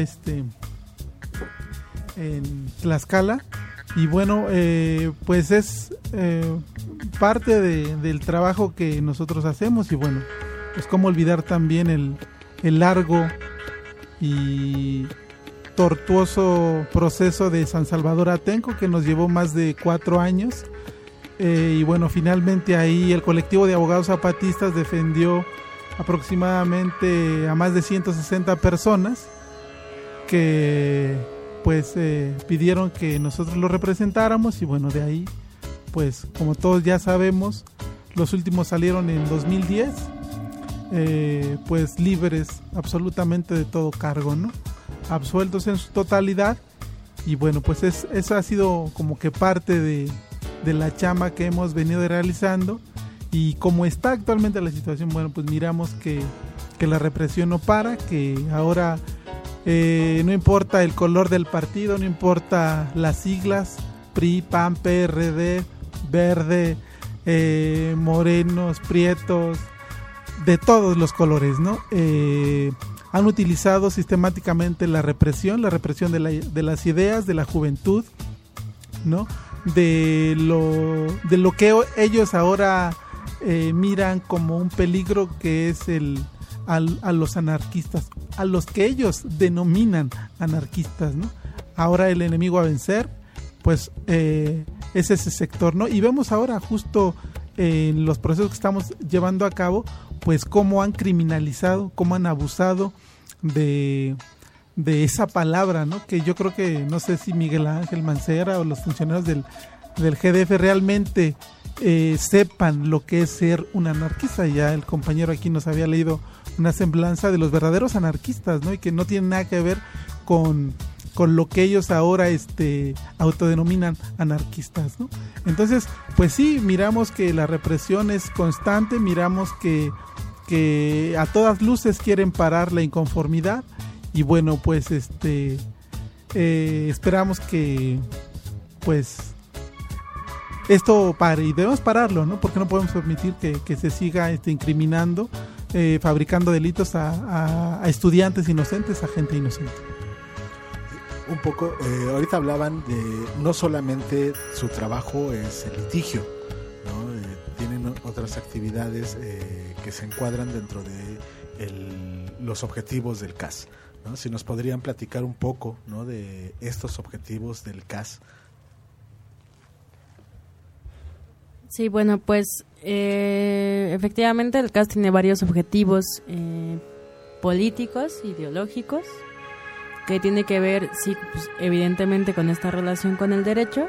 en Tlaxcala. Y bueno, pues es parte del trabajo que nosotros hacemos. Y bueno, pues cómo olvidar también el largo y tortuoso proceso de San Salvador Atenco, que nos llevó más de 4 años. Y bueno, finalmente ahí el colectivo de abogados zapatistas defendió aproximadamente a más de 160 personas que pues pidieron que nosotros lo representáramos. Y bueno, de ahí pues como todos ya sabemos, los últimos salieron en 2010 pues libres absolutamente de todo cargo, ¿no? Absueltos en su totalidad. Y bueno, pues eso ha sido como que parte de la chamba que hemos venido realizando. Y como está actualmente la situación, bueno, pues miramos que la represión no para, que ahora no importa el color del partido, no importa las siglas, PRI, PAN, PRD, Verde, morenos, prietos, de todos los colores, ¿no? Han utilizado sistemáticamente la represión de las ideas, de la juventud, ¿no? De lo que ellos ahora miran como un peligro, que es a los anarquistas, a los que ellos denominan anarquistas, ¿no? Ahora el enemigo a vencer, pues es ese sector, ¿no? Y vemos ahora justo en los procesos que estamos llevando a cabo, pues cómo han criminalizado, cómo han abusado de esa palabra, ¿no? Que yo creo que, no sé si Miguel Ángel Mancera o los funcionarios del GDF realmente sepan lo que es ser un anarquista. Ya el compañero aquí nos había leído una semblanza de los verdaderos anarquistas, ¿no? Y que no tienen nada que ver con lo que ellos ahora autodenominan anarquistas, ¿no? Entonces, pues sí, miramos que la represión es constante, miramos que a todas luces quieren parar la inconformidad. Y bueno, pues esperamos que pues esto pare, y debemos pararlo, ¿no? Porque no podemos permitir que se siga incriminando, fabricando delitos a estudiantes inocentes, a gente inocente. Un poco, ahorita hablaban de no solamente su trabajo es el litigio, ¿no? Tienen otras actividades que se encuadran dentro de los objetivos del CAS, ¿no? Si nos podrían platicar un poco, ¿no?, de estos objetivos del CAS. Sí, bueno, pues efectivamente el CAS tiene varios objetivos políticos, ideológicos, que tiene que ver, sí, pues, evidentemente con esta relación con el derecho.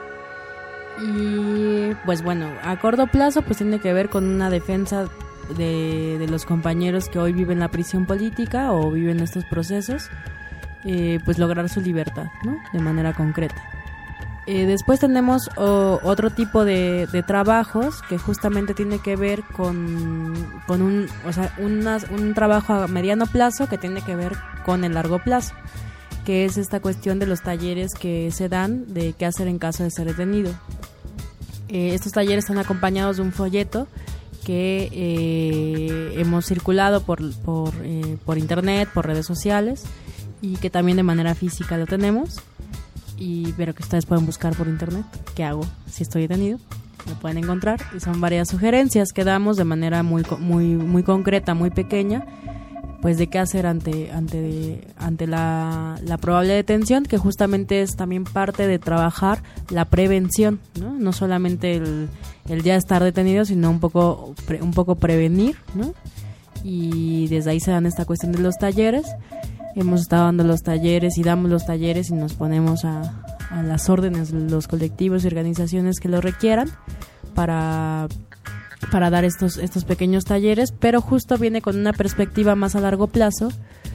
Y pues bueno, a corto plazo pues tiene que ver con una defensa de los compañeros que hoy viven la prisión política o viven estos procesos, pues lograr su libertad, ¿no?, de manera concreta. Después tenemos otro tipo de trabajos que justamente tiene que ver con un trabajo a mediano plazo que tiene que ver con el largo plazo, que es esta cuestión de los talleres que se dan de qué hacer en caso de ser detenido. Estos talleres están acompañados de un folleto que hemos circulado por internet, por redes sociales, y que también de manera física lo tenemos, pero que ustedes pueden buscar por internet. ¿Qué hago si estoy detenido? Lo pueden encontrar, y son varias sugerencias que damos de manera muy concreta, muy pequeña, pues de qué hacer ante la probable detención, que justamente es también parte de trabajar la prevención, no solamente el ya estar detenido, sino un poco prevenir, ¿no? Y desde ahí se dan esta cuestión de los talleres. Hemos estado dando los talleres y damos los talleres y nos ponemos a las órdenes de los colectivos y organizaciones que lo requieran para dar estos pequeños talleres, pero justo viene con una perspectiva más a largo plazo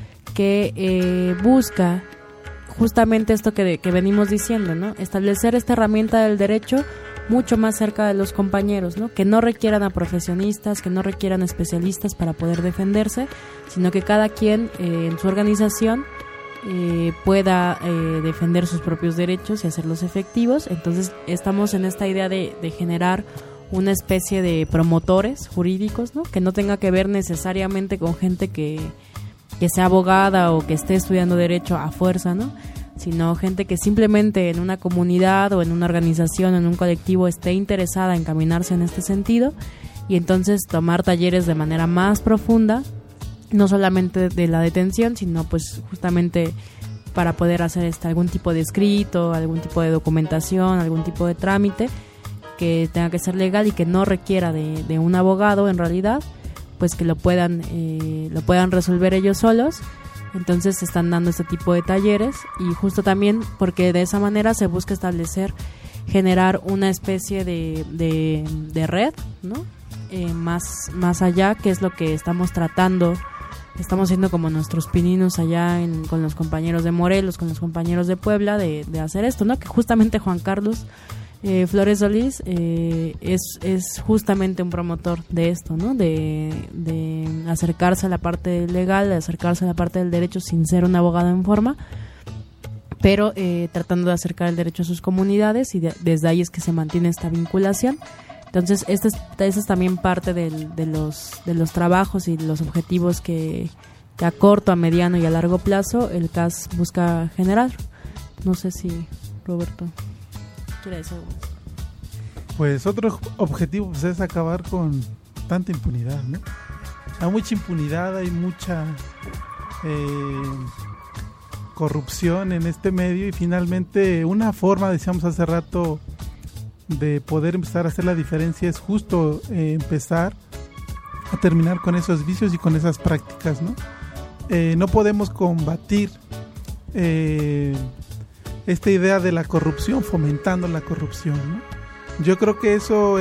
que busca justamente esto que venimos diciendo, ¿no? Establecer esta herramienta del derecho mucho más cerca de los compañeros, ¿no? Que no requieran a profesionistas, que no requieran especialistas para poder defenderse, sino que cada quien en su organización pueda defender sus propios derechos y hacerlos efectivos. Entonces estamos en esta idea de generar una especie de promotores jurídicos, ¿no? Que no tenga que ver necesariamente con gente que sea abogada o que esté estudiando derecho a fuerza, ¿no? Sino gente que simplemente en una comunidad o en una organización, en un colectivo, esté interesada en caminarse en este sentido, y entonces tomar talleres de manera más profunda, no solamente de la detención, sino pues justamente para poder hacer algún tipo de escrito, algún tipo de documentación, algún tipo de trámite que tenga que ser legal y que no requiera de un abogado en realidad, pues que lo puedan resolver ellos solos. Entonces se están dando este tipo de talleres, y justo también porque de esa manera se busca generar una especie de red, ¿no? Más allá, que es lo que estamos tratando, estamos haciendo como nuestros pininos allá con los compañeros de Morelos, con los compañeros de Puebla, de hacer esto, ¿no? Que justamente Juan Carlos Flores Solís es justamente un promotor de esto, ¿no? De acercarse a la parte legal, de acercarse a la parte del derecho sin ser un abogado en forma, pero tratando de acercar el derecho a sus comunidades, y desde ahí es que se mantiene esta vinculación. Entonces esta es también parte de los trabajos y los objetivos que a corto, a mediano y a largo plazo el CAS busca generar. No sé si Roberto quiere decir algo más. Pues otro objetivo pues, es acabar con tanta impunidad, ¿no? Hay mucha impunidad, hay mucha corrupción en este medio, y finalmente una forma, decíamos hace rato, de poder empezar a hacer la diferencia es justo empezar a terminar con esos vicios y con esas prácticas, ¿no? no podemos combatir esta idea de la corrupción fomentando la corrupción, ¿no? Yo creo que eso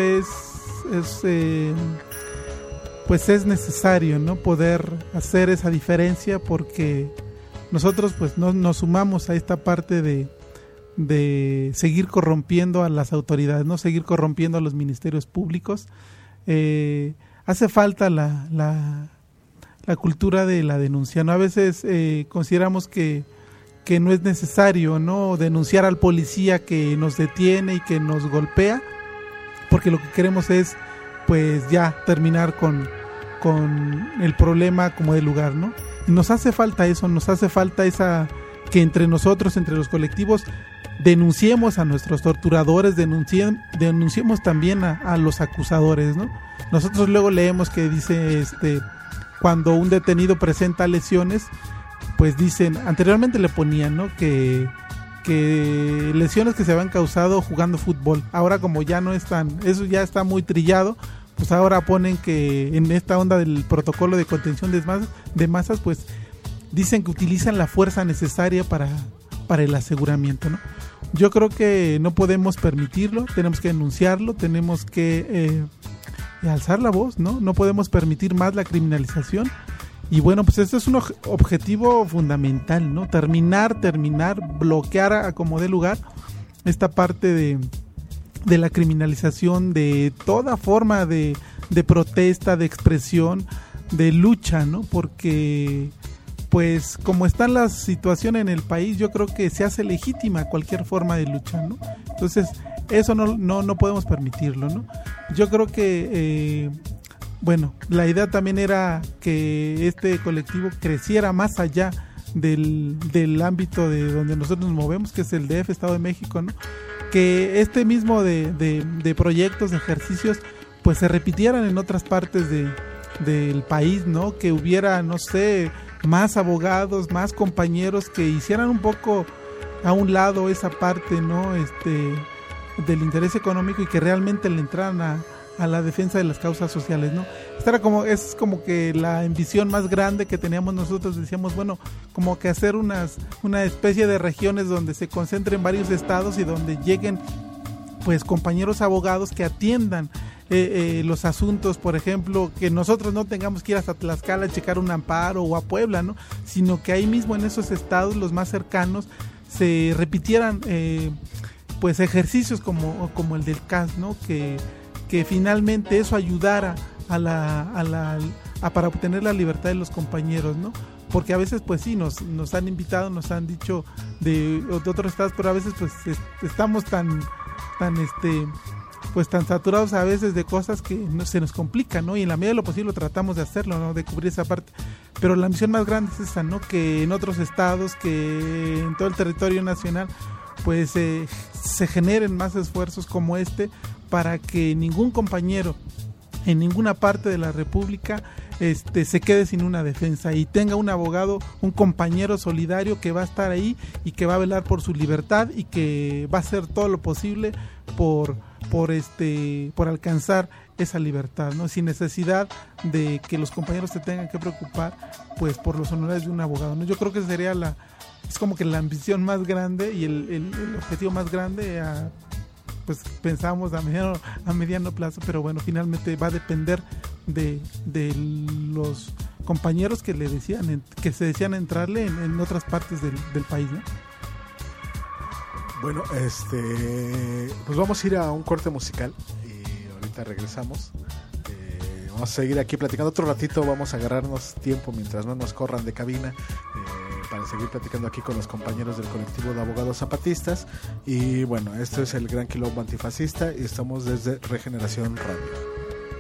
pues es necesario, ¿no? Poder hacer esa diferencia, porque nosotros pues no nos sumamos a esta parte de seguir corrompiendo a las autoridades, no seguir corrompiendo a los ministerios públicos. Hace falta la cultura de la denuncia, ¿no? A veces consideramos que no es necesario, ¿no?, denunciar al policía que nos detiene y que nos golpea, porque lo que queremos es pues ya terminar con el problema como de lugar, ¿no? Nos hace falta eso, nos hace falta esa, que entre nosotros, entre los colectivos, denunciemos a nuestros torturadores, denunciemos también a los acusadores, ¿no? Nosotros luego leemos que dice, cuando un detenido presenta lesiones, pues dicen, anteriormente le ponían, ¿no?, que lesiones que se habían causado jugando fútbol. Ahora, como ya no están, eso ya está muy trillado, pues ahora ponen que en esta onda del protocolo de contención de masas, pues dicen que utilizan la fuerza necesaria para el aseguramiento, ¿no? Yo creo que no podemos permitirlo, tenemos que denunciarlo, tenemos que alzar la voz, ¿no? No podemos permitir más la criminalización. Y bueno, pues este es un objetivo fundamental, ¿no? Terminar, bloquear a como dé lugar esta parte de la criminalización de toda forma de protesta, de expresión, de lucha, ¿no? Porque pues como está la situación en el país, yo creo que se hace legítima cualquier forma de lucha, ¿no? Entonces, eso no podemos permitirlo, ¿no? Yo creo que bueno, la idea también era que este colectivo creciera más allá del ámbito de donde nosotros nos movemos, que es el DF, Estado de México, ¿no? Que este mismo de proyectos, de ejercicios, pues se repitieran en otras partes del país, ¿no? Que hubiera, no sé, más abogados, más compañeros que hicieran un poco a un lado esa parte, ¿no? Del interés económico, y que realmente le entraran a la defensa de las causas sociales, ¿no? Es como que la ambición más grande que teníamos nosotros. Decíamos, bueno, como que hacer una especie de regiones donde se concentren varios estados y donde lleguen pues compañeros abogados que atiendan los asuntos, por ejemplo, que nosotros no tengamos que ir hasta Tlaxcala a checar un amparo, o a Puebla, ¿no? Sino que ahí mismo en esos estados, los más cercanos, se repitieran pues ejercicios como el del CAS, ¿no? Que finalmente eso ayudara para obtener la libertad de los compañeros, ¿no? Porque a veces pues sí, nos han invitado, nos han dicho de otros estados, pero a veces pues estamos tan saturados a veces de cosas que se nos complican, ¿no? Y en la medida de lo posible tratamos de hacerlo, ¿no? De cubrir esa parte. Pero la misión más grande es esa, ¿no? Que en otros estados, que en todo el territorio nacional, pues se generen más esfuerzos como para que ningún compañero en ninguna parte de la República se quede sin una defensa y tenga un abogado, un compañero solidario que va a estar ahí y que va a velar por su libertad y que va a hacer todo lo posible por alcanzar esa libertad, ¿no? Sin necesidad de que los compañeros se tengan que preocupar pues por los honorarios de un abogado, ¿no? Yo creo que sería es como que la ambición más grande y el objetivo más grande pues pensamos a mediano plazo, pero bueno, finalmente va a depender de los compañeros que se decían entrarle en otras partes del país, ¿no? Bueno, pues vamos a ir a un corte musical y ahorita regresamos. Vamos a seguir aquí platicando otro ratito, vamos a agarrarnos tiempo mientras no nos corran de cabina, para seguir platicando aquí con los compañeros del colectivo de abogados zapatistas. Y bueno, esto es el Gran Quilombo Antifascista y estamos desde Regeneración Radio.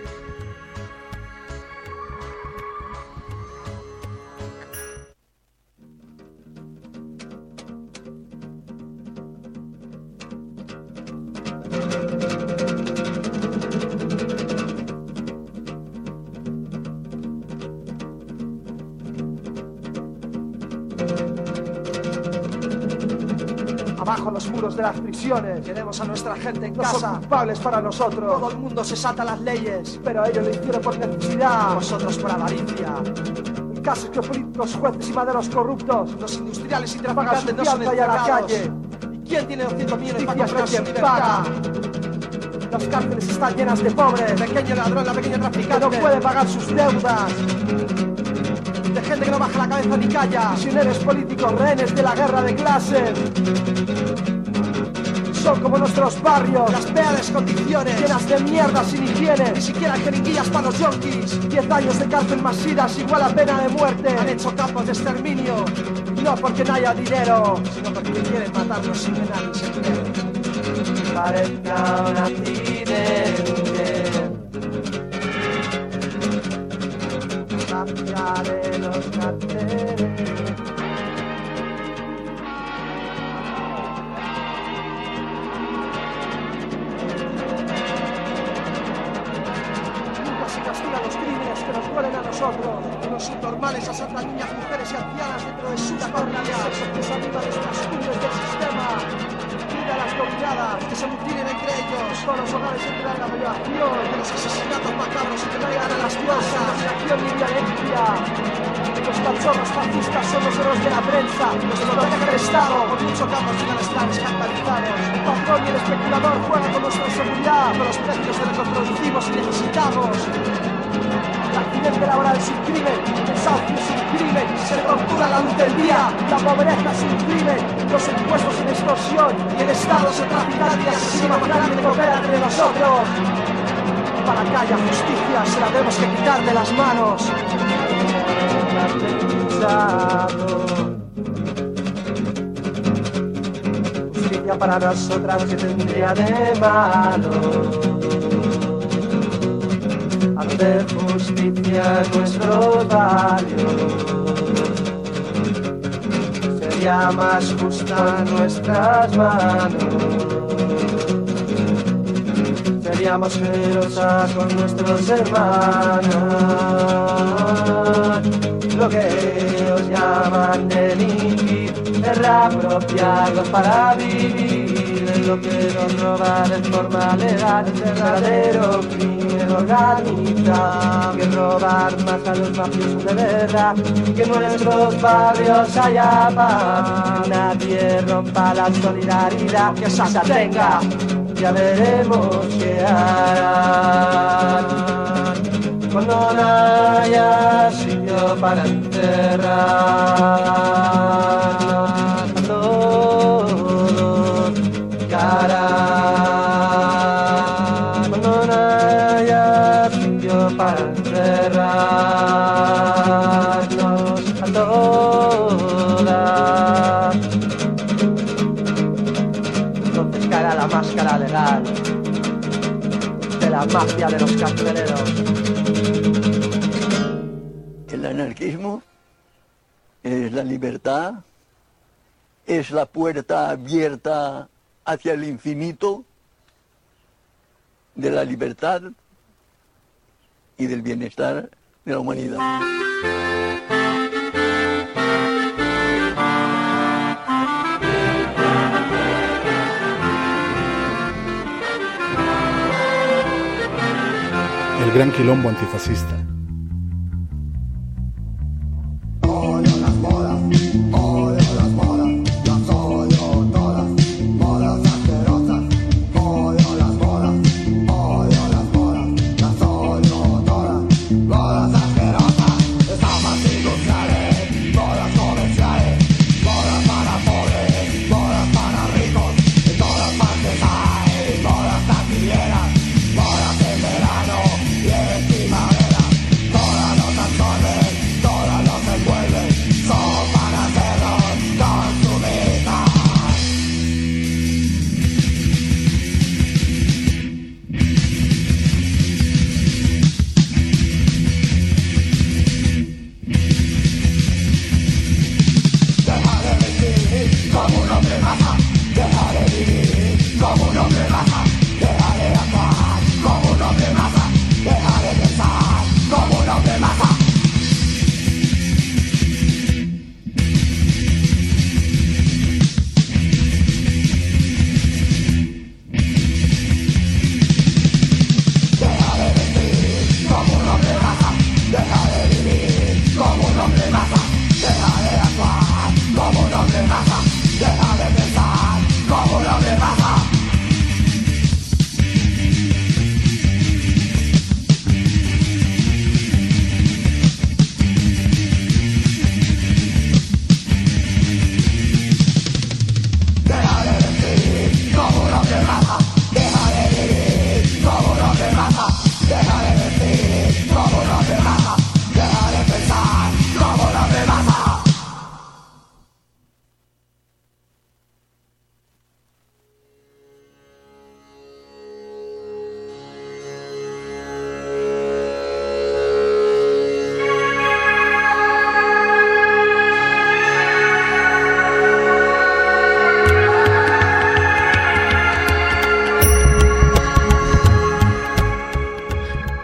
Abajo los muros de las prisiones. Queremos a nuestra gente en casa. No son culpables para nosotros. Todo el mundo se salta las leyes, pero ellos lo hicieron por necesidad. Nosotros por avaricia. casos geopolíticos, jueces y maderos corruptos. Los industriales y Pagan su traficantes no son fianza y a la encerrados. calle. ¿Y quién tiene 200 millones para Justicia comprar es su quien libertad? paga. Las cárceles están llenas de pobres. El pequeño ladrón, la pequeña Que traficante. no puede pagar sus deudas. De gente que no baja la cabeza ni calla. Prisioneros políticos, rehenes de la guerra de clases. Son como nuestros barrios, Las peores condiciones. llenas de mierda sin higiene. Ni siquiera jeringuillas para los yonkis. 10 años de cárcel masidas igual a pena de muerte. Han hecho campos de exterminio. No porque no haya dinero, Sino porque quieren matarnos sin que nadie se entere. parezca un accidente. Mafia de los carteles. Nunca se castigan los crímenes que nos duelen a nosotros. Unos subnormales asaltan niñas, mujeres y ancianas dentro de sus familias. Esos que se animan de las cumbres del sistema. Mira las dominadas, Que se mutilen entre ellos. con los hogares entre la violación. De los asesinatos macabros y que traigan a las Dominación masas. y violencia. Los cachorros fascistas son los héroes de la prensa. Los protege el Estado. Por mucho que ambos digan estar escandalizados. El patrón y el especulador juegan con nuestra seguridad. Con los precios de lo que producimos y necesitamos. El accidente laboral es un crimen, el desahucio es un crimen, se tortura la luz del día, la pobreza es un crimen, los impuestos sin extorsión y el Estado es el traficante y asesino más grande que opera entre nosotros. Para que haya justicia se la tenemos que quitar de las manos. Justicia para nosotras que tendría de malo. Hacer justicia en nuestros barrios. Sería más justa en nuestras manos. Seríamos generosas con nuestros hermanos. Lo que ellos llaman delinquir es reapropiarlos para vivir. Es lo que nos roba de forma legal, el verdadero crimen organizado. Que robar más a los mafiosos de verdad, que en nuestros barrios haya paz. Nadie rompa la solidaridad, que se tenga. Ya veremos qué harán cuando no haya sitio para enterrar a todos. ¿Qué harán cuando no haya sitio para enterrarnos a todas? Entonces caerá la máscara legal de la mafia de los carceleros. El anarquismo es la libertad, es la puerta abierta hacia el infinito de la libertad y del bienestar de la humanidad. El gran quilombo antifascista. Como un hombre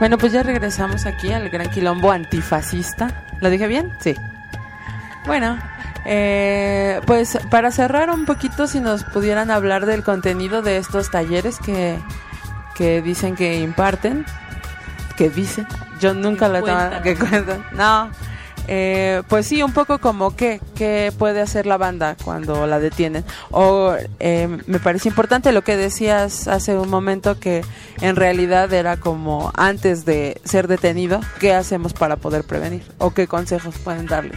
Bueno, pues ya regresamos aquí al Gran Quilombo Antifascista. ¿Lo dije bien? Sí. Bueno, pues para cerrar un poquito, si nos pudieran hablar del contenido de estos talleres que dicen que imparten, que dicen, yo nunca lo he tomado, que cuentan, no, pues sí, un poco como qué puede hacer la banda cuando la detienen, o me parece importante lo que decías hace un momento, que en realidad era como antes de ser detenido, ¿qué hacemos para poder prevenir? ¿O qué consejos pueden darle?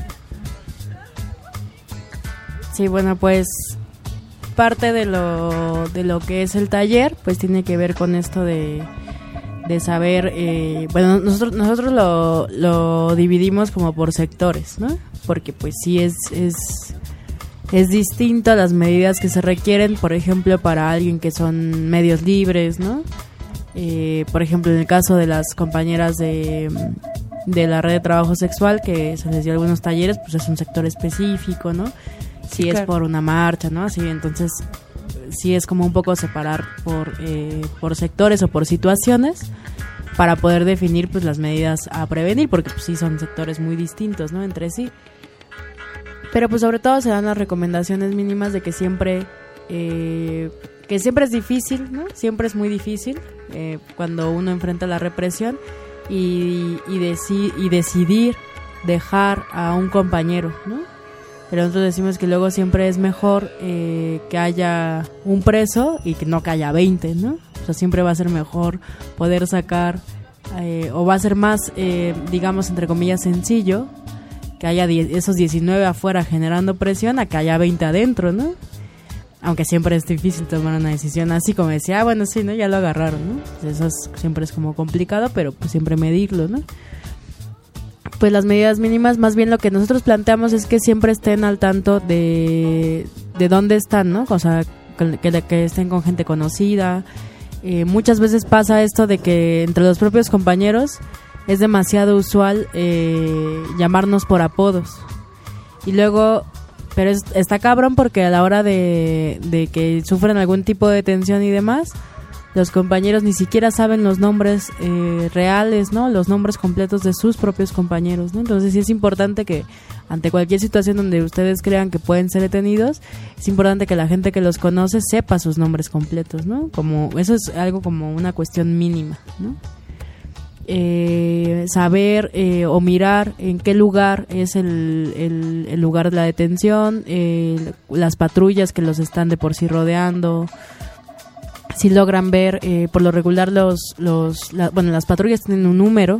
Sí, bueno, pues parte de lo que es el taller, pues tiene que ver con esto de saber, bueno, nosotros lo dividimos como por sectores, ¿no? Porque pues sí es distinto a las medidas que se requieren, por ejemplo, para alguien que son medios libres, ¿no? Por ejemplo, en el caso de las compañeras de la red de trabajo sexual, que se les dio algunos talleres, pues es un sector específico, ¿no? Si es por una marcha, ¿no? Así, entonces sí es como un poco separar por sectores o por situaciones para poder definir pues las medidas a prevenir, porque pues sí son sectores muy distintos, ¿no? Entre sí. Pero pues sobre todo se dan las recomendaciones mínimas de que siempre es difícil, ¿no? Siempre es muy difícil cuando uno enfrenta la represión y decidir dejar a un compañero, ¿no? Pero nosotros decimos que luego siempre es mejor que haya un preso y que no que haya 20, ¿no? O sea, siempre va a ser mejor poder sacar, o va a ser más, digamos, entre comillas, sencillo que haya esos 19 afuera generando presión a que haya 20 adentro, ¿no? Aunque siempre es difícil tomar una decisión así, como decía, bueno, sí, ¿no? Ya lo agarraron, ¿no? Eso siempre es como complicado, pero pues siempre medirlo, ¿no? Pues las medidas mínimas, más bien lo que nosotros planteamos es que siempre estén al tanto de dónde están, ¿no? O sea, que estén con gente conocida. Muchas veces pasa esto de que entre los propios compañeros es demasiado usual llamarnos por apodos. Y luego, pero está cabrón porque a la hora de que sufren algún tipo de detención y demás, los compañeros ni siquiera saben los nombres reales, ¿no? Los nombres completos de sus propios compañeros, ¿no? Entonces sí es importante que ante cualquier situación donde ustedes crean que pueden ser detenidos, es importante que la gente que los conoce sepa sus nombres completos, ¿no? Como eso es algo como una cuestión mínima, ¿no? Saber o mirar en qué lugar es el lugar de la detención, las patrullas que los están de por sí rodeando. Si logran ver, por lo regular las patrullas tienen un número,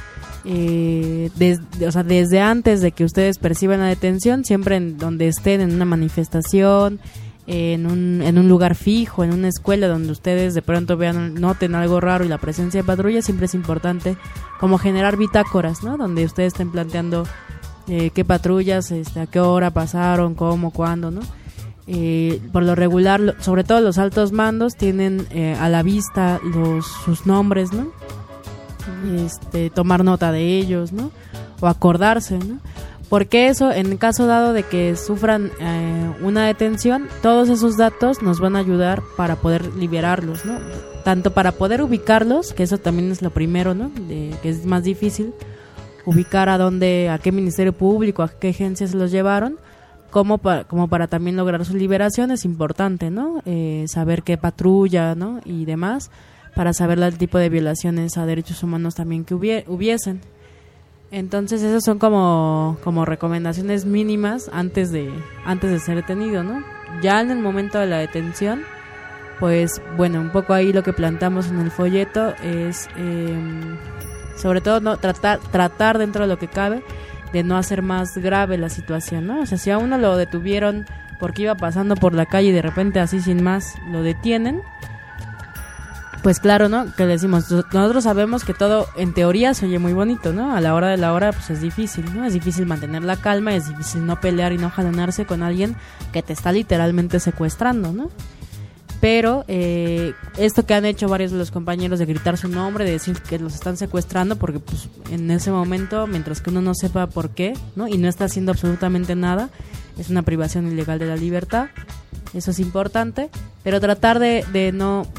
o sea, desde antes de que ustedes perciban la detención, siempre en donde estén, en una manifestación, en un lugar fijo, en una escuela donde ustedes de pronto noten algo raro y la presencia de patrullas, siempre es importante como generar bitácoras, ¿no? Donde ustedes estén planteando qué patrullas, a qué hora pasaron, cómo, cuándo, ¿no? Por lo regular, sobre todo los altos mandos tienen a la vista sus nombres, ¿no? Tomar nota de ellos, ¿no? O acordarse, ¿no? Porque eso, en caso dado de que sufran una detención, todos esos datos nos van a ayudar para poder liberarlos, ¿no? Tanto para poder ubicarlos, que eso también es lo primero, ¿no? Que es más difícil ubicar a qué ministerio público, a qué agencias los llevaron, como para también lograr su liberación. Es importante, ¿no? Saber qué patrulla, ¿no? Y demás, para saber el tipo de violaciones a derechos humanos también que hubiesen. Entonces esas son como recomendaciones mínimas antes de ser detenido, ¿no? Ya en el momento de la detención, pues bueno, un poco ahí lo que plantamos en el folleto es sobre todo no tratar dentro de lo que cabe de no hacer más grave la situación, ¿no? O sea, si a uno lo detuvieron porque iba pasando por la calle y de repente así sin más lo detienen, pues claro, ¿no? Que decimos, nosotros sabemos que todo en teoría se oye muy bonito, ¿no? A la hora de la hora pues es difícil, ¿no? Es difícil mantener la calma, es difícil no pelear y no jalonarse con alguien que te está literalmente secuestrando, ¿no? Pero esto que han hecho varios de los compañeros de gritar su nombre, de decir que los están secuestrando, porque pues en ese momento, mientras que uno no sepa por qué, ¿no? Y no está haciendo absolutamente nada, es una privación ilegal de la libertad. Eso es importante, pero tratar de no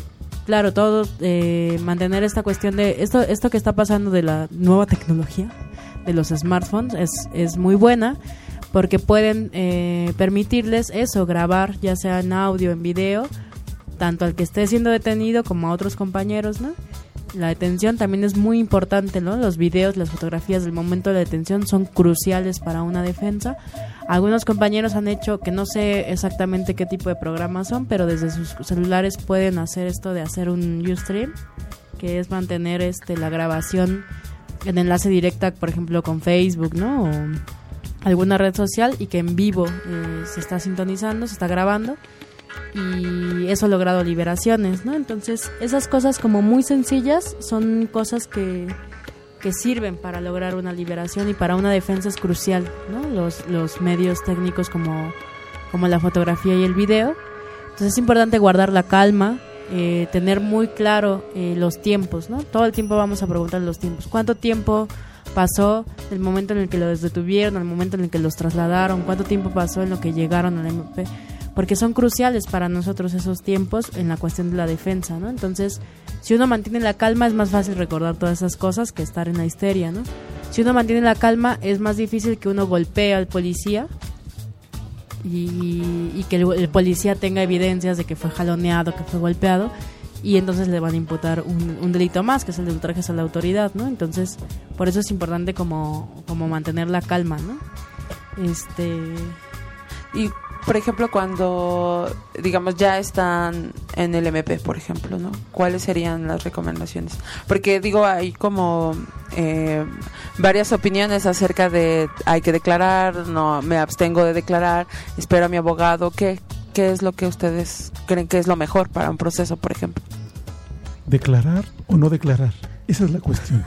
claro, todo mantener esta cuestión de esto que está pasando de la nueva tecnología de los smartphones es muy buena, porque pueden permitirles eso, grabar ya sea en audio, en video, tanto al que esté siendo detenido como a otros compañeros, ¿no? La detención también es muy importante, ¿no? Los videos, las fotografías del momento de la detención son cruciales para una defensa. Algunos compañeros han hecho, que no sé exactamente qué tipo de programas son, pero desde sus celulares pueden hacer esto de hacer un Ustream, que es mantener la grabación en enlace directa, por ejemplo, con Facebook, ¿no? O alguna red social, y que en vivo se está sintonizando, se está grabando, y eso ha logrado liberaciones, ¿no? Entonces, esas cosas como muy sencillas son cosas que sirven para lograr una liberación, y para una defensa es crucial, ¿no? Los medios técnicos como la fotografía y el video. Entonces es importante guardar la calma, tener muy claro los tiempos, ¿no? Todo el tiempo vamos a preguntar los tiempos. ¿Cuánto tiempo pasó del momento en el que los detuvieron al momento en el que los trasladaron? ¿Cuánto tiempo pasó en lo que llegaron al MP? Porque son cruciales para nosotros esos tiempos en la cuestión de la defensa, ¿no? Entonces, si uno mantiene la calma, es más fácil recordar todas esas cosas que estar en la histeria, ¿no? Si uno mantiene la calma, es más difícil que uno golpee al policía y que el policía tenga evidencias de que fue jaloneado, que fue golpeado, y entonces le van a imputar un delito más, que es el de ultrajes a la autoridad, ¿no? Entonces, por eso es importante como mantener la calma, ¿no? Y por ejemplo, cuando, digamos, ya están en el MP, por ejemplo, ¿no? ¿Cuáles serían las recomendaciones? Porque, digo, hay como varias opiniones acerca de hay que declarar, no, me abstengo de declarar, espero a mi abogado. ¿Qué es lo que ustedes creen que es lo mejor para un proceso, por ejemplo? ¿Declarar o no declarar? Esa es la cuestión.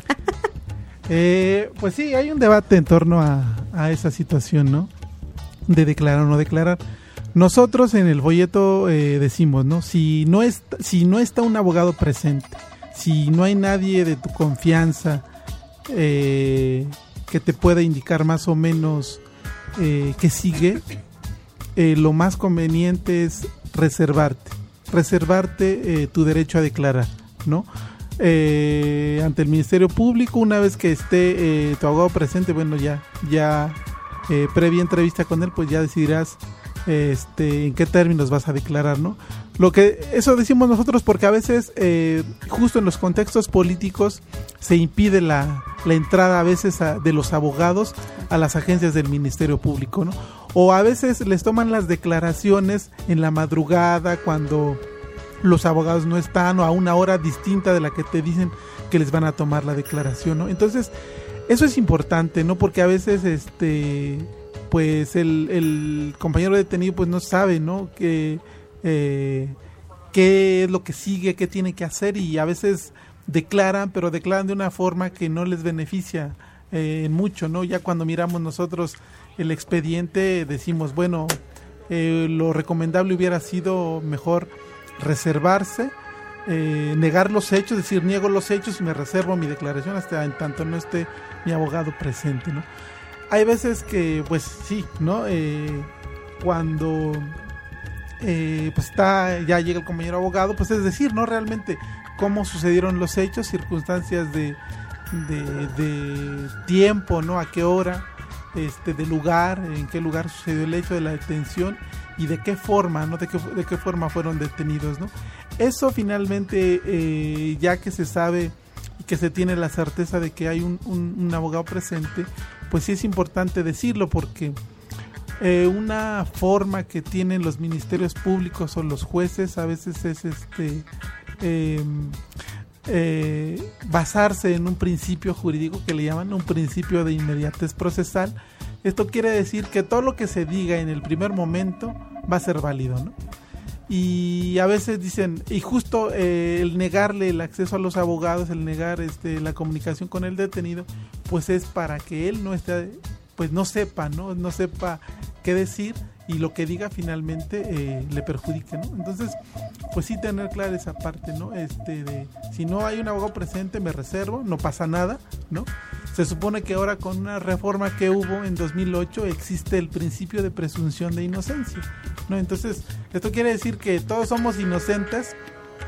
Pues sí, hay un debate en torno a esa situación, ¿no? De declarar o no declarar. Nosotros en el folleto decimos, ¿no? Si no está un abogado presente, si no hay nadie de tu confianza que te pueda indicar más o menos qué sigue, lo más conveniente es reservarte tu derecho a declarar, ¿no? Ante el Ministerio Público, una vez que esté tu abogado presente, bueno, ya previa entrevista con él, pues ya decidirás en qué términos vas a declarar, ¿no? Eso decimos nosotros porque a veces justo en los contextos políticos se impide la entrada a veces de los abogados a las agencias del Ministerio Público, ¿no? O a veces les toman las declaraciones en la madrugada cuando los abogados no están, o a una hora distinta de la que te dicen que les van a tomar la declaración, ¿no? Entonces, eso es importante, ¿no? Porque a veces pues el compañero detenido pues no sabe, ¿no? Qué es lo que sigue, qué tiene que hacer, y a veces declaran, pero declaran de una forma que no les beneficia mucho, ¿no? Ya cuando miramos nosotros el expediente decimos, bueno, lo recomendable hubiera sido mejor reservarse, negar los hechos, decir, niego los hechos y me reservo mi declaración hasta en tanto no esté mi abogado presente, ¿no? Hay veces que, pues sí, ¿no? Cuando pues ya llega el compañero abogado, pues es decir, ¿no? Realmente cómo sucedieron los hechos, circunstancias de tiempo, ¿no? A qué hora, de lugar, en qué lugar sucedió el hecho de la detención y de qué forma, ¿no? De qué forma fueron detenidos, ¿no? Eso finalmente, ya que se sabe y que se tiene la certeza de que hay un abogado presente, pues sí es importante decirlo, porque una forma que tienen los ministerios públicos o los jueces a veces es basarse en un principio jurídico que le llaman un principio de inmediatez procesal. Esto quiere decir que todo lo que se diga en el primer momento va a ser válido, ¿no? Y a veces dicen, y justo el negarle el acceso a los abogados, el negar la comunicación con el detenido, pues es para que él no esté, pues no sepa qué decir, y lo que diga finalmente le perjudique, ¿no? Entonces, pues sí tener clara esa parte, ¿no? De si no hay un abogado presente, me reservo, no pasa nada, ¿no? Se supone que ahora con una reforma que hubo en 2008 existe el principio de presunción de inocencia, ¿no? Entonces, esto quiere decir que todos somos inocentes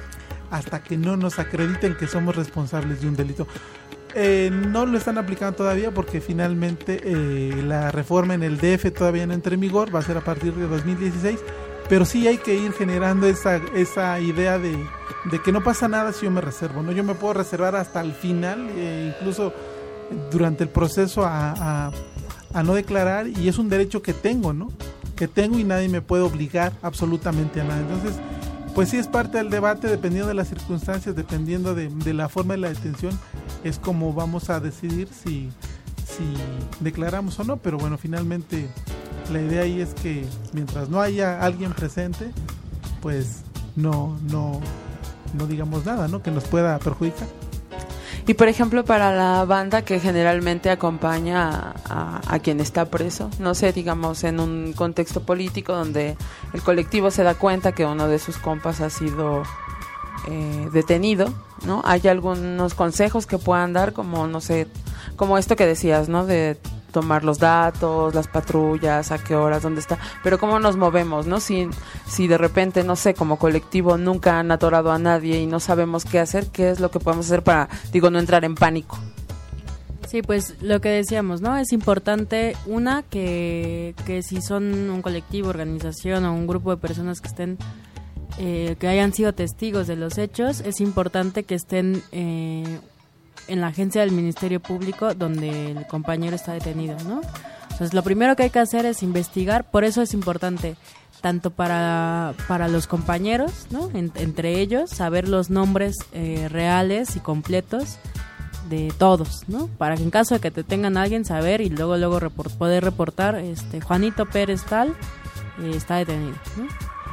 hasta que no nos acrediten que somos responsables de un delito. No lo están aplicando todavía porque finalmente la reforma en el DF todavía no entra en vigor, va a ser a partir de 2016, pero sí hay que ir generando esa idea de que no pasa nada si yo me reservo, ¿no? Yo me puedo reservar hasta el final, incluso durante el proceso a no declarar, y es un derecho que tengo, ¿no? Que tengo y nadie me puede obligar absolutamente a nada. Entonces, pues sí es parte del debate, dependiendo de las circunstancias, dependiendo de la forma de la detención, es como vamos a decidir si declaramos o no, pero bueno, finalmente la idea ahí es que mientras no haya alguien presente, pues no digamos nada, ¿no? Que nos pueda perjudicar. Y por ejemplo, para la banda que generalmente acompaña a quien está preso, no sé, digamos en un contexto político donde el colectivo se da cuenta que uno de sus compas ha sido detenido, ¿no? ¿Hay algunos consejos que puedan dar, como no sé, como esto que decías, ¿no? De tomar los datos, las patrullas, a qué horas, dónde está, pero cómo nos movemos, ¿no? Si de repente, no sé, como colectivo nunca han atorado a nadie y no sabemos qué hacer, ¿qué es lo que podemos hacer para, no entrar en pánico? Sí, pues lo que decíamos, ¿no? Es importante, que si son un colectivo, organización o un grupo de personas que estén, que hayan sido testigos de los hechos, es importante que estén en la agencia del Ministerio Público donde el compañero está detenido, ¿no? Entonces lo primero que hay que hacer es investigar, por eso es importante tanto para los compañeros, ¿no? Entre ellos, saber los nombres reales y completos de todos, ¿no? Para que en caso de que te tengan a alguien, saber y luego poder reportar, Juanito Pérez tal está detenido, ¿no?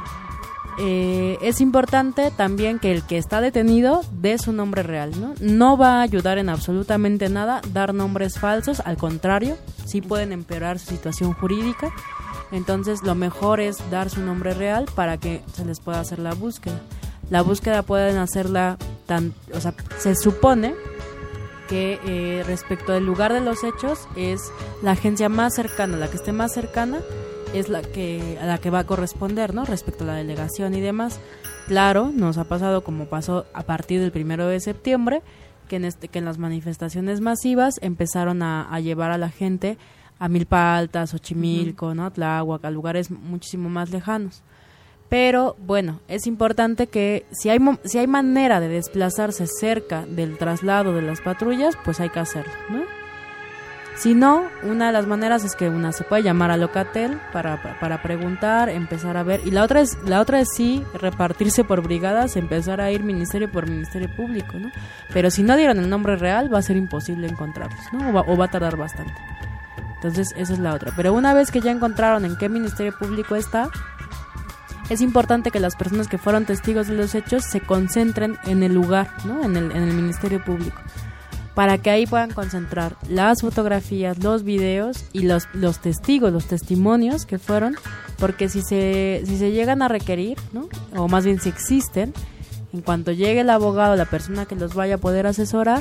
Es importante también que el que está detenido dé su nombre real, ¿no? No va a ayudar en absolutamente nada dar nombres falsos, al contrario, sí pueden empeorar su situación jurídica. Entonces lo mejor es dar su nombre real para que se les pueda hacer la búsqueda. La búsqueda pueden hacerla se supone que respecto del lugar de los hechos es la agencia más cercana, la que esté más cercana es a la que va a corresponder, ¿no? Respecto a la delegación y demás. Claro, nos ha pasado como pasó a partir del 1 de septiembre, que en las manifestaciones masivas empezaron a llevar a la gente a Milpa Alta, Xochimilco, ¿no? Tláhuac, a lugares muchísimo más lejanos. Pero bueno, es importante que si hay manera de desplazarse cerca del traslado de las patrullas, pues hay que hacerlo, ¿no? Si no, una de las maneras es que se puede llamar a Locatel para preguntar, empezar a ver, y la otra es sí repartirse por brigadas, empezar a ir ministerio por ministerio público, ¿no? Pero si no dieron el nombre real, va a ser imposible encontrarlos, ¿no? O va a tardar bastante. Entonces, esa es la otra. Pero una vez que ya encontraron en qué ministerio público está, es importante que las personas que fueron testigos de los hechos se concentren en el lugar, ¿no? En el ministerio público, para que ahí puedan concentrar las fotografías, los videos y los testigos, los testimonios que fueron, porque si se llegan a requerir, ¿no? O más bien si existen, en cuanto llegue el abogado, la persona que los vaya a poder asesorar,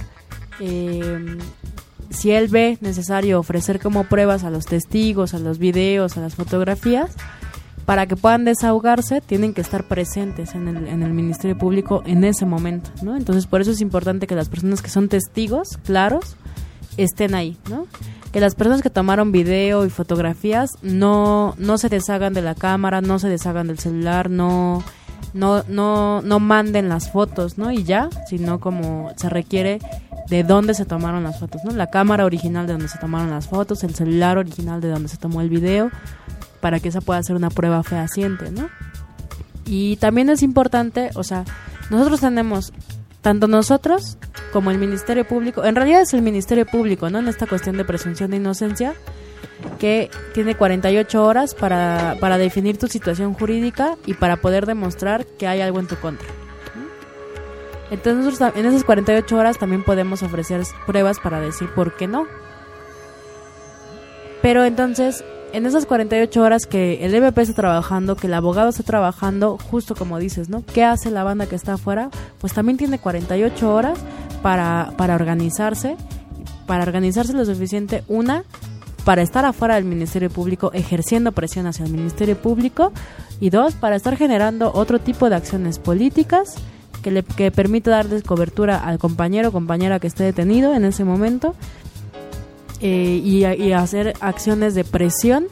si él ve necesario ofrecer como pruebas a los testigos, a los videos, a las fotografías, para que puedan desahogarse, tienen que estar presentes en el Ministerio Público en ese momento, ¿no? Entonces, por eso es importante que las personas que son testigos claros estén ahí, ¿no? Que las personas que tomaron video y fotografías no se deshagan de la cámara, no se deshagan del celular, no manden las fotos, ¿no? Y ya, sino como se requiere de dónde se tomaron las fotos, ¿no? La cámara original de donde se tomaron las fotos, el celular original de donde se tomó el video, para que esa pueda ser una prueba fehaciente, ¿no? Y también es importante, nosotros tenemos, tanto nosotros como el Ministerio Público, en realidad es el Ministerio Público, ¿no? En esta cuestión de presunción de inocencia, que tiene 48 horas para definir tu situación jurídica y para poder demostrar que hay algo en tu contra, ¿no? Entonces nosotros en esas 48 horas también podemos ofrecer pruebas para decir por qué no. Pero entonces, en esas 48 horas que el MP está trabajando, que el abogado está trabajando, justo como dices, ¿no? ¿Qué hace la banda que está afuera? Pues también tiene 48 horas para organizarse lo suficiente, para estar afuera del Ministerio Público, ejerciendo presión hacia el Ministerio Público, y 2, para estar generando otro tipo de acciones políticas que permita darles cobertura al compañero o compañera que esté detenido en ese momento, y hacer acciones de presión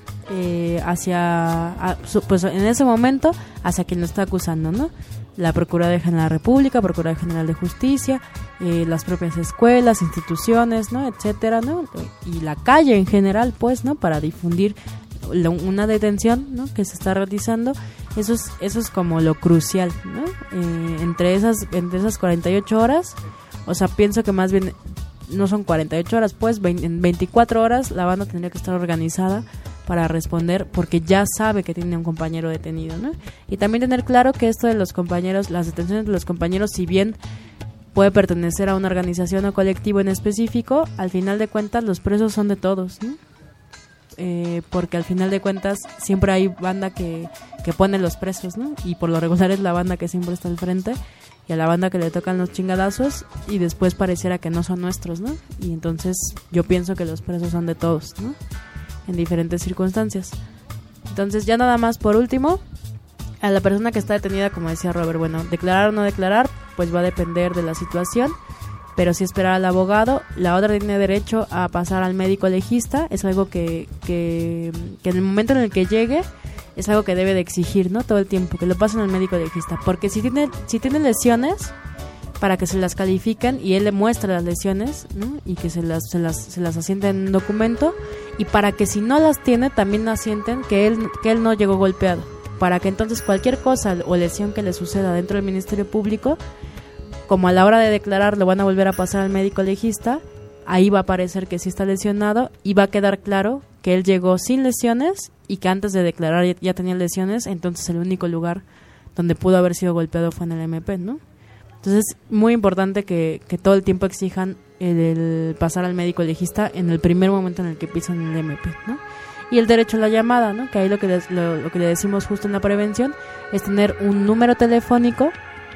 pues en ese momento hacia quien lo está acusando, ¿no? La Procuraduría General de la República, Procuraduría General de Justicia, las propias escuelas, instituciones, ¿no? Etcétera, ¿no? Y la calle en general, pues, ¿no? Para difundir una detención, ¿no? Que se está realizando. Eso es como lo crucial, ¿no? Entre esas 48 horas, o sea, pienso que más bien no son 48 horas, pues en 24 horas la banda tendría que estar organizada para responder, porque ya sabe que tiene un compañero detenido, ¿no? Y también tener claro que esto de los compañeros, las detenciones de los compañeros, si bien puede pertenecer a una organización o colectivo en específico, al final de cuentas los presos son de todos, ¿no? Porque al final de cuentas siempre hay banda que pone los presos, ¿no? Y por lo regular es la banda que siempre está al frente, y a la banda que le tocan los chingadazos, y después pareciera que no son nuestros, ¿no? Y entonces yo pienso que los presos son de todos, ¿no? En diferentes circunstancias. Entonces, ya nada más por último, a la persona que está detenida, como decía Robert, bueno, declarar o no declarar, pues va a depender de la situación, pero sí esperar al abogado. La otra tiene derecho a pasar al médico legista, es algo que en el momento en el que llegue, es algo que debe de exigir, ¿no? Todo el tiempo, que lo pasen al médico legista, porque si tiene lesiones, para que se las califiquen y él le muestre las lesiones, ¿no? Y que se las asiente en un documento, y para que si no las tiene también asienten que él no llegó golpeado, para que entonces cualquier cosa o lesión que le suceda dentro del Ministerio Público, como a la hora de declarar lo van a volver a pasar al médico legista, ahí va a aparecer que sí está lesionado y va a quedar claro que él llegó sin lesiones y que antes de declarar ya tenía lesiones, entonces el único lugar donde pudo haber sido golpeado fue en el MP, ¿no? Entonces, muy importante que todo el tiempo exijan el pasar al médico legista en el primer momento en el que pisan el MP, ¿no? Y el derecho a la llamada, ¿no? Que ahí lo que le decimos justo en la prevención es tener un número telefónico,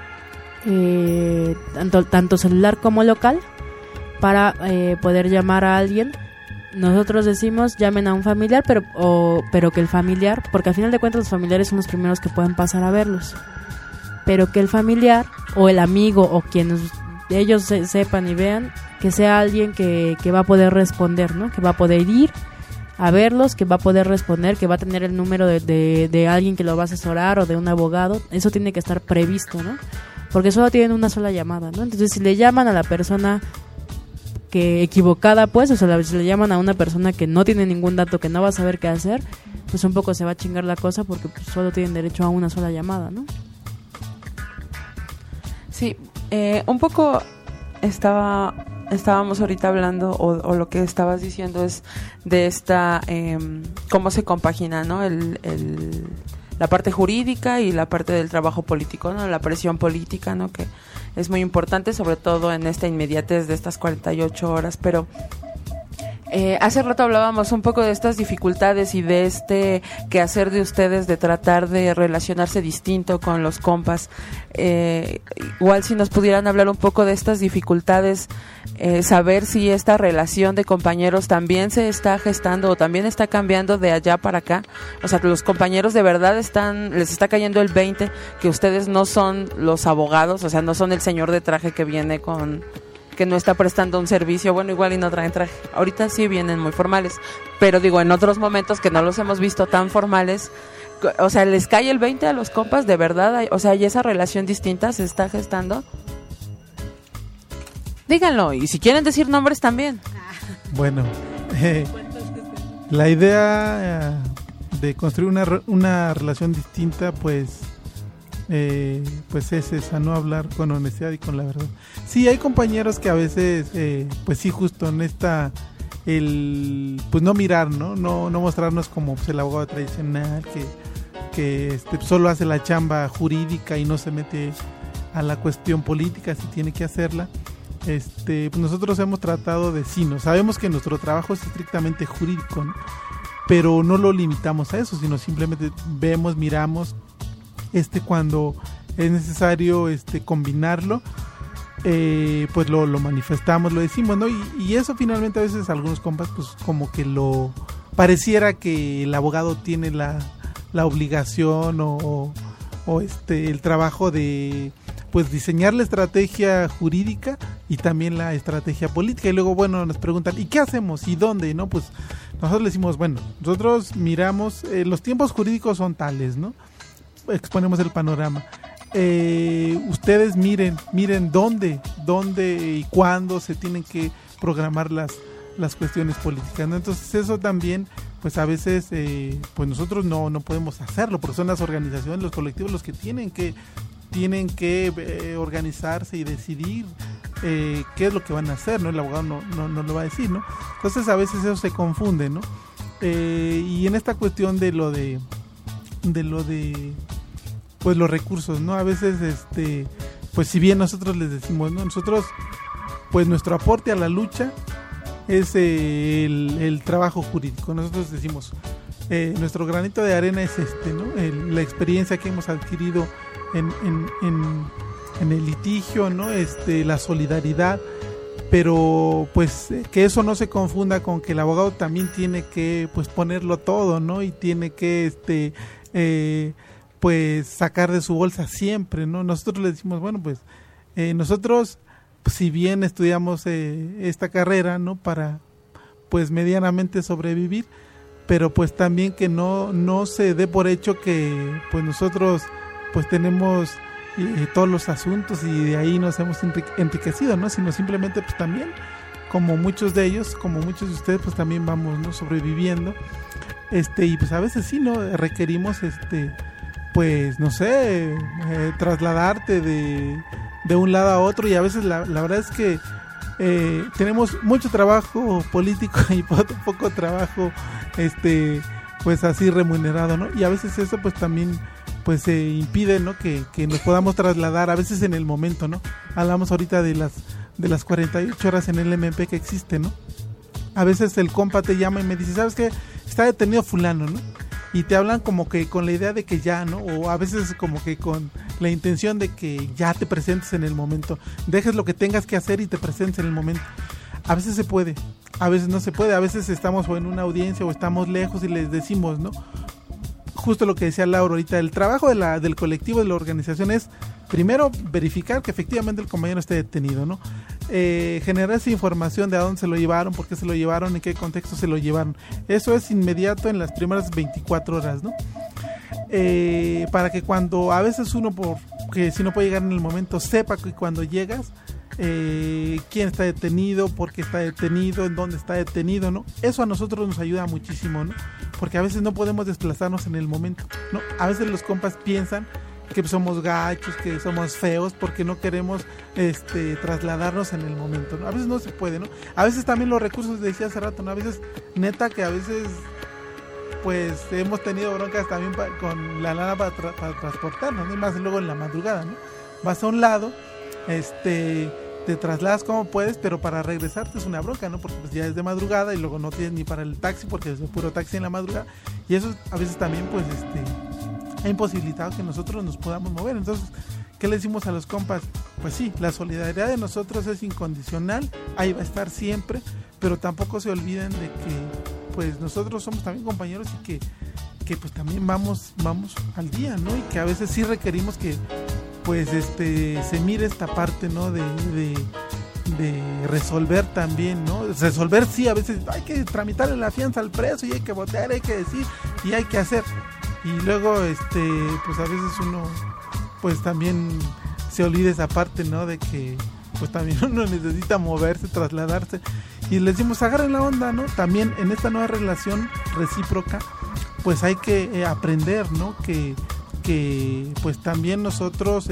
tanto celular como local, para poder llamar a alguien. Nosotros decimos llamen a un familiar, pero que el familiar, porque al final de cuentas los familiares son los primeros que pueden pasar a verlos, pero que el familiar o el amigo o quienes ellos sepan y vean, que sea alguien que va a poder responder, ¿no? Que va a poder ir a verlos, que va a poder responder, que va a tener el número de alguien que lo va a asesorar o de un abogado. Eso tiene que estar previsto, ¿no? Porque solo tienen una sola llamada, ¿no? Entonces, si le llaman a la persona que equivocada, pues, o sea, si le llaman a una persona que no tiene ningún dato, que no va a saber qué hacer, pues un poco se va a chingar la cosa, porque pues, solo tienen derecho a una sola llamada, ¿no? Sí, un poco estábamos ahorita hablando, o lo que estabas diciendo es de esta, cómo se compagina, ¿no? La parte jurídica y la parte del trabajo político, ¿no? La presión política, ¿no? Que es muy importante, sobre todo en esta inmediatez de estas 48 horas, pero hace rato hablábamos un poco de estas dificultades y de este quehacer de ustedes de tratar de relacionarse distinto con los compas. Igual si nos pudieran hablar un poco de estas dificultades, saber si esta relación de compañeros también se está gestando o también está cambiando de allá para acá. O sea, que los compañeros de verdad les está cayendo el 20, que ustedes no son los abogados, o sea, no son el señor de traje que viene que no está prestando un servicio, bueno, igual y no traen traje. Ahorita sí vienen muy formales, pero digo, en otros momentos que no los hemos visto tan formales, o sea, les cae el 20 a los compas, de verdad, o sea, y esa relación distinta se está gestando. Díganlo, y si quieren decir nombres también. Bueno, la idea de construir una relación distinta, pues es esa, no hablar con honestidad y con la verdad. Sí, hay compañeros que a veces, pues sí, justo en esta, pues no mirar, no mostrarnos como pues, el abogado tradicional que solo hace la chamba jurídica y no se mete a la cuestión política si tiene que hacerla. Pues nosotros hemos tratado de sabemos que nuestro trabajo es estrictamente jurídico, ¿no? Pero no lo limitamos a eso, sino simplemente miramos cuando es necesario combinarlo, pues lo manifestamos, lo decimos, ¿no? Y eso finalmente a veces algunos compas pues como que pareciera que el abogado tiene la obligación o el trabajo de pues diseñar la estrategia jurídica y también la estrategia política. Y luego, bueno, nos preguntan, ¿y qué hacemos? ¿Y dónde? ¿No? Pues nosotros le decimos, bueno, nosotros miramos, los tiempos jurídicos son tales, ¿no? Exponemos el panorama. Ustedes miren dónde y cuándo se tienen que programar las cuestiones políticas, ¿no? Entonces eso también, pues a veces, pues nosotros no podemos hacerlo, porque son las organizaciones, los colectivos los que tienen que organizarse y decidir qué es lo que van a hacer, ¿no? El abogado no lo va a decir, ¿no? Entonces a veces eso se confunde, ¿no? Y en esta cuestión de lo de pues los recursos, ¿no? A veces pues si bien nosotros les decimos, ¿no? Nosotros, pues nuestro aporte a la lucha es el trabajo jurídico. Nosotros decimos, nuestro granito de arena es ¿no? La experiencia que hemos adquirido en el litigio, ¿no? La solidaridad, pero pues que eso no se confunda con que el abogado también tiene que pues ponerlo todo, ¿no? Y tiene que pues sacar de su bolsa siempre, ¿no? Nosotros le decimos, bueno, pues nosotros, si bien estudiamos esta carrera, ¿no? Para pues medianamente sobrevivir, pero pues también que no se dé por hecho que pues nosotros pues tenemos todos los asuntos y de ahí nos hemos enriquecido, ¿no? Sino simplemente pues también, como muchos de ellos, como muchos de ustedes, pues también vamos, ¿no? Sobreviviendo, y pues a veces sí, ¿no? Requerimos pues no sé, trasladarte de un lado a otro, y a veces la verdad es que tenemos mucho trabajo político y poco trabajo pues así remunerado, ¿no? Y a veces eso pues también pues impide, ¿no? que nos podamos trasladar a veces en el momento, ¿no? Hablamos ahorita de las 48 horas en el MP que existe, ¿no? A veces el compa te llama y me dice, ¿sabes qué? Está detenido fulano, ¿no? Y te hablan como que con la idea de que ya, ¿no? O a veces como que con la intención de que ya te presentes en el momento, dejes lo que tengas que hacer y te presentes en el momento. A veces se puede, a veces no se puede, a veces estamos o en una audiencia o estamos lejos y les decimos, ¿no? Justo lo que decía Laura ahorita, el trabajo del colectivo, de la organización es primero verificar que efectivamente el compañero esté detenido, ¿no? Generar esa información de a dónde se lo llevaron, por qué se lo llevaron, en qué contexto se lo llevaron. Eso es inmediato en las primeras 24 horas, ¿no? Para que cuando a veces uno, porque si no puede llegar en el momento, sepa que cuando llegas, quién está detenido, por qué está detenido, en dónde está detenido, ¿no? Eso a nosotros nos ayuda muchísimo, ¿no? Porque a veces no podemos desplazarnos en el momento, ¿no? A veces los compas piensan que somos gachos, que somos feos, porque no queremos trasladarnos en el momento, ¿no? A veces no se puede, ¿no? A veces también los recursos, decía hace rato, ¿no? A veces, neta, que a veces pues hemos tenido broncas también con la lana para transportarnos, ¿no? Y más luego en la madrugada, ¿no? Vas a un lado, te trasladas como puedes, pero para regresarte es una bronca, ¿no? Porque pues ya es de madrugada y luego no tienes ni para el taxi porque es puro taxi en la madrugada, y eso a veces también pues ha imposibilitado que nosotros nos podamos mover. Entonces, ¿qué le decimos a los compas? Pues sí, la solidaridad de nosotros es incondicional, ahí va a estar siempre, pero tampoco se olviden de que pues nosotros somos también compañeros y que pues también vamos al día, ¿no? Y que a veces sí requerimos que pues se mire esta parte, ¿no? De resolver también, ¿no? Resolver, sí, a veces hay que tramitarle la fianza al preso y hay que votar, hay que decir y hay que hacer. Y luego, pues a veces uno, pues también se olvida esa parte, ¿no? De que, pues también uno necesita moverse, trasladarse. Y les decimos, agarren la onda, ¿no? También en esta nueva relación recíproca, pues hay que aprender, ¿no? Que pues también nosotros,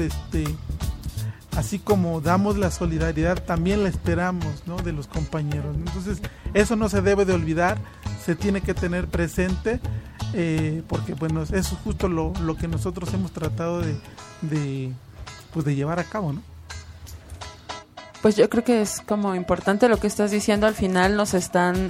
así como damos la solidaridad, también la esperamos, ¿no? De los compañeros, ¿no? Entonces, eso no se debe de olvidar, se tiene que tener presente, porque bueno, eso es justo lo que nosotros hemos tratado de llevar a cabo, ¿no? Pues yo creo que es como importante lo que estás diciendo. Al final nos están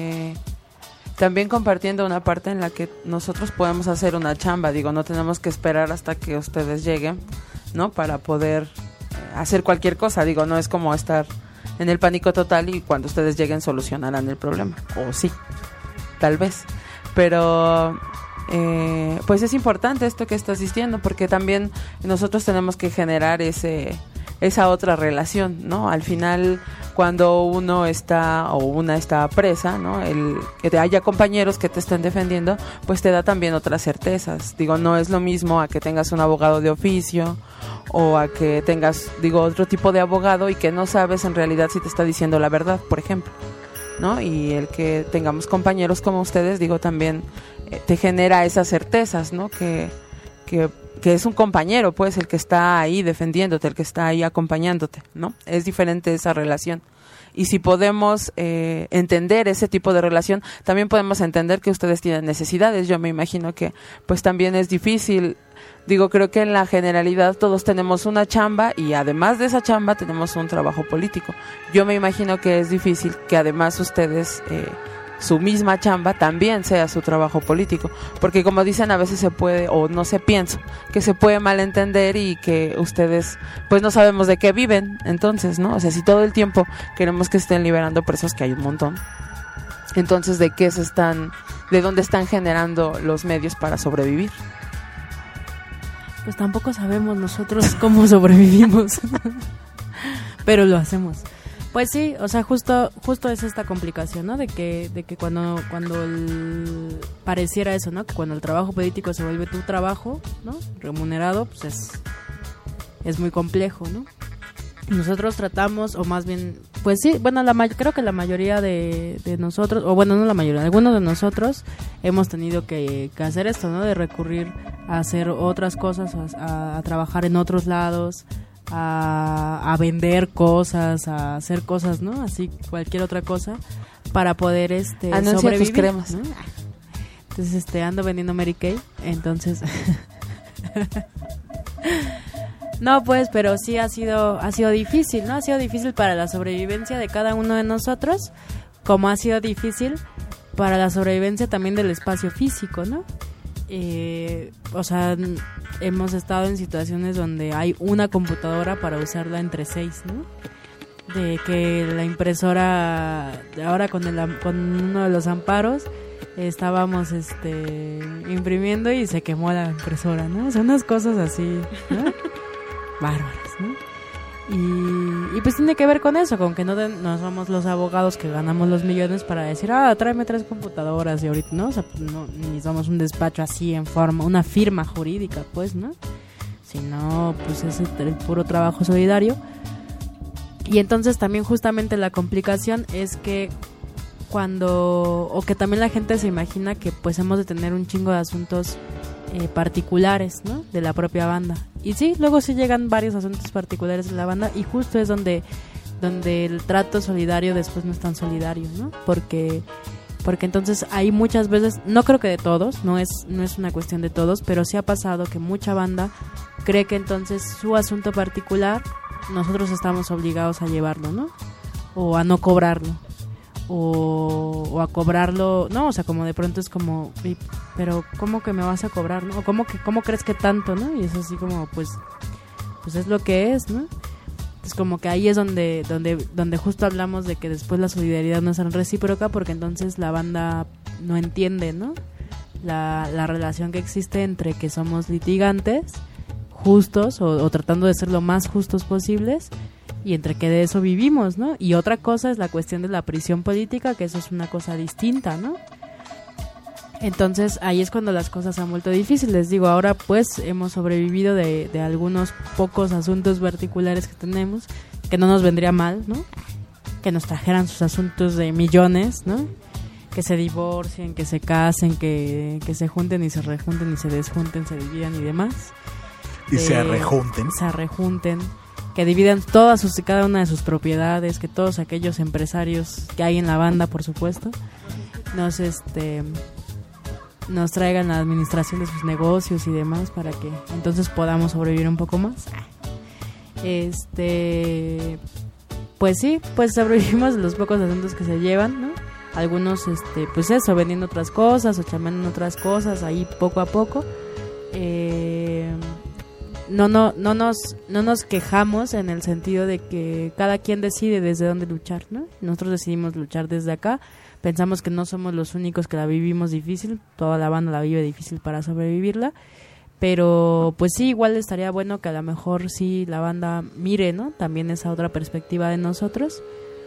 también compartiendo una parte en la que nosotros podemos hacer una chamba. Digo, no tenemos que esperar hasta que ustedes lleguen, ¿no? Para poder hacer cualquier cosa. Digo, no es como estar en el pánico total y cuando ustedes lleguen solucionarán el problema. O sí, tal vez. Pero pues es importante esto que estás diciendo, porque también nosotros tenemos que generar esa otra relación, ¿no? Al final, cuando uno está o una está presa, ¿no? El que haya compañeros que te estén defendiendo, pues te da también otras certezas. Digo, no es lo mismo a que tengas un abogado de oficio o a que tengas, otro tipo de abogado y que no sabes en realidad si te está diciendo la verdad, por ejemplo, ¿no? Y el que tengamos compañeros como ustedes, también te genera esas certezas, ¿no? Que es un compañero, pues, el que está ahí defendiéndote, el que está ahí acompañándote, ¿no? Es diferente esa relación. Y si podemos entender ese tipo de relación, también podemos entender que ustedes tienen necesidades. Yo me imagino que, pues, también es difícil. Creo que en la generalidad todos tenemos una chamba y además de esa chamba tenemos un trabajo político. Yo me imagino que es difícil que además ustedes... su misma chamba también sea su trabajo político, porque como dicen, a veces se puede, o no se piensa, que se puede malentender y que ustedes pues no sabemos de qué viven, entonces, ¿no? O sea, si todo el tiempo queremos que estén liberando presos, que hay un montón, entonces ¿de dónde están generando los medios para sobrevivir? Pues tampoco sabemos nosotros cómo sobrevivimos, pero lo hacemos. Pues sí, o sea, justo es esta complicación, ¿no? De que cuando pareciera eso, ¿no? Que cuando el trabajo político se vuelve tu trabajo, ¿no? Remunerado, pues es muy complejo, ¿no? Nosotros tratamos, o más bien, pues sí, bueno, creo que la mayoría de nosotros, o bueno, no la mayoría, algunos de nosotros hemos tenido que hacer esto, ¿no? De recurrir a hacer otras cosas, a trabajar en otros lados, a vender cosas, a hacer cosas, ¿no? Así, cualquier otra cosa para poder anuncia sobrevivir, tus cremas, ¿no? Entonces, ando vendiendo Mary Kay, entonces no, pues, pero sí ha sido difícil, ¿no? Ha sido difícil para la sobrevivencia de cada uno de nosotros, como ha sido difícil para la sobrevivencia también del espacio físico, ¿no? O sea, hemos estado en situaciones donde hay una computadora para usarla entre 6, ¿no? De que la impresora, ahora con uno de los amparos, estábamos imprimiendo y se quemó la impresora, ¿no? Son unas cosas así, ¿no? Bárbaras, ¿no? Y pues tiene que ver con eso, con que no somos los abogados que ganamos los millones para decir, tráeme 3 computadoras y ahorita, ¿no? O sea, no, ni somos un despacho así en forma, una firma jurídica, pues, ¿no? Sino, pues es el puro trabajo solidario. Y entonces también justamente la complicación es que o que también la gente se imagina que pues hemos de tener un chingo de asuntos particulares, ¿no? De la propia banda. Y sí, luego sí llegan varios asuntos particulares de la banda y justo es donde el trato solidario después no es tan solidario, ¿no? Porque entonces hay muchas veces, no creo que de todos, no es una cuestión de todos, pero sí ha pasado que mucha banda cree que entonces su asunto particular nosotros estamos obligados a llevarlo, ¿no? O a no cobrarlo. O a cobrarlo, no, o sea, como de pronto es como, pero ¿cómo que me vas a cobrar, no? O ¿cómo crees que tanto, no? Y es así como, pues es lo que es, ¿no? Es como que ahí es donde justo hablamos de que después la solidaridad no es tan recíproca, porque entonces la banda no entiende, ¿no? La relación que existe entre que somos litigantes justos o tratando de ser lo más justos posibles, y entre que de eso vivimos, ¿no? Y otra cosa es la cuestión de la prisión política, que eso es una cosa distinta, ¿no? Entonces ahí es cuando las cosas han vuelto difíciles. Les digo, ahora pues hemos sobrevivido de algunos pocos asuntos particulares que tenemos, que no nos vendría mal, ¿no? Que nos trajeran sus asuntos de millones, ¿no? Que se divorcien, que se casen, que se junten y se rejunten y se desjunten, se dividan y demás. Y se rejunten. Se rejunten. Que dividan cada una de sus propiedades, que todos aquellos empresarios que hay en la banda, por supuesto, nos traigan la administración de sus negocios y demás para que entonces podamos sobrevivir un poco más. Pues sí, pues sobrevivimos de los pocos asuntos que se llevan, ¿no? Algunos, pues eso, vendiendo otras cosas o chambeando en otras cosas, ahí poco a poco. No nos quejamos en el sentido de que cada quien decide desde dónde luchar, ¿no? Nosotros decidimos luchar desde acá, Pensamos que no somos los únicos que la vivimos difícil, toda la banda la vive difícil para sobrevivirla, pero pues sí, igual estaría bueno que a lo mejor sí la banda mire, ¿no? También esa otra perspectiva de nosotros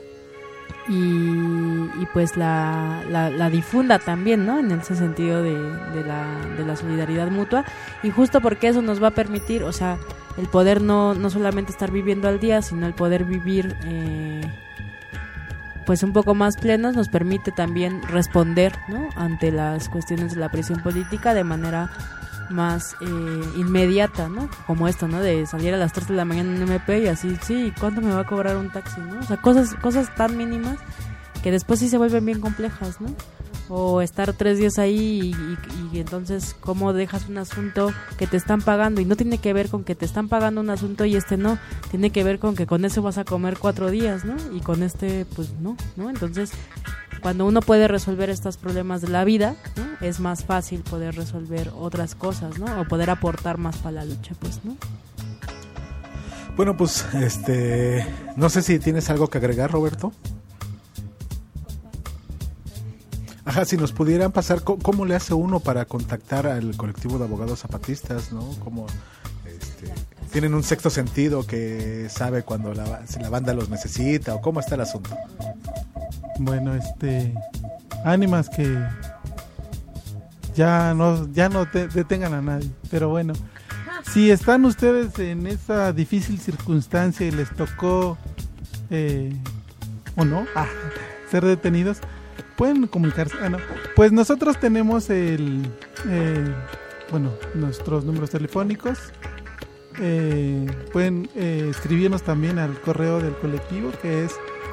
y pues la difunda también, ¿no? En ese sentido de la solidaridad mutua, y justo porque eso nos va a permitir, o sea, el poder no solamente estar viviendo al día, sino el poder vivir pues un poco más plenos, nos permite también responder, ¿no? Ante las cuestiones de la presión política de manera más inmediata, ¿no? Como esto, ¿no? De salir a las 3 de la mañana en un MP y así, sí, ¿cuánto me va a cobrar un taxi, no? O sea, cosas tan mínimas que después sí se vuelven bien complejas, ¿no? O estar 3 días ahí y entonces cómo dejas un asunto que te están pagando, y no tiene que ver con que te están pagando un asunto y no, tiene que ver con que con eso vas a comer 4 días, ¿no? Y con pues no, entonces cuando uno puede resolver estos problemas de la vida, ¿no? Es más fácil poder resolver otras cosas, ¿no? O poder aportar más para la lucha, pues, ¿no? Bueno, pues, no sé si tienes algo que agregar, Roberto. Ajá, si nos pudieran pasar, ¿cómo le hace uno para contactar al colectivo de abogados zapatistas, ¿no? ¿Cómo tienen un sexto sentido que sabe cuando si la banda los necesita, o cómo está el asunto? Bueno, ánimas que ya no detengan a nadie, pero bueno, si están ustedes en esa difícil circunstancia y les tocó o no ser detenidos, pueden comunicarse. Pues nosotros tenemos nuestros números telefónicos. Pueden escribirnos también al correo del colectivo, que es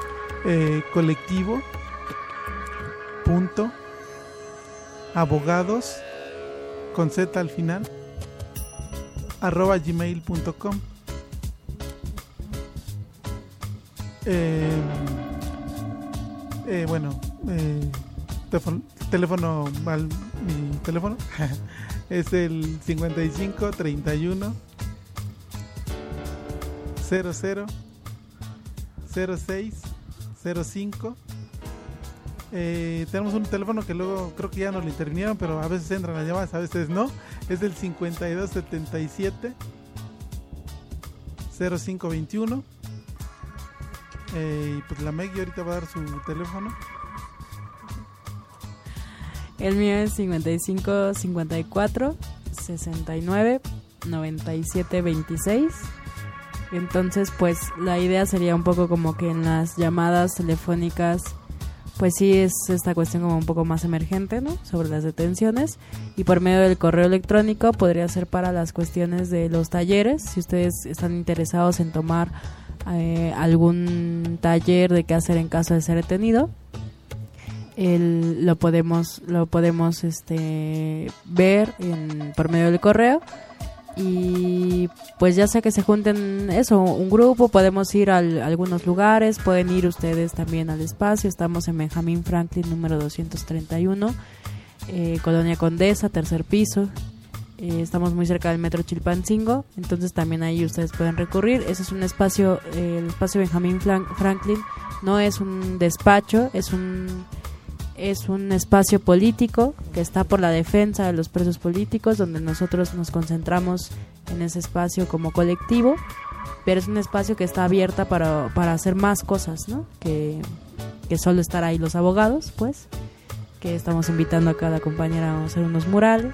colectivo.abogados con Z al final @gmail.com. Mi teléfono es el 55 31 00 06 05. Tenemos un teléfono que luego creo que ya nos lo intervinieron, pero a veces entran las llamadas, a veces no. Es el 52 77 05 21. Y pues la Meg ahorita va a dar su teléfono. El mío es 55 54 69 97 26. Entonces, pues la idea sería un poco como que en las llamadas telefónicas, pues sí es esta cuestión como un poco más emergente, ¿no? Sobre las detenciones, y por medio del correo electrónico podría ser para las cuestiones de los talleres, si ustedes están interesados en tomar algún taller de qué hacer en caso de ser detenido. Lo podemos ver por medio del correo, y pues ya sea que se junten un grupo, podemos ir a algunos lugares, pueden ir ustedes también al espacio. Estamos en Benjamín Franklin número 231, Colonia Condesa, 3er piso. Estamos muy cerca del metro Chilpancingo, entonces también ahí ustedes pueden recurrir. Ese es un espacio, el espacio Benjamín Franklin no es un despacho, es un espacio político que está por la defensa de los presos políticos, donde nosotros nos concentramos en ese espacio como colectivo, pero es un espacio que está abierta para hacer más cosas, ¿no? Que solo estar ahí los abogados, pues, que estamos invitando a cada compañera a hacer unos murales.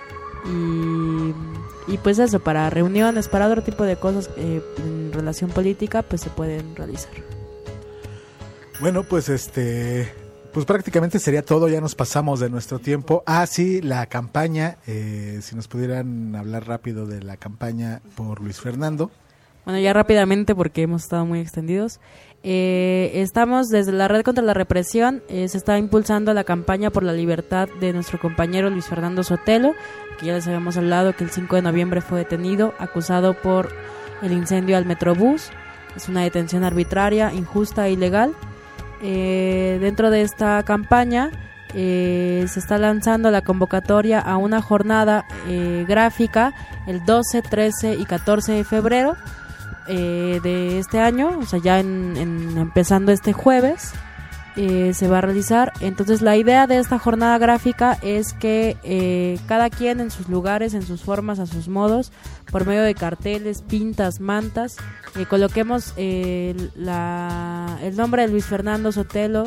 Y pues eso, para reuniones, para otro tipo de cosas en relación política, pues se pueden realizar. Bueno, pues pues prácticamente sería todo, ya nos pasamos de nuestro tiempo. Sí, la campaña, si nos pudieran hablar rápido de la campaña por Luis Fernando. Bueno, ya rápidamente porque hemos estado muy extendidos. Estamos desde la Red contra la Represión, se está impulsando la campaña por la libertad de nuestro compañero Luis Fernando Sotelo, que ya les habíamos hablado que el 5 de noviembre fue detenido, acusado por el incendio al Metrobús. Es una detención arbitraria, injusta e ilegal. Dentro de esta campaña se está lanzando la convocatoria a una jornada gráfica el 12, 13 y 14 de febrero de este año, o sea, ya empezando este jueves, se va a realizar. Entonces la idea de esta jornada gráfica es que cada quien en sus lugares, en sus formas, a sus modos, por medio de carteles, pintas, mantas, coloquemos el nombre de Luis Fernando Sotelo,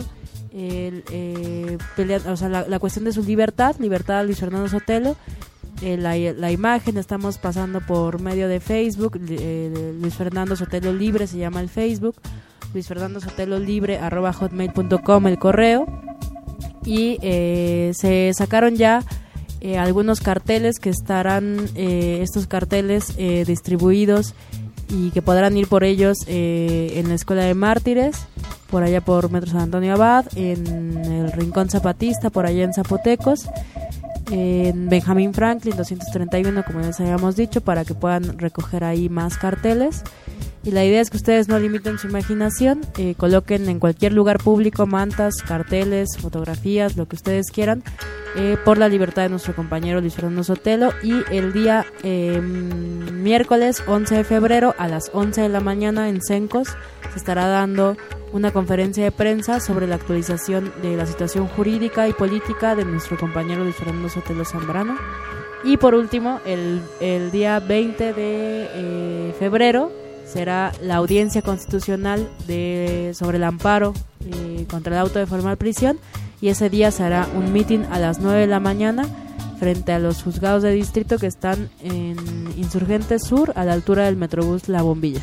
la cuestión de su libertad a Luis Fernando Sotelo, la imagen. Estamos pasando por medio de Facebook, Luis Fernando Sotelo Libre se llama el Facebook, Luis Fernando Sotelo Libre @hotmail.com el correo, y se sacaron ya algunos carteles que estarán estos carteles distribuidos y que podrán ir por ellos en la Escuela de Mártires, por allá por Metro San Antonio Abad, en el Rincón Zapatista, por allá en Zapotecos, en Benjamín Franklin 231, como les habíamos dicho, para que puedan recoger ahí más carteles. Y la idea es que ustedes no limiten su imaginación, coloquen en cualquier lugar público mantas, carteles, fotografías, lo que ustedes quieran, por la libertad de nuestro compañero Luis Fernando Sotelo. Y el día miércoles 11 de febrero a las 11 de la mañana en Cencos se estará dando una conferencia de prensa sobre la actualización de la situación jurídica y política de nuestro compañero Luis Fernando Sotelo Zambrano. Y por último, el día 20 de febrero será la audiencia constitucional sobre el amparo contra el auto de formal prisión, y ese día se hará un mitin a las 9 de la mañana frente a los juzgados de distrito que están en Insurgentes Sur, a la altura del Metrobús La Bombilla.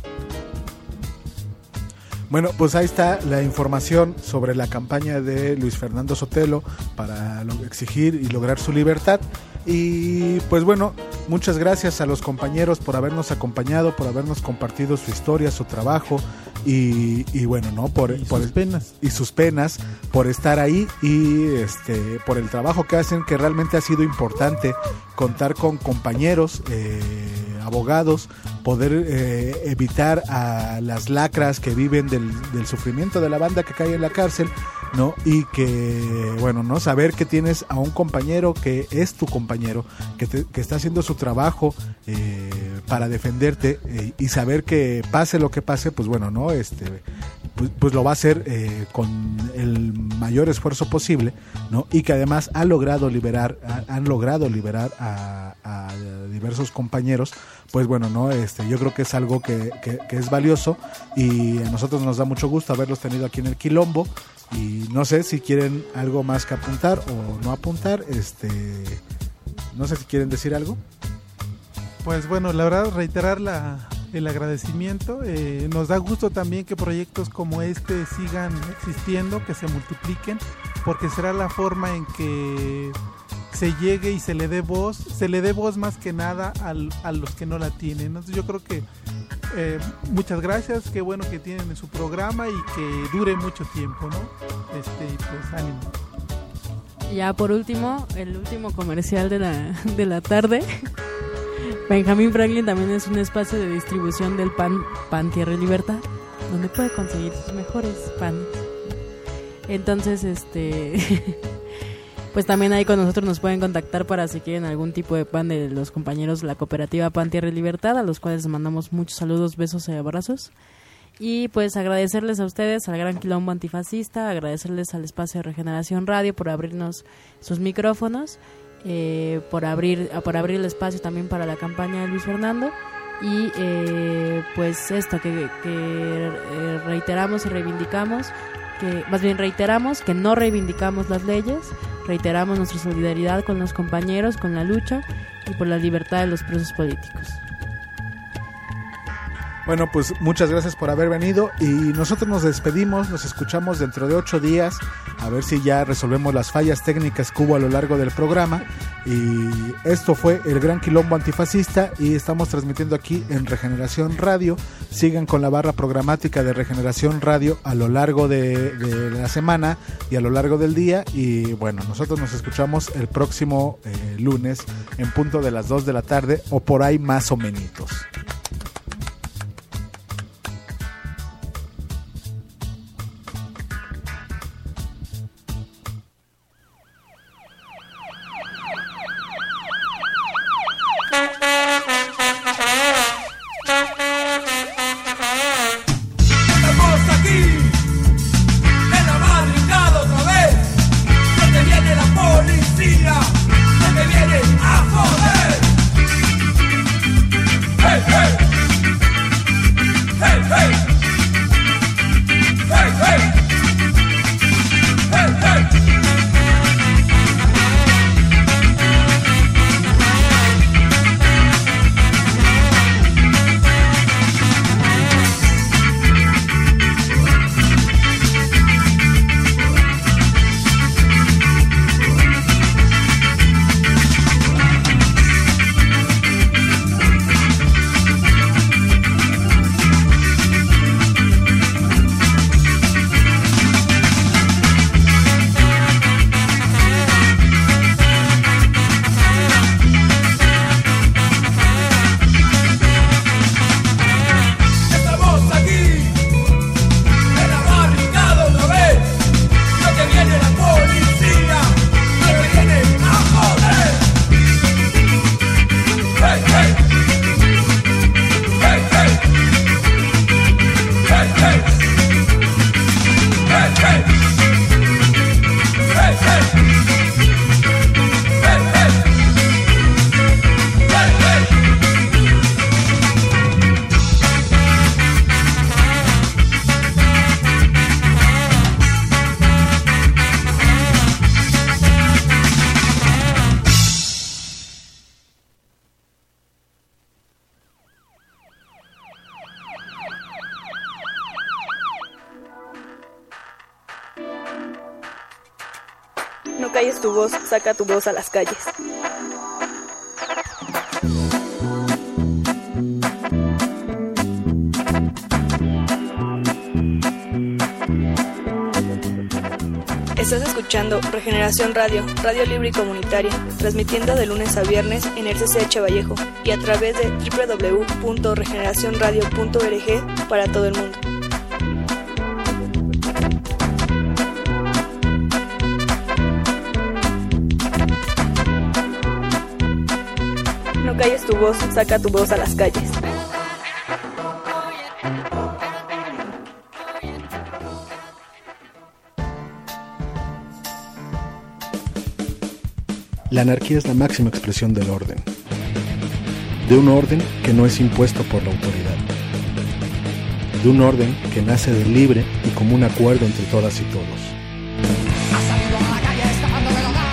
Bueno, pues ahí está la información sobre la campaña de Luis Fernando Sotelo para exigir y lograr su libertad. Y pues bueno, muchas gracias a los compañeros por habernos acompañado, por habernos compartido su historia, su trabajo y bueno, ¿no? Sus penas, por estar ahí y por el trabajo que hacen, que realmente ha sido importante contar con compañeros, abogados, poder evitar a las lacras que viven del sufrimiento de la banda que cae en la cárcel, ¿no? Y que, bueno, ¿no? Saber que tienes a un compañero que es tu compañero, que está haciendo su trabajo para defenderte, y saber que pase lo que pase, pues bueno, ¿no? Pues lo va a hacer con el mayor esfuerzo posible, ¿no? Y que además han logrado liberar a diversos compañeros. Pues bueno, ¿no? Yo creo que es algo que es valioso, y a nosotros nos da mucho gusto haberlos tenido aquí en el Quilombo. Y no sé si quieren algo más que apuntar o no apuntar, no sé si quieren decir algo. Pues bueno, la verdad, reiterar el agradecimiento. Nos da gusto también que proyectos como este sigan existiendo, que se multipliquen, porque será la forma en que se llegue y se le dé voz más que nada a los que no la tienen. Entonces yo creo que muchas gracias, qué bueno que tienen en su programa y que dure mucho tiempo, ¿no? Y pues ánimo. Ya por último, el último comercial de la tarde. Benjamín Franklin también es un espacio de distribución del pan Tierra y Libertad, donde puede conseguir sus mejores panes. Entonces, pues también ahí con nosotros nos pueden contactar para si quieren algún tipo de pan de los compañeros de la cooperativa Pan Tierra y Libertad, a los cuales les mandamos muchos saludos, besos y abrazos. Y pues agradecerles a ustedes, al Gran Quilombo Antifascista, agradecerles al espacio de Regeneración Radio por abrirnos sus micrófonos, por abrir el espacio también para la campaña de Luis Fernando. Y pues esto que reiteramos y reivindicamos, reiteramos que no reivindicamos las leyes, reiteramos nuestra solidaridad con los compañeros, con la lucha y por la libertad de los presos políticos. Bueno, pues muchas gracias por haber venido, y nosotros nos despedimos, nos escuchamos dentro de 8 días, a ver si ya resolvemos las fallas técnicas que hubo a lo largo del programa. Y esto fue el Gran Quilombo Antifascista, y estamos transmitiendo aquí en Regeneración Radio. Sigan con la barra programática de Regeneración Radio a lo largo de la semana y a lo largo del día. Y bueno, nosotros nos escuchamos el próximo lunes en punto de las 2 de la tarde, o por ahí más o menitos. Estamos aquí en la calles tu voz, saca tu voz a las calles. Estás escuchando Regeneración Radio, radio libre y comunitaria, transmitiendo de lunes a viernes en el CCH Vallejo y a través de www.regeneracionradio.org para todo el mundo. No calles tu voz, saca tu voz a las calles. La anarquía es la máxima expresión del orden, de un orden que no es impuesto por la autoridad, de un orden que nace de libre y común acuerdo entre todas y todos. Ha salido a la calle escapando del hogar.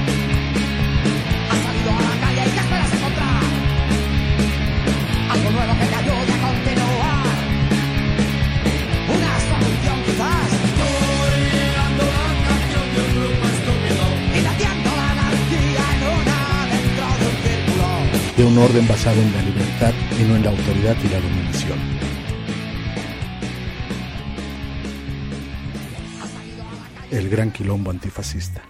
Ha salido a la calle y ¿qué esperas encontrar? Algo nuevo que te ayude a continuar. Una solución quizás. Llegando la canción de un grupo estúpido y latiendo la anarquía en una dentro de un círculo. De un orden basado en la libertad y no en la autoridad y la dominación. El gran quilombo antifascista.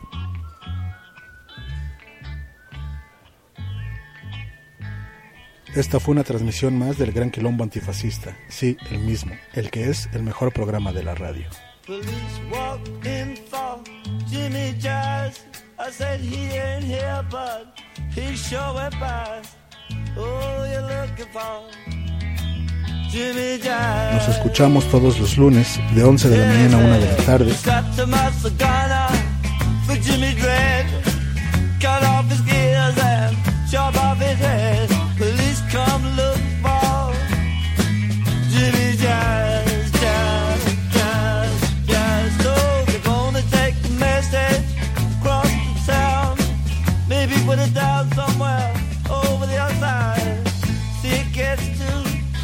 Esta fue una transmisión más del gran quilombo antifascista. Sí, el mismo, el que es el mejor programa de la radio. Police walked in for Jimmy Jazz. I said he ain't here, but he sure went past. Oh, you're looking for Jimmy Jazz. Nos escuchamos todos los lunes de 11 de la mañana a 1 de la tarde. Got to Masagana for Jimmy Dread. Cut off his gears and chop off his head. Police come look for Jimmy Jazz, Jazz, Jazz, Jazz. So they're gonna take the message across the town. Maybe put it down somewhere over the other side. See it gets to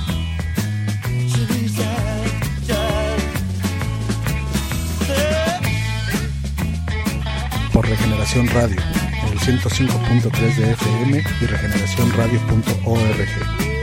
Jimmy Jazz, Jazz. Por Regeneración Radio, en el 105.3 de FM y regeneracionradio.org.